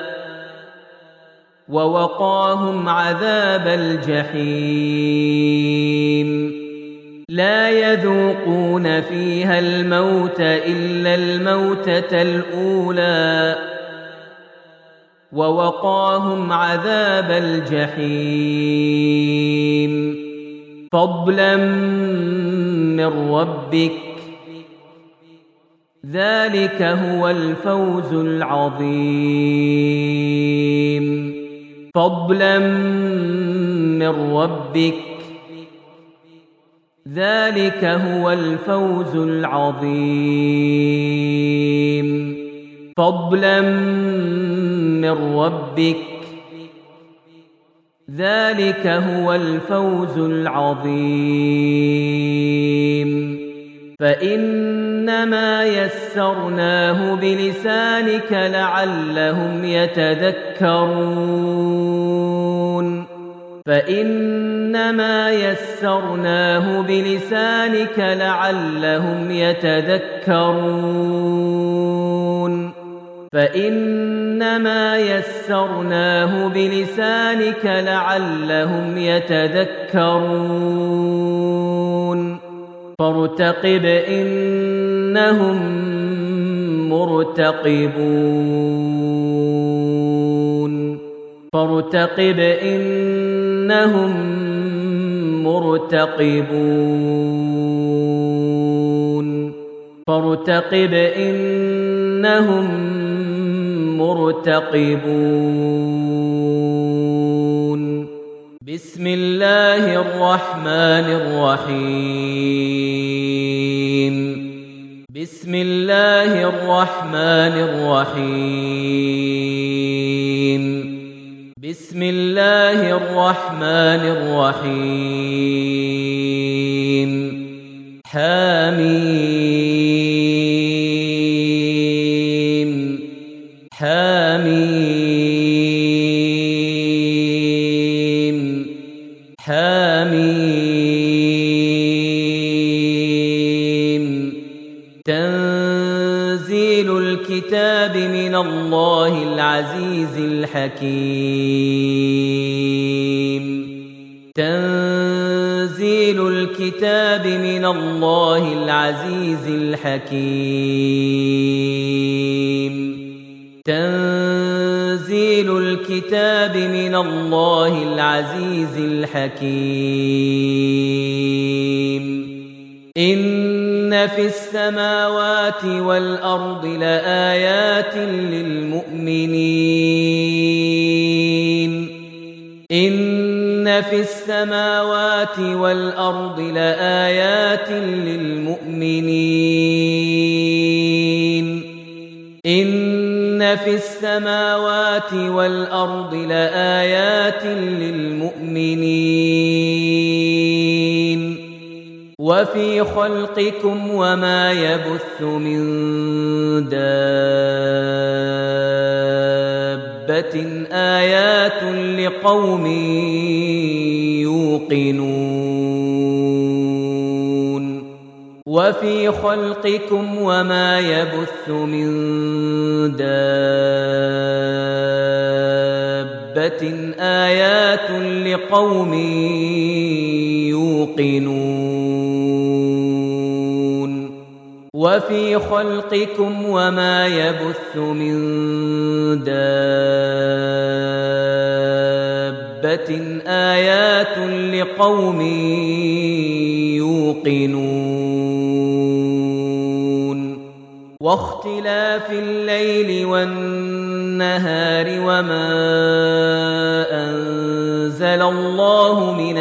ووقاهم عذاب الجحيم لا يذوقون فيها الموت إلا الموتة الأولى ووقاهم عذاب الجحيم فضلا من ربك ذلك هو الفوز العظيم فضلا من ربك ذلك هو الفوز العظيم فضلا من ربك ذلك هو الفوز العظيم فإنما يسرناه بلسانك لعلهم يتذكرون فإنما يسرناه بلسانك لعلهم يتذكرون فإنما يسرناه بلسانك لعلهم يتذكرون فارتقب إنهم مرتقبون فارتقب إنهم مرتقبون فارتقب إنهم مرتقبون بسم الله الرحمن الرحيم بسم الله الرحمن الرحيم بسم الله الرحمن الرحيم حميم حميم حميم تنزيل الكتاب من الله العزيز الحكيم تنزيل الكتاب من الله العزيز الحكيم تنزيل الكتاب من الله العزيز الحكيم إن في السماوات والأرض لآيات للمؤمنين إن في السماوات والأرض لآيات للمؤمنين إن في السماوات والأرض لآيات للمؤمنين وفي خلقكم وما يبث من دابة آيات لقوم يوقنون وفي خلقكم وما يبث من دابة آيات لقوم يوقنون وفي خلقكم وما يبث من دابة آيات لقوم يوقنون واختلاف الليل والنهار وما أنزل الله من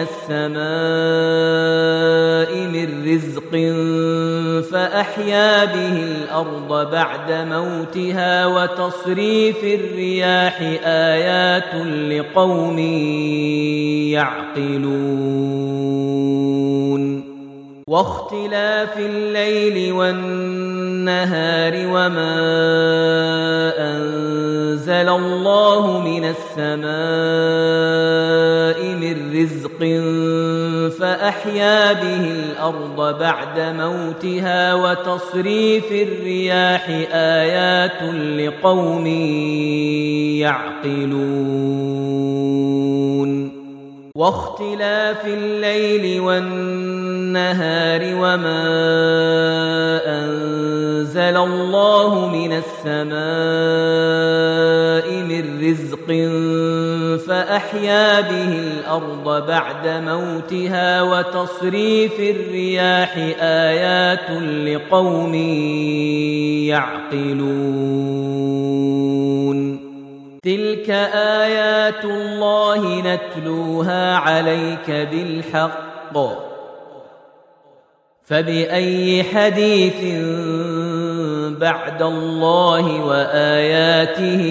السماء من رزق فأحيا به الأرض بعد موتها وتصريف الرياح آيات لقوم يعقلون واختلاف الليل والنهار وما أنزل الله من السماء من رزق فأحيا به الأرض بعد موتها وتصريف الرياح آيات لقوم يعقلون واختلاف الليل والنهار وما أنزل الله من السماء من رزق فأحيا به الأرض بعد موتها وتصريف الرياح آيات لقوم يعقلون تلك آيات الله نتلوها عليك بالحق فبأي حديث بعد الله وآياته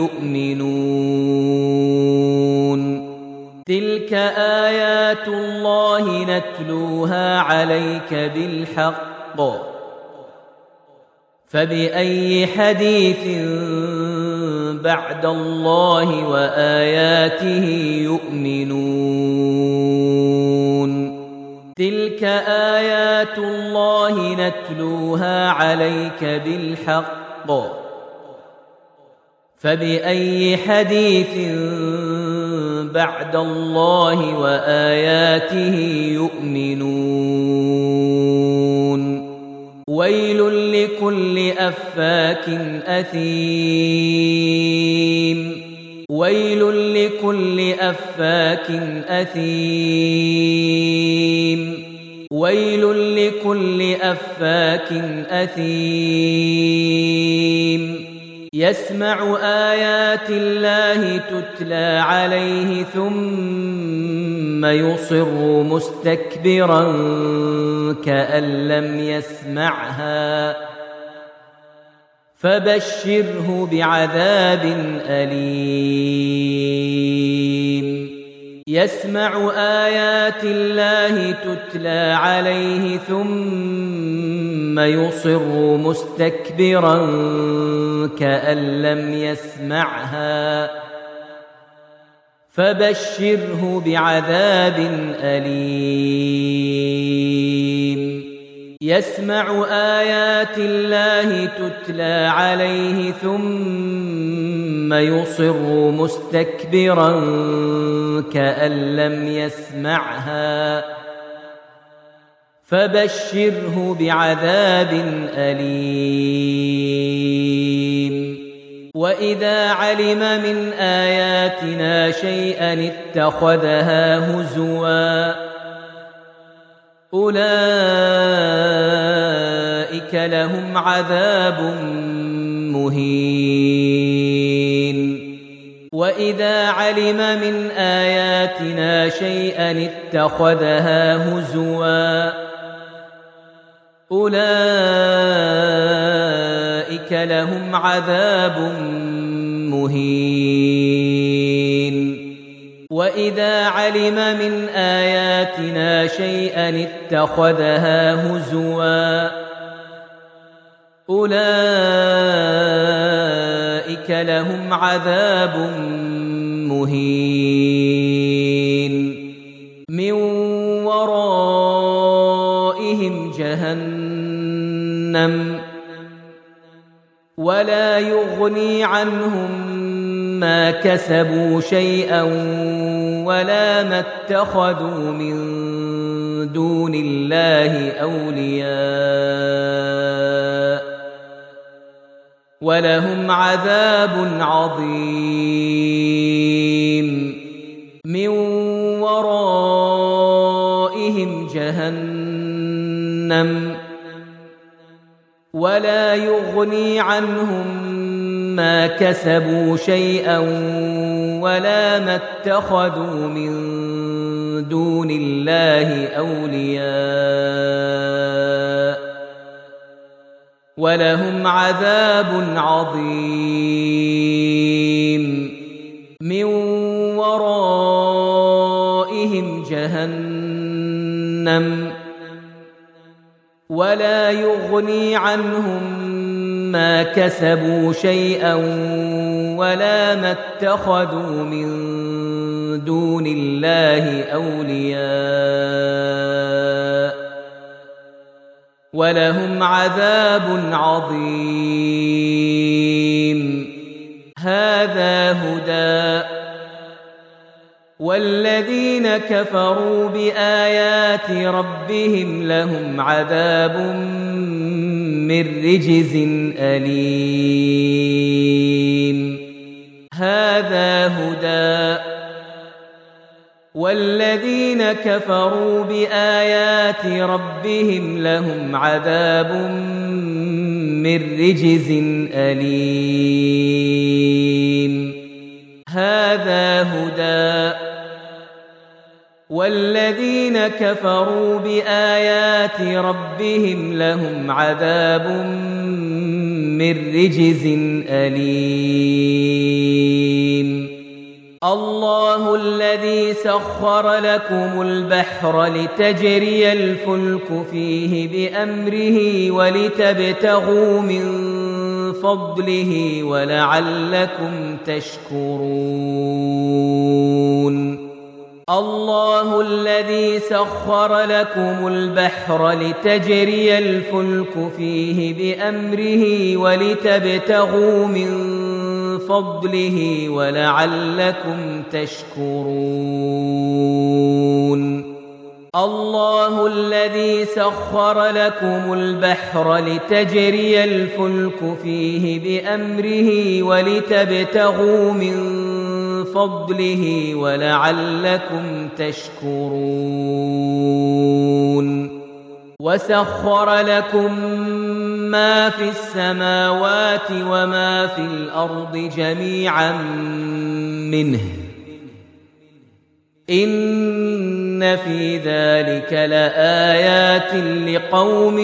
يؤمنون تلك آيات الله نتلوها عليك بالحق فبأي حديث بعد الله وآياته يؤمنون تلك آيات الله نتلوها عليك بالحق فبأي حديث بعد الله وآياته يؤمنون ويل لكل أفاك أثيم ويل لكل أفاك أثيم ويل لكل أفاك أثيم يسمع آيات الله تتلى عليه ثم يصر مستكبرا كأن لم يسمعها فبشره بعذاب أليم يسمع آيات الله تتلى عليه ثم يصر مستكبرا كأن لم يسمعها فبشره بعذاب أليم يسمع آيات الله تتلى عليه ثم يصر مستكبرا كأن لم يسمعها فبشره بعذاب أليم وإذا علم من آياتنا شيئا اتخذها هزوا أولئك لهم عذاب مهين وإذا علم من آياتنا شيئا اتخذها هزوا أولئك لهم عذاب مهين وإذا وإذا علم من آياتنا شيئا اتخذها هزوا أولئك لهم عذاب مهين من ورائهم جهنم ولا يغني عنهم ما كسبوا شيئا ولا ما اتخذوا من دون الله أولياء ولهم عذاب عظيم من ورائهم جهنم ولا يغني عنهم ما كسبوا شيئا ولا ما اتخذوا من دون الله أولياء ولهم عذاب عظيم من ورائهم جهنم ولا يغني عنهم ما كسبوا شيئا ولا ما اتخذوا من دون الله أولياء ولهم عذاب عظيم هذا هدى والذين كفروا بآيات ربهم لهم عذاب من رجز أليم هذا هدى والذين كفروا بآيات ربهم لهم عذاب من رجز أليم هذا هدى والذين كفروا بآيات ربهم لهم عذاب من رجز أليم الله الذي سخر لكم البحر لتجري الفلك فيه بأمره ولتبتغوا من فضله ولعلكم تشكرون الله الذي سخر لكم البحر لتجري الفلك فيه بأمره ولتبتغوا من فضله ولعلكم تشكرون الله الذي سخر لكم البحر لتجري الفلك فيه بأمره ولتبتغوا من فضله ولعلكم تشكرون وسخر لكم ما في السماوات وما في الأرض جميعا منه إن في ذلك لآيات لقوم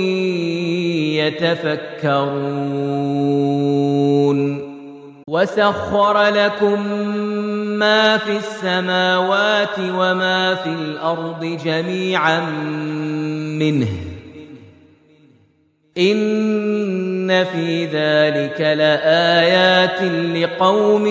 يتفكرون وسخر لكم ما في السماوات وما في الأرض جميعا منه إن في ذلك لآيات لقوم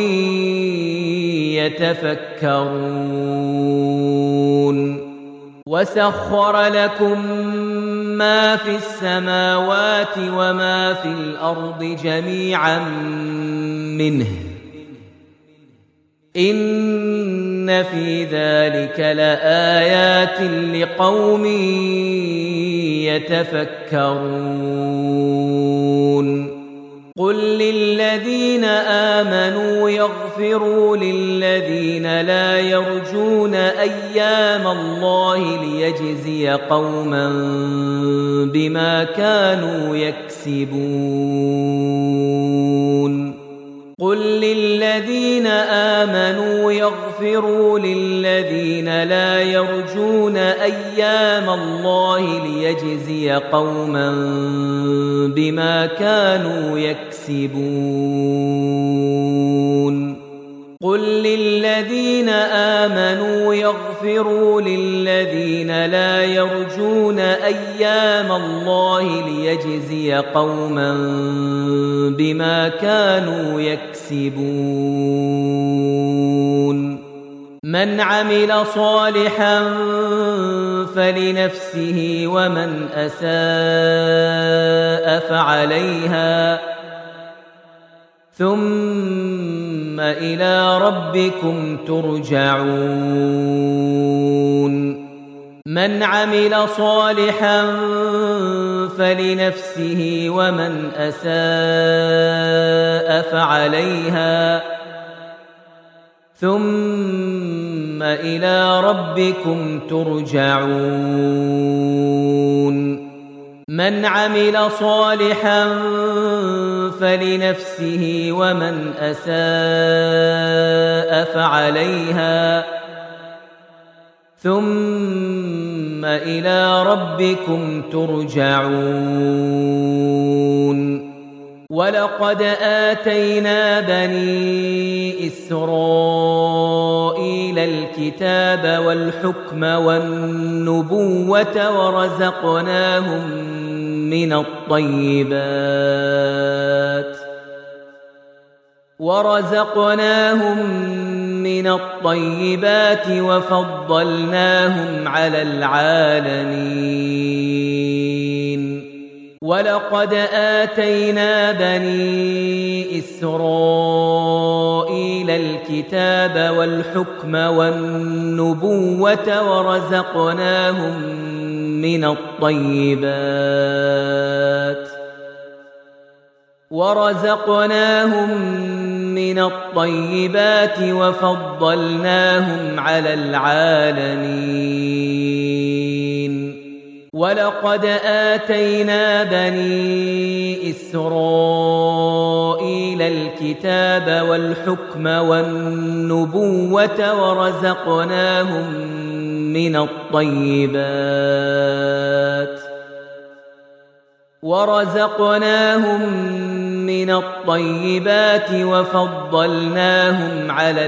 يتفكرون وسخر لكم ما في السماوات وما في الأرض جميعا منه إن في ذلك لآيات لقوم يتفكرون قل للذين آمنوا يغفروا للذين لا يرجون أيام الله ليجزي قوما بما كانوا يكسبون قل للذين آمنوا يغفروا للذين لا يرجون أيام الله ليجزي قوما بما كانوا يكسبون قل للذين آمنوا يغفروا للذين لا يرجون أيام الله ليجزي قوما بما كانوا يكسبون من عمل صالحا فلنفسه ومن أساء فعليها ثم إلى ربكم ترجعون من عمل صالحا فلنفسه ومن أساء فعليها ثم إلى ربكم ترجعون من عمل صالحا فلنفسه ومن أساء فعليها ثم إلى ربكم ترجعون ولقد آتينا بني إسرائيل الكتاب والحكم والنبوة ورزقناهم من الطيبات وفضلناهم على العالمين ولقد آتينا بني إسرائيل الكتاب والحكم والنبوة ورزقناهم من الطيبات وفضلناهم على العالمين ولقد آتينا بني إسرائيل الكتاب والحكم والنبوة ورزقناهم من الطيبات وفضلناهم على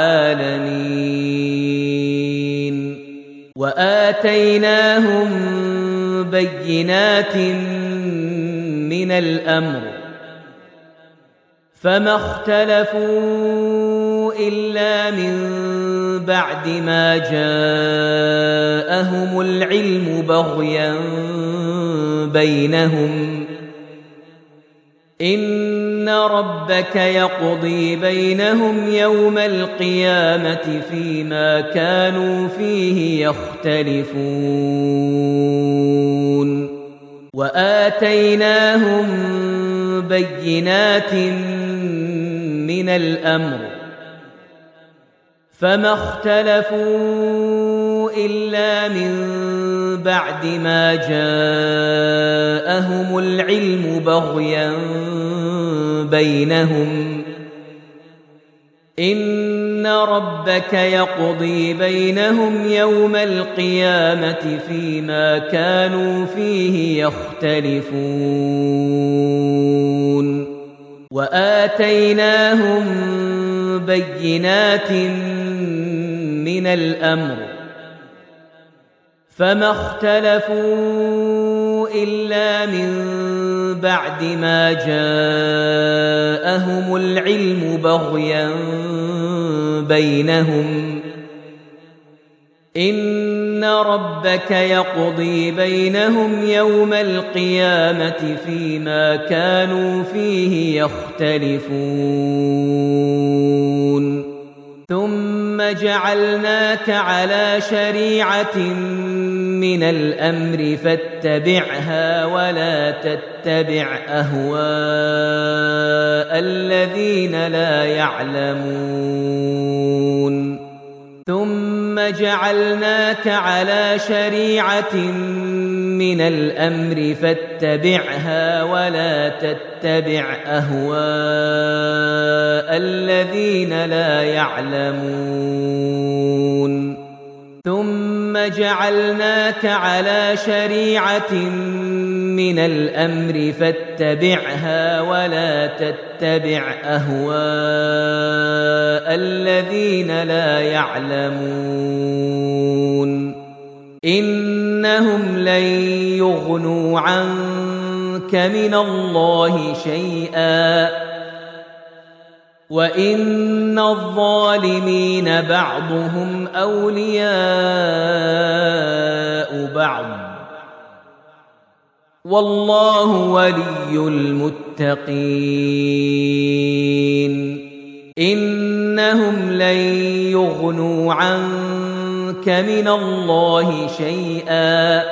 العالمين وآتيناهم بينات من الأمر فما اختلفوا إلا من بعد ما جاءهم العلم بغيا بينهم إن ربك يقضي بينهم يوم القيامة فيما كانوا فيه يختلفون وآتيناهم بينات من الأمر فما اختلفوا إلا من بعد ما جاءهم العلم بغيا بينهم إن ربك يقضي بينهم يوم القيامة فيما كانوا فيه يختلفون وآتيناهم بينات من الأمر فما اختلفوا إلا من بعد ما جاءهم العلم بغيا بينهم إن ربك يقضي بينهم يوم القيامة فيما كانوا فيه يختلفون ثم جعلناك على شريعة من الأمر فاتبعها ولا تتبع أهواء الذين لا يعلمون ثم جعلناك على شريعة من الأمر فاتبعها ولا تتبع أهواء الذين لا يعلمون ثم جعلناك على شريعة من الأمر فاتبعها ولا تتبع أهواء الذين لا يعلمون إنهم لن يغنوا عنك من الله شيئا وإن الظالمين بعضهم أولياء بعض والله ولي المتقين إنهم لن يغنوا عنك من الله شيئا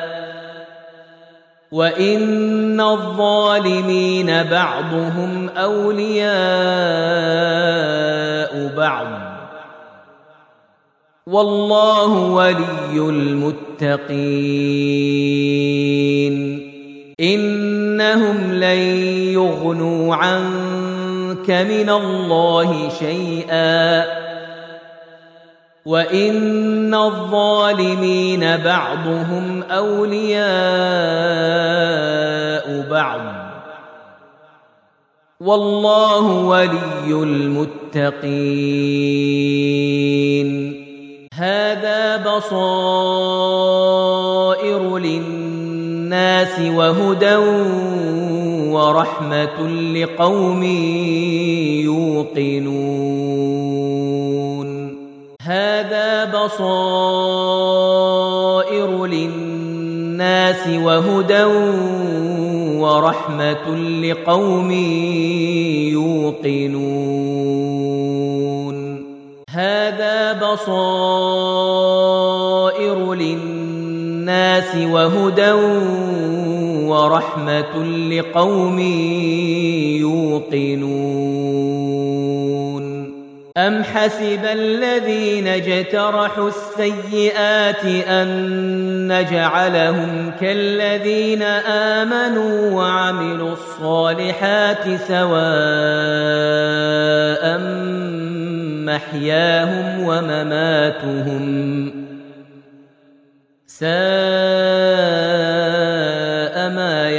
وإن الظالمين بعضهم أولياء بعض والله ولي المتقين إنهم لن يغنوا عنك من الله شيئا وإن الظالمين بعضهم أولياء بعض والله ولي المتقين هذا بصائر للناس وهدى ورحمة لقوم يوقنون هذا بصائر للناس وهدى ورحمة لقوم يوقنون هذا بصائر للناس وهدى ورحمة لقوم يوقنون أم حسب الذين اجترحوا السيئات أن نجعلهم كالذين آمنوا وعملوا الصالحات سواء محياهم ومماتهم ساء ما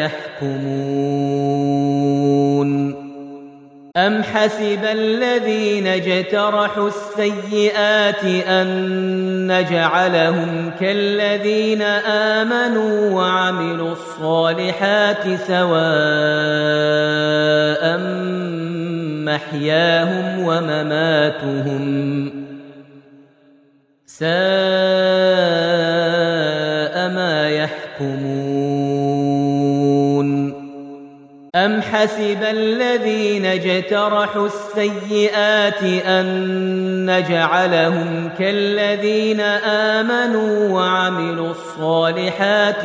يحكمون أم حسب الذين اجترحوا السيئات أن نجعلهم كالذين آمنوا وعملوا الصالحات سواء محياهم ومماتهم ساء ما يحكمون أم حسب الذين اجترحوا السيئات أن نجعلهم كالذين آمنوا وعملوا الصالحات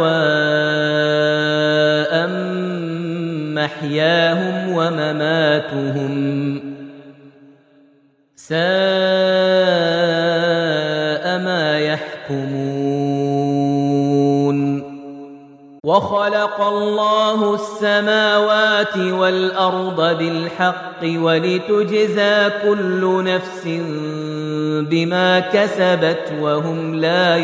سواء محياهم ومماتهم ساء ما يحكمون وخلق الله السماوات والأرض بالحق ولتجزى كل نفس بما كسبت وهم لا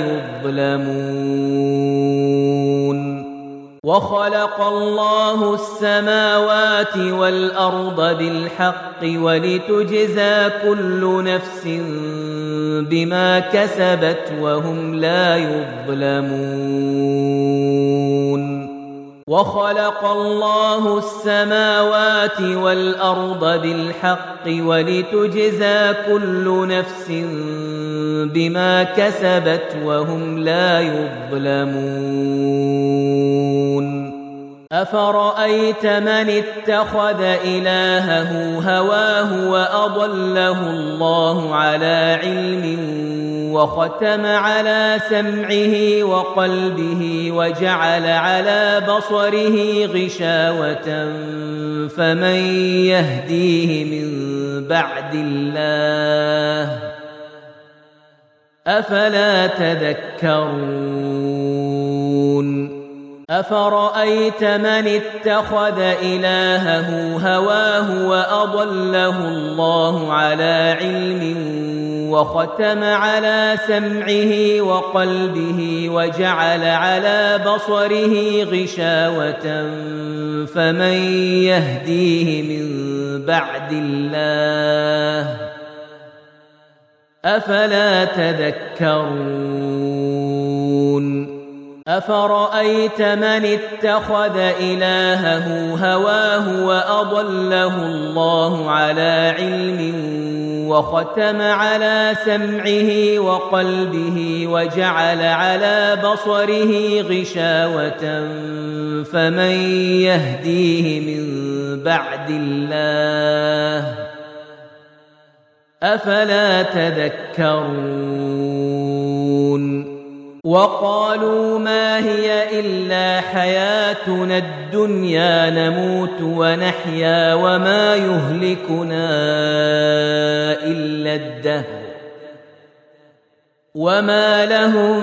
يظلمون وخلق الله السماوات والأرض بالحق ولتجزى كل نفس بما كسبت وهم لا يظلمون وخلق الله السماوات والأرض بالحق ولتجزى كل نفس بما كسبت وهم لا يظلمون أفرأيت من اتخذ إلهه هواه وأضله الله على علم وختم على سمعه وقلبه وجعل على بصره غشاوة فمن يهديه من بعد الله أفلا تذكرون أفرأيت من اتخذ إلهه هواه وأضله الله على علم وختم على سمعه وقلبه وجعل على بصره غشاوة فمن يهديه من بعد الله أفلا تذكرون أفرأيت من اتخذ إلهه هواه وأضله الله على علم وختم على سمعه وقلبه وجعل على بصره غشاوة فمن يهديه من بعد الله أفلا تذكرون وقالوا ما هي إلا حياتنا الدنيا نموت ونحيا وما يهلكنا إلا الدهر وما لهم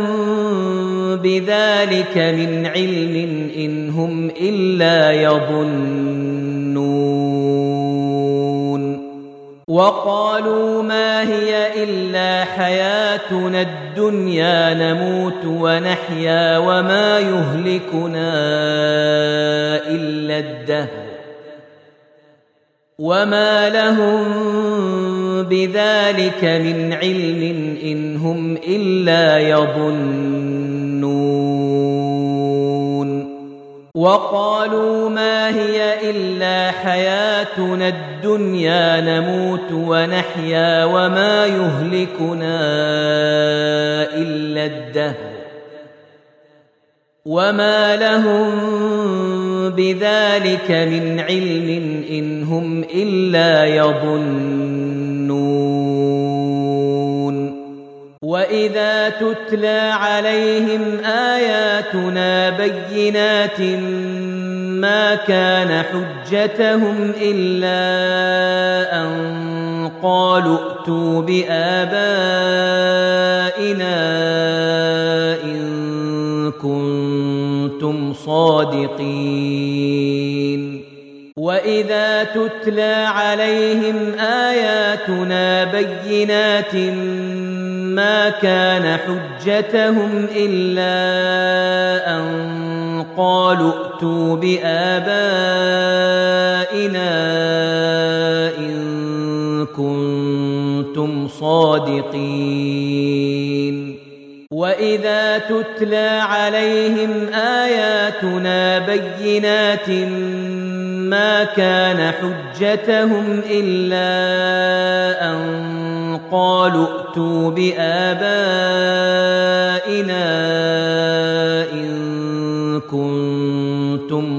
بذلك من علم إن هم إلا يظنون وقالوا ما هي إلا حياتنا الدنيا نموت ونحيا وما يهلكنا إلا الدهر وما لهم بذلك من علم إن هم إلا يظنون وقالوا ما هي إلا حياتنا الدنيا نموت ونحيا وما يهلكنا إلا الدهر وما لهم بذلك من علم إن هم إلا يظنون وإذا تتلى عليهم آياتنا بينات ما كان حجتهم إلا أن قالوا ائتوا بآبائنا إن كنتم صادقين وإذا تتلى عليهم آياتنا بينات ما كان حجتهم إلا أن قالوا ائتوا بآبائنا إن كنتم صادقين وإذا تتلى عليهم آياتنا بينات ما كان حجتهم إلا أن قالوا ائتوا بآبائنا إن كنتم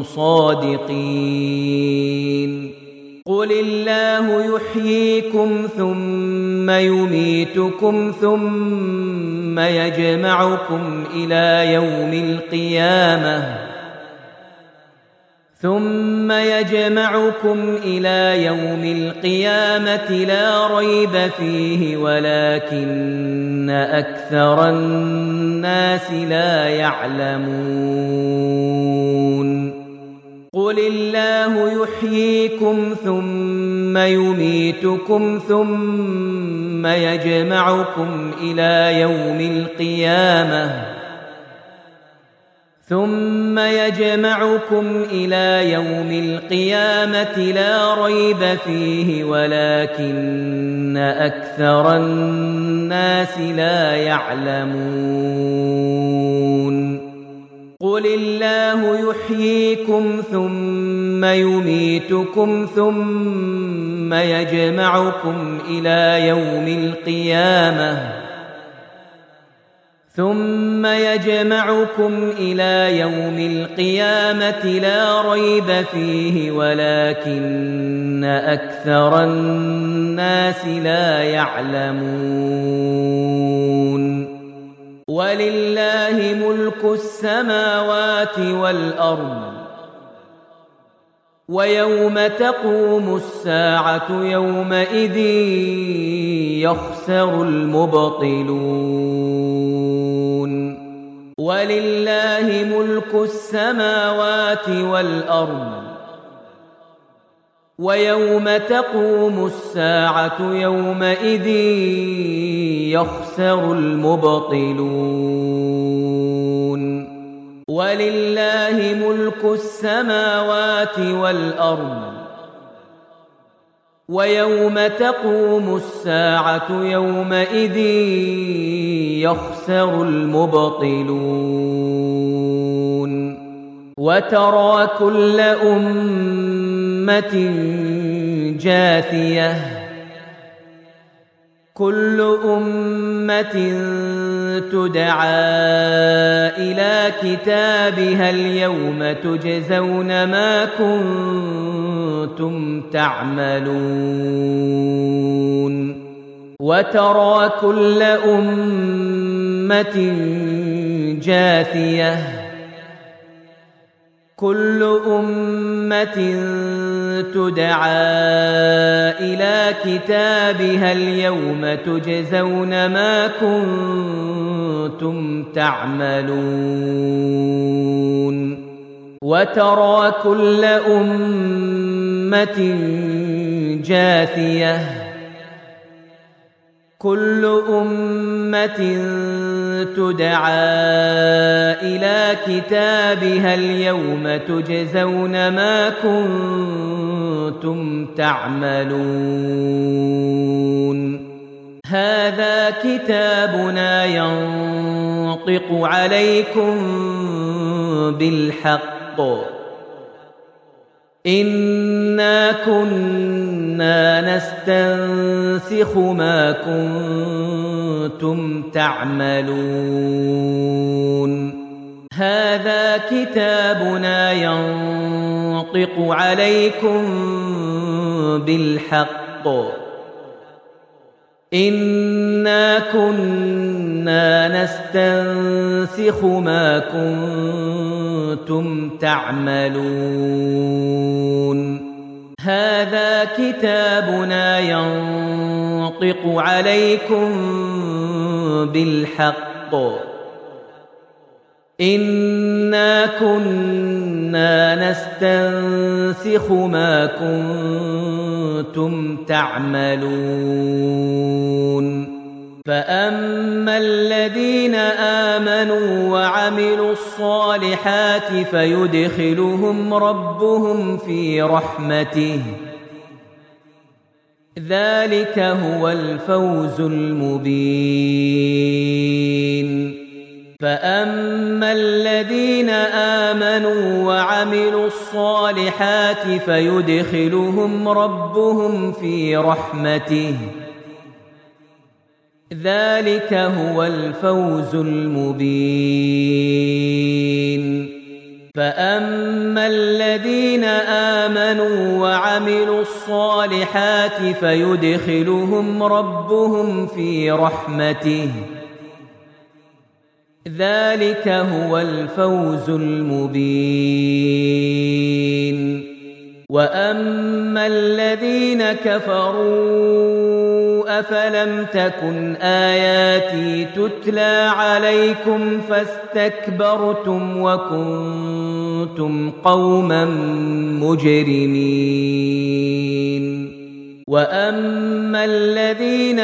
صادقين قل الله يحييكم ثم يميتكم ثم يجمعكم إلى يوم القيامة لا ريب فيه ولكن أكثر الناس لا يعلمون قل الله يحييكم ثم يميتكم ثم يجمعكم إلى يوم القيامة لا ريب فيه ولكن أكثر الناس لا يعلمون قل الله يحييكم ثم يميتكم ثم يجمعكم إلى يوم القيامة لا ريب فيه ولكن أكثر الناس لا يعلمون ولله ملك السماوات والأرض ويوم تقوم الساعة يومئذ يخسر المبطلون ولله ملك السماوات والأرض ويوم تقوم الساعة يومئذ يخسر المبطلون ولله ملك السماوات والأرض ويوم تقوم الساعة يومئذ يخسر المبطلون وترى كل أمة جاثية كل أمة تدعى إلى كتابها اليوم تجزون ما كنتم تعملون وترى كل أمة جاثية كل أمة تدعى إلى كتابها اليوم تجزون ما كنتم تعملون وترى كل أمة جاثية كل أمة تدعى إلى كتابها اليوم تجزون ما كنتم تعملون هذا كتابنا ينطق عليكم بالحق إنا كنا نستنسخ ما كنتم تعملون هذا كتابنا ينطق عليكم بالحق إنا كنا نستنسخ ما كنتم تعملون هذا كتابنا ينطق عليكم بالحق إنا كنا نستنسخ ما كنتم تعملون فأما الذين آمنوا وعملوا الصالحات فيدخلهم ربهم في رحمته ذلك هو الفوز المبين فأما الذين آمنوا وعملوا الصالحات فيدخلهم ربهم في رحمته ذلك هو الفوز المبين فأما الذين آمنوا وعملوا الصالحات فيدخلهم ربهم في رحمته ذلك هو الفوز المبين وأما الذين كفروا أفلم تكن آياتي تتلى عليكم فاستكبرتم وكنتم قوما مجرمين وأما الذين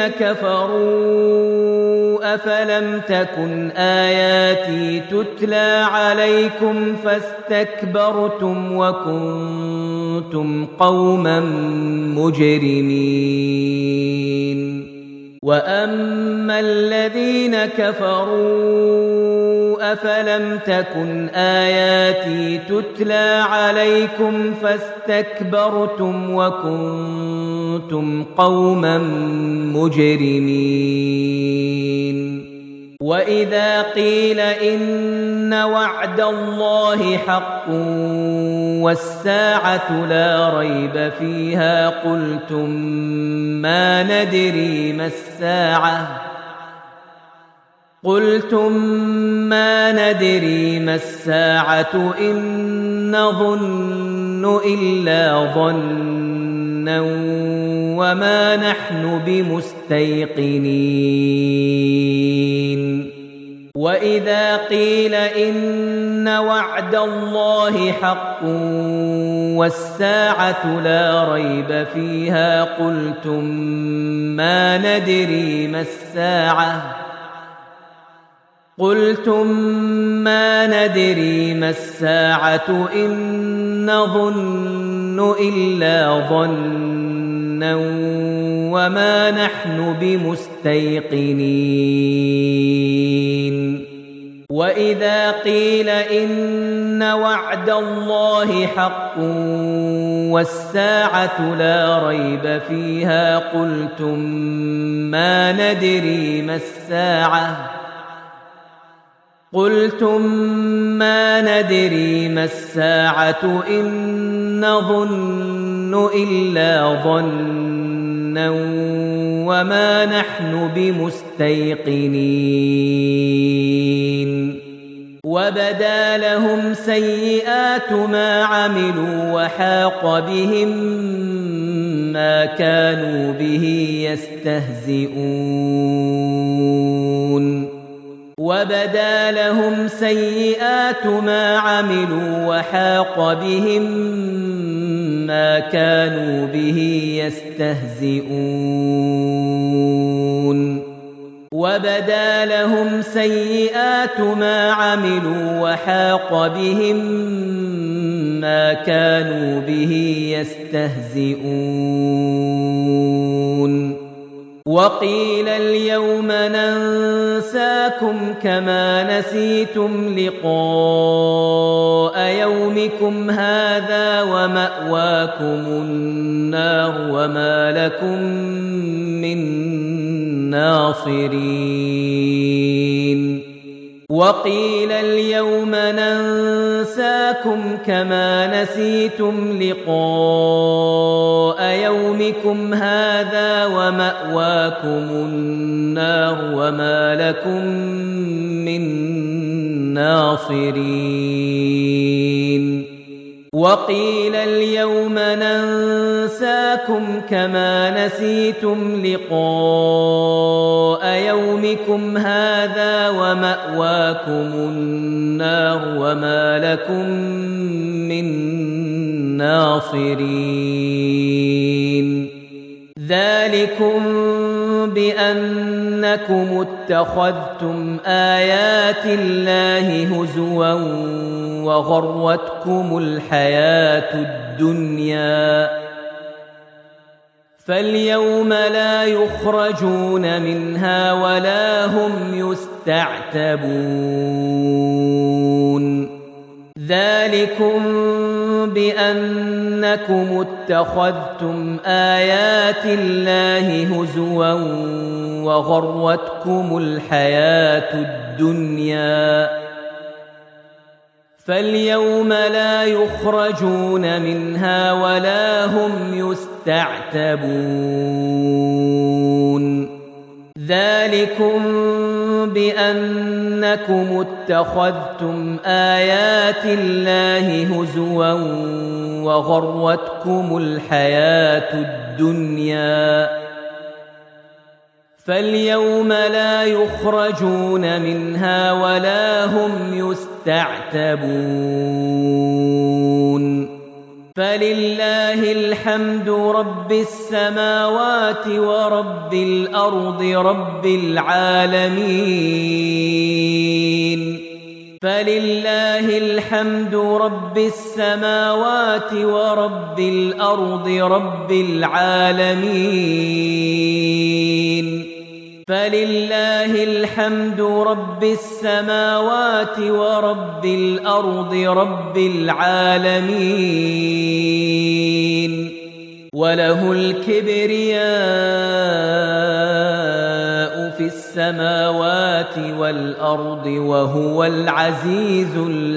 كفروا أفلم تكن آياتي تتلى عليكم فاستكبرتم وكنتم قوما مجرمين وأما الذين كفروا أفلم تكن آياتي تتلى عليكم فاستكبرتم وكنتم قوما مجرمين وإذا قيل إن وعد الله حق والساعة لا ريب فيها قلتم ما ندري ما الساعة إن نظن إلا ظنا وما نحن بمستيقنين وإذا قيل إن وعد الله حق والساعة لا ريب فيها قلتم ما ندري ما الساعة إن نظن إلا ظنا وما نحن بمستيقنين وإذا قيل إن وعد الله حق والساعة لا ريب فيها قلتم ما ندري ما الساعة إن نظن إلا ظنا وما نحن بمستيقنين وبدا لهم سيئات ما عملوا وحاق بهم ما كانوا به يستهزئون وبدا لهم سيئات ما عملوا وحاق بهم ما كانوا به يستهزئون وبدا لهم سيئات ما عملوا وحاق بهم ما كانوا به يستهزئون وقيل اليوم ننساكم كما نسيتم لقاء يومكم هذا ومأواكم النار وما لكم من ناصرين وقيل اليوم ننساكم كما نسيتم لقاء يومكم هذا ومأواكم النار وما لكم من ناصرين وقيل اليوم ننساكم كما نسيتم لقاء يومكم هذا ومأواكم النار وما لكم من ناصرين ذلكم بأنكم اتخذتم آيات الله هزوا وغرتكم الحياة الدنيا فاليوم لا يخرجون منها ولا هم يستعتبون ذلكم بأنكم اتخذتم آيات الله هزوا وغرتكم الحياة الدنيا فاليوم لا يخرجون منها ولا هم يستعتبون ذلكم بأنكم اتخذتم آيات الله هزوا وغرتكم الحياة الدنيا فاليوم لا يخرجون منها ولا هم يستعتبون فلله الحمد رب السماوات ورب الأرض رب العالمين فلله الحمد رب السماوات ورب الأرض رب العالمين فلله الحمد رب السماوات ورب الأرض رب العالمين وله الكبرياء في السماوات والأرض وهو العزيز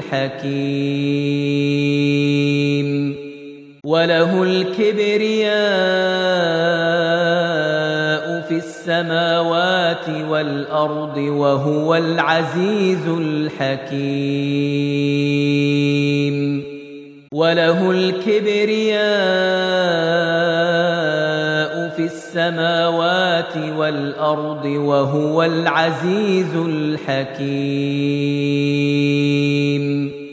الحكيم وله الكبرياء في السماوات والأرض وهو العزيز الحكيم وله الكبرياء في السماوات والأرض وهو العزيز الحكيم.